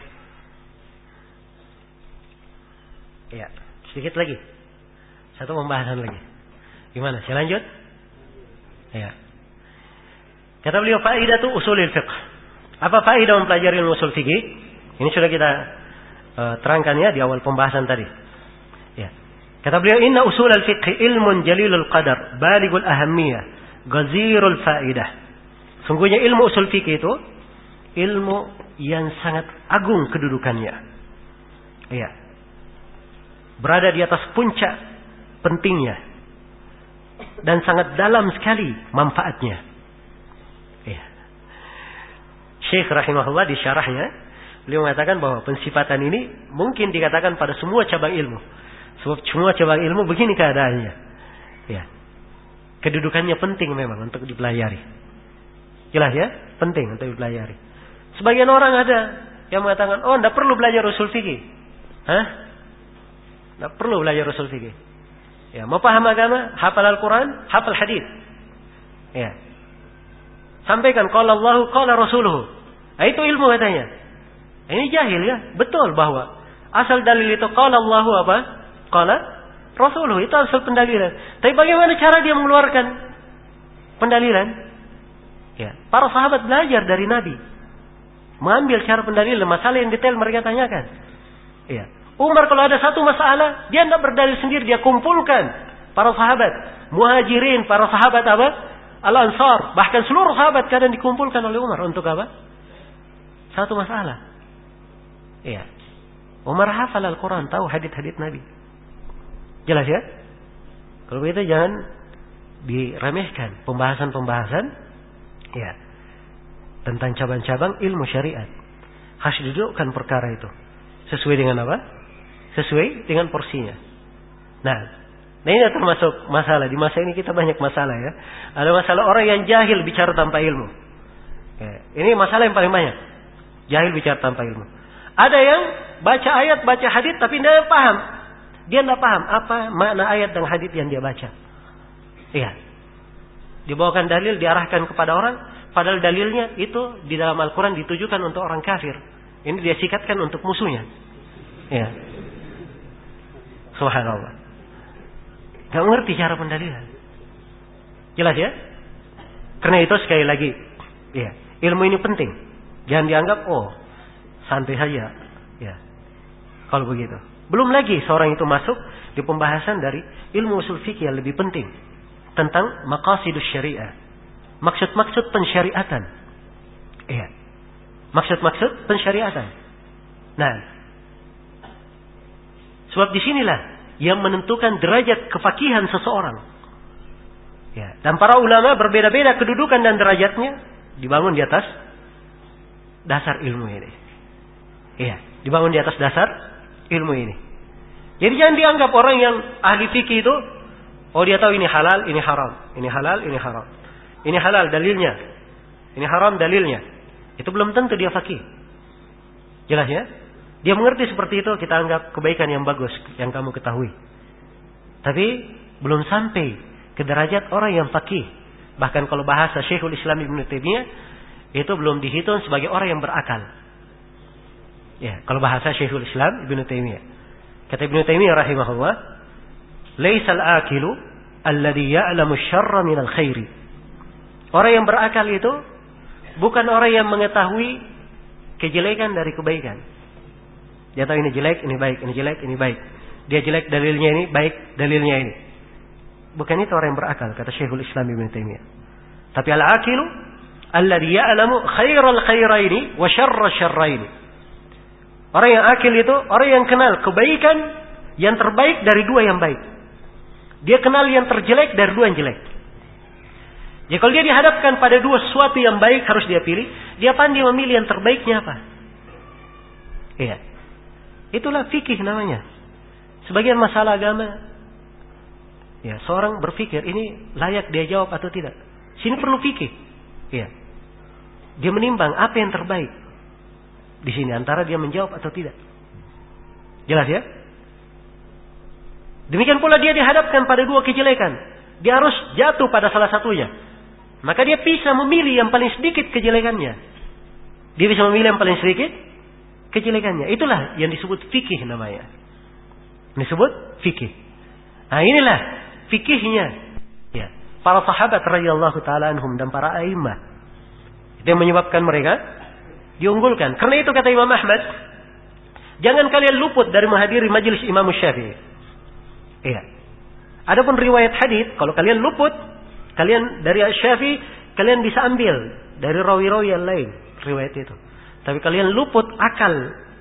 A: Ya, sedikit lagi. Satu pembahasan lagi. Gimana? Saya lanjut? Ya. Kata beliau faidatu usulil fiqh. Apa faedah mempelajari ilmu usul fikih? Ini sudah kita uh, terangkan ya di awal pembahasan tadi. Ya. Kata beliau inna usulul fiqh ilmun jalilul qadar, balighul ahammiyah, ghazirul faidah. Sungguhnya ilmu usul fikih itu ilmu yang sangat agung kedudukannya. Iya. Berada di atas puncak pentingnya dan sangat dalam sekali manfaatnya. Ya. Syekh rahimahullah di syarahnya beliau mengatakan bahwa pensifatan ini mungkin dikatakan pada semua cabang ilmu. Sebab semua cabang ilmu begini keadaannya. Ya. Kedudukannya penting memang untuk dipelajari. Jelas ya? Penting untuk dipelajari. Sebagian orang ada yang mengatakan, "Oh, enggak perlu belajar usul fikih." Hah? Tidak perlu belajar usul fikih. Ya, mau paham agama, hafal Al-Quran, hafal hadis. Ya. Sampaikan qala Allahu qala Rasuluhu. Nah, itu ilmu katanya. Ini jahil ya, betul bahwa asal dalil itu qala Allahu apa? Qala Rasuluhu, itu asal pendalilan. Tapi bagaimana cara dia mengeluarkan pendalilan? Ya, para sahabat belajar dari Nabi. Mengambil cara pendalilan masalah yang detail mereka tanyakan. Ya. Umar kalau ada satu masalah, dia tidak berdalil sendiri, dia kumpulkan para sahabat, muhajirin, para sahabat apa? Al-Ansar, bahkan seluruh sahabat kadang dikumpulkan oleh Umar untuk apa? Satu masalah. Iya. Umar hafal Al-Quran, tahu hadits-hadits Nabi. Jelas ya? Kalau begitu jangan diremehkan pembahasan-pembahasan ya tentang cabang-cabang ilmu syariat. Harus didudukkan perkara itu sesuai dengan apa? Sesuai dengan porsinya. Nah, nah ini termasuk masalah. Di masa ini kita banyak masalah ya. Ada masalah orang yang jahil bicara tanpa ilmu. Ya, ini masalah yang paling banyak. Jahil bicara tanpa ilmu. Ada yang baca ayat, baca hadis tapi tidak paham. Dia tidak paham apa makna ayat dan hadis yang dia baca. Iya. Dibawakan dalil, diarahkan kepada orang. Padahal dalilnya itu di dalam Al-Quran ditujukan untuk orang kafir. Ini dia sikatkan untuk musuhnya. Ya. Subhanallah. Gak mengerti cara pendalilan. Jelas ya? Karena itu sekali lagi, ya, ilmu ini penting. Jangan dianggap oh santai saja. Ya. Kalau begitu. Belum lagi seorang itu masuk di pembahasan dari ilmu usul fikih yang lebih penting tentang maqasidus syariah. Maksud-maksud pensyariatan. Iya. maksud-maksud pensyariatan. Nah, sebab disinilah yang menentukan derajat kefakihan seseorang. Ya, dan para ulama berbeda-beda kedudukan dan derajatnya dibangun di atas dasar ilmu ini. Iya, dibangun di atas dasar ilmu ini. Jadi jangan dianggap orang yang ahli fikih itu, oh dia tahu ini halal, ini haram, ini halal, ini haram. Ini halal dalilnya, ini haram dalilnya. Itu belum tentu dia fakih. Jelas ya? Dia mengerti seperti itu, kita anggap kebaikan yang bagus yang kamu ketahui. Tapi belum sampai ke derajat orang yang fakih. Bahkan kalau bahasa Syekhul Islam Ibnu Taimiyah, itu belum dihitung sebagai orang yang berakal. Ya, kalau bahasa Syekhul Islam Ibnu Taimiyah. Kata Ibnu Taimiyah rahimahullah, "Laisal akilu alladhi ya'lamu syarra minal khairi." Orang yang berakal itu bukan orang yang mengetahui kejelekan dari kebaikan. Dia tahu ini jelek, ini baik, ini jelek, ini baik. Dia jelek dalilnya ini, baik dalilnya ini. Bukan itu orang yang berakal, kata Syekhul Islam Ibnu Taimiyah. Tapi al-aqilu alladhi ya'lamu khairal khairaini wa syarra syarraini. Orang yang akil itu orang yang kenal kebaikan yang terbaik dari dua yang baik. Dia kenal yang terjelek dari dua yang jelek. Jadi kalau dia dihadapkan pada dua sesuatu yang baik harus dia pilih, dia pandai memilih yang terbaiknya apa. Iya. Itulah fikih namanya. Sebagian masalah agama, ya, seorang berpikir ini layak dia jawab atau tidak. Sini perlu fikih. Ya. Dia menimbang apa yang terbaik di sini antara dia menjawab atau tidak. Jelas ya? Demikian pula dia dihadapkan pada dua kejelekan. Dia harus jatuh pada salah satunya. Maka dia bisa memilih yang paling sedikit kejelekannya. Dia bisa memilih yang paling sedikit kejelekannya. Itulah yang disebut fikih namanya. Disebut fikih. Nah, inilah fikihnya, ya, para sahabat radhiyallahu taala anhum dan para a'immah. Itu yang menyebabkan mereka diunggulkan. Karena itu kata Imam Ahmad, jangan kalian luput dari menghadiri majelis Imam Syafi'i. Iya. Adapun riwayat hadis, kalau kalian luput, kalian dari Syafi'i, kalian bisa ambil dari rawi-rawi yang lain riwayat itu. Tapi kalian luput akal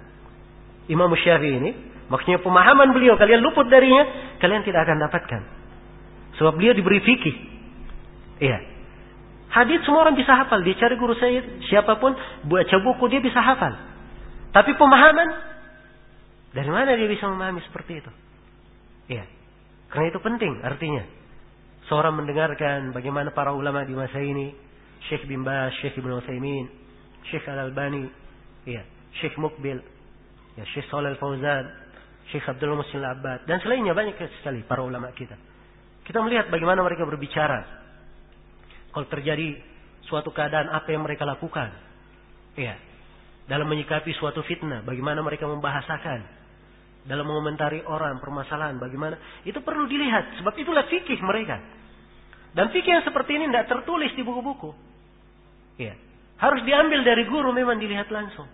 A: Imam Syafi'i ini, maksudnya pemahaman beliau, kalian luput darinya, kalian tidak akan dapatkan. Sebab beliau diberi fikih. Iya. Hadis semua orang bisa hafal. Dia cari guru saya, siapapun, baca buku dia bisa hafal. Tapi pemahaman, dari mana dia bisa memahami seperti itu? Iya. Karena itu penting artinya. Seorang mendengarkan bagaimana para ulama di masa ini, Syekh bin Baz, Syekh Ibnu Utsaimin, Syekh Al-Albani, iya, Syekh Mukbil, ya, Syekh Shalih Al-Fauzan, Syekh Abdul Muhsin Al-Abbad, dan selainnya banyak sekali para ulama kita. Kita melihat bagaimana mereka berbicara. Kalau terjadi suatu keadaan, apa yang mereka lakukan. Iya. Dalam menyikapi suatu fitnah, bagaimana mereka membahasakan. Dalam mengomentari orang, permasalahan, bagaimana. Itu perlu dilihat. Sebab itulah fikih mereka. Dan fikih yang seperti ini tidak tertulis di buku-buku. Iya. Harus diambil dari guru, memang dilihat langsung.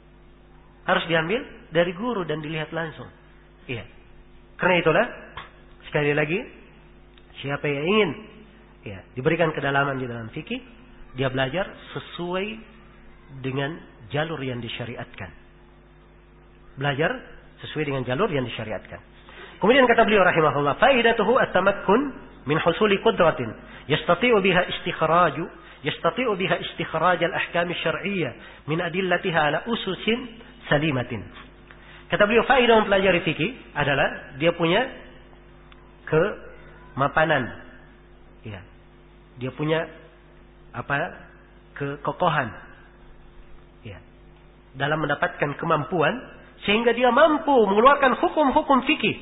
A: Harus diambil dari guru dan dilihat langsung. Iya. Karena itulah, sekali lagi, siapa yang ingin, ya, diberikan kedalaman di dalam fikih, dia belajar sesuai dengan jalur yang disyariatkan. Belajar sesuai dengan jalur yang disyariatkan. Kemudian kata beliau rahimahullah, faidatuhu at-tamakkun min husuli qudratin yastati'u biha istikhraju yastati'u biha istikhraj al-ahkam asy-syar'iyyah min adillatiha ala ususin salimatin. Kata beliau, faedah mempelajari fikih adalah dia punya kemapanan. Ya. Dia punya apa? Kekokohan. Ya. Dalam mendapatkan kemampuan sehingga dia mampu mengeluarkan hukum-hukum fikih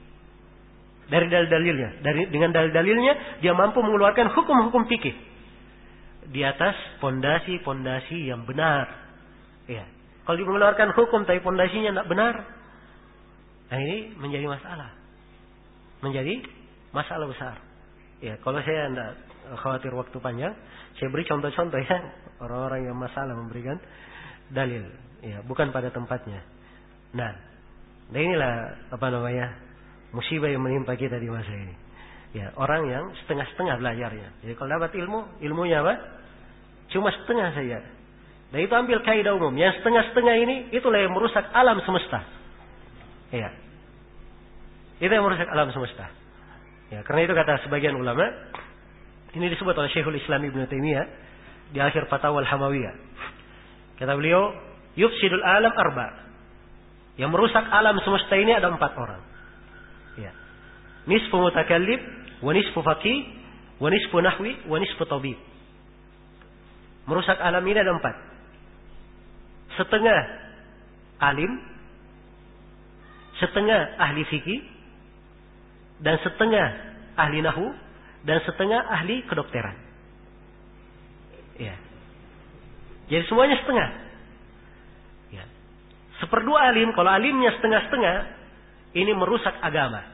A: dari dalil-dalilnya. Dari dengan dalil-dalilnya dia mampu mengeluarkan hukum-hukum fikih di atas pondasi-pondasi yang benar. Ya. Kalau dia mengeluarkan hukum tapi pondasinya tidak benar, nah ini menjadi masalah. Menjadi masalah besar. Ya, kalau saya tidak khawatir waktu panjang, saya beri contoh-contoh ya orang-orang yang masalah memberikan dalil, ya, bukan pada tempatnya. Nah, nah inilah apa namanya musibah yang menimpa kita di masa ini. Ya, orang yang setengah-setengah belajarnya. Jadi kalau dapat ilmu, ilmunya apa? Cuma setengah saja. Dan itu ambil kaidah umum. Yang setengah-setengah ini itulah yang merusak alam semesta. Ya. Itu yang merusak alam semesta. Ya, karena itu kata sebagian ulama, ini disebut oleh Syekhul Islam Ibnu Taimiyah di akhir Fatwa Al-Hamawiyah. Kata beliau, yufsidul alam arba. Yang merusak alam semesta ini ada empat orang. Ya. Nisfu mutakallim, wa nisfu faqih, wa nisfu nahwi, wa nisfu tabib. Merusak alam ini ada empat. Setengah alim, setengah ahli fikih, dan setengah ahli nahwu, dan setengah ahli kedokteran. Ya. Jadi semuanya setengah. Ya. Seperdua alim, kalau alimnya setengah-setengah, ini merusak agama.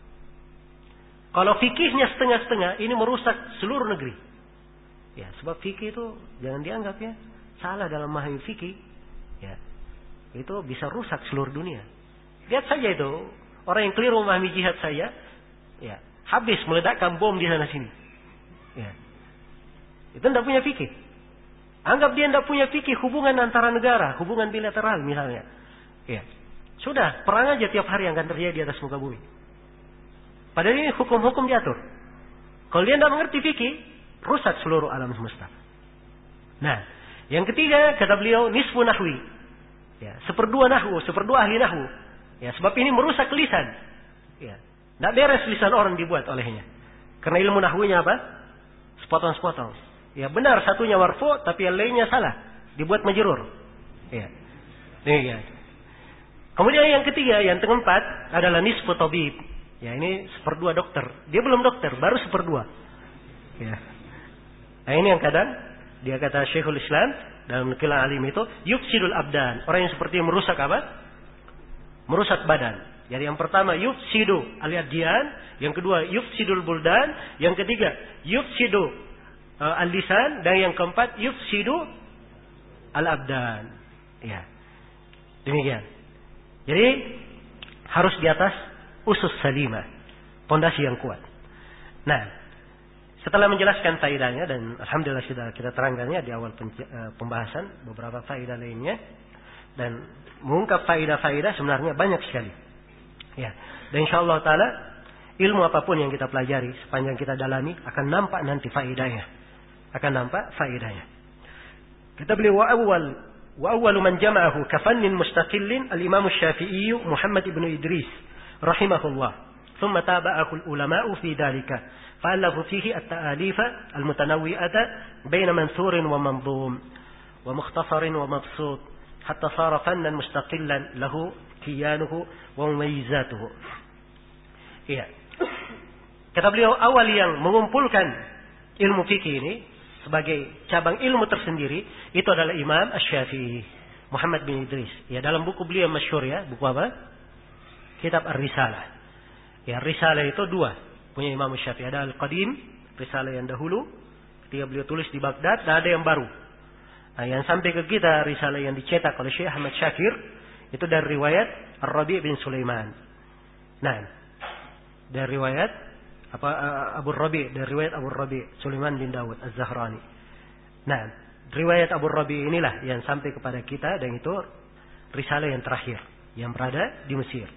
A: Kalau fikihnya setengah-setengah, ini merusak seluruh negeri. Ya, sebab fikih itu jangan dianggap ya salah dalam memahami fikih. Ya, itu bisa rusak seluruh dunia. Lihat saja itu orang yang keliru memahami jihad saya, ya habis meledakkan bom di sana sini. Ya, itu tidak punya fikih. Anggap dia tidak punya fikih hubungan antara negara, hubungan bilateral misalnya. Ya, sudah perang aja tiap hari yang akan terjadi di atas muka bumi. Padahal ini hukum-hukum diatur. Kalau dia tidak mengerti fikih, rusak seluruh alam semesta. Nah. Yang ketiga, kata beliau, nisfu nahwi. Ya, seperdua nahwu, seperdua ahli nahwu. Ya, sebab ini merusak lisan. Ya, tidak beres lisan orang dibuat olehnya. Karena ilmu nahwunya apa? Sepotong-sepotong. Ya, benar satunya marfu, tapi yang lainnya salah. Dibuat majrur. Ya. Demikian. Kemudian yang ketiga, yang keempat adalah nisfu tabib. Ya, ini seperdua dokter. Dia belum dokter, baru seperdua. Ya. Nah, ini yang kadang dia kata Syekhul Islam dalam nukilan alim itu yufsidul abdan. Orang yang seperti merusak apa? Merusak badan. Jadi yang pertama yufsidu al-adyan, yang kedua yufsidul buldan, yang ketiga yufsidu uh, al-lisan, dan yang keempat yufsidu al-abdan. Ya. Demikian. Jadi harus di atas usus salimah, pondasi yang kuat. Nah, setelah menjelaskan faedahnya, dan alhamdulillah sudah kita terangkannya di awal pembahasan beberapa faedah lainnya, dan mengungkap faedah-faedah sebenarnya banyak sekali. Ya, dan insyaallah taala ilmu apapun yang kita pelajari sepanjang kita dalami akan nampak nanti faedahnya. Akan nampak faedahnya. Kita beli wa awal wa awwalu man jama'ahu kafannin mustaqillin al-Imam Asy-Syafi'i Muhammad ibn Idris rahimahullah. ثم تابعه العلماء في ذلك فألفوا فيه التأليف المتنوعة بين منثور ومنظوم ومختصر ومبسوط حتى صار فنا مستقلا له كيانه ومميزاته. Iya. Kata beliau, awal yang mengumpulkan ilmu fikih ini sebagai cabang ilmu tersendiri itu adalah Imam Asy-Syafi'i Muhammad bin Idris. Ya, dalam buku beliau masyhur ya, buku apa? Kitab Ar-Risalah. Ya, risalah itu dua. Punya Imam Syafi'i. Ada Al-Qadim, risalah yang dahulu. Ketika beliau tulis di Baghdad. Dan ada yang baru. Nah, yang sampai ke kita, risalah yang dicetak oleh Syekh Ahmad Syakir. Itu dari riwayat Ar-Rabi' bin Sulaiman. Nah, dari riwayat apa Abu Rabi'. Dari riwayat Abu Rabi' Sulaiman bin Dawud Az-Zahrani. Nah, riwayat Abu Rabi' inilah yang sampai kepada kita. Dan itu risalah yang terakhir. Yang berada di Mesir.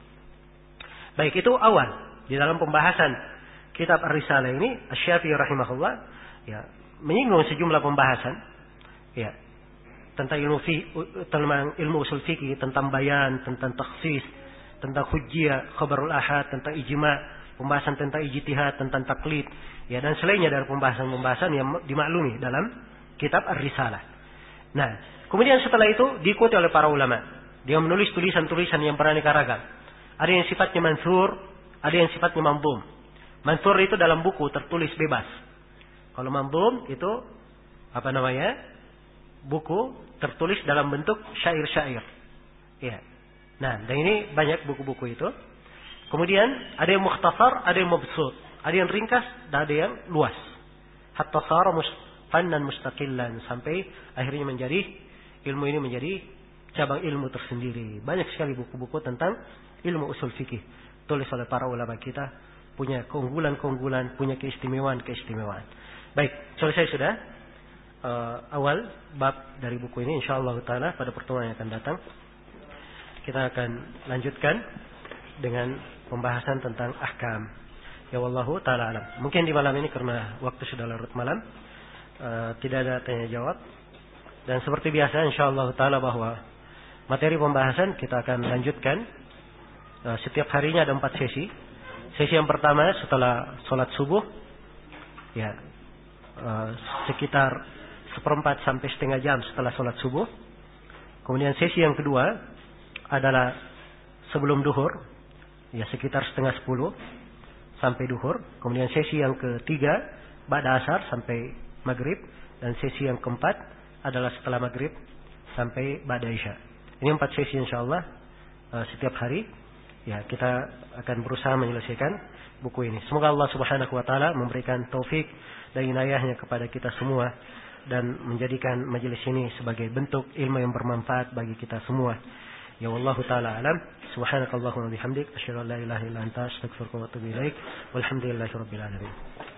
A: Baik, itu awal di dalam pembahasan kitab Ar-Risalah ini Asy-Syafi'i rahimahullah ya menyinggung sejumlah pembahasan ya tentang ilmu fi, tentang ilmu usul fikih, tentang bayan, tentang takhsis, tentang hujjah, khabarul ahad, tentang ijma', pembahasan tentang ijtihad, tentang taklid ya, dan selainnya dari pembahasan-pembahasan yang dimaklumi dalam kitab Ar-Risalah. Nah, kemudian setelah itu diikuti oleh para ulama. Dia menulis tulisan-tulisan yang beraneka ragam. Ada yang sifatnya mansur, ada yang sifatnya manzum. Mansur itu dalam buku tertulis bebas. Kalau manzum itu apa namanya? Buku tertulis dalam bentuk syair-syair. Ya. Nah, dan ini banyak buku-buku itu. Kemudian ada yang mukhtasar, ada yang mabsut, ada yang ringkas, dan ada yang luas. Hatta sara fannan mustaqillan, sampai akhirnya menjadi ilmu ini menjadi cabang ilmu tersendiri. Banyak sekali buku-buku tentang ilmu usul fikih tulis oleh para ulama kita, punya keunggulan-keunggulan, punya keistimewaan-keistimewaan. Baik, selesai sudah. uh, awal bab dari buku ini, insyaallah taala pada pertemuan yang akan datang kita akan lanjutkan dengan pembahasan tentang ahkam. Ya wallahu taala alam. Mungkin di malam ini karena waktu sudah larut malam, uh, tidak ada tanya jawab. Dan seperti biasa insyaallah taala bahwa materi pembahasan kita akan lanjutkan uh, setiap harinya ada empat sesi. Sesi yang pertama setelah sholat subuh, ya uh, sekitar seperempat sampai setengah jam setelah sholat subuh. Kemudian sesi yang kedua adalah sebelum duhur, ya sekitar setengah sepuluh sampai duhur. Kemudian sesi yang ketiga ba'da asar sampai maghrib, dan sesi yang keempat adalah setelah maghrib sampai ba'da isya. Ini empat sesi insyaallah uh, setiap hari. Ya, kita akan berusaha menyelesaikan buku ini. Semoga Allah Subhanahu wa taala memberikan taufik dan inayahnya kepada kita semua dan menjadikan majelis ini sebagai bentuk ilmu yang bermanfaat bagi kita semua. Ya wallahu taala alam. Subhanakallahumma bihamdik asyhadu an la ilaha illa anta astaghfiruka wa atubu ilaik. Walhamdulillahirabbil alamin.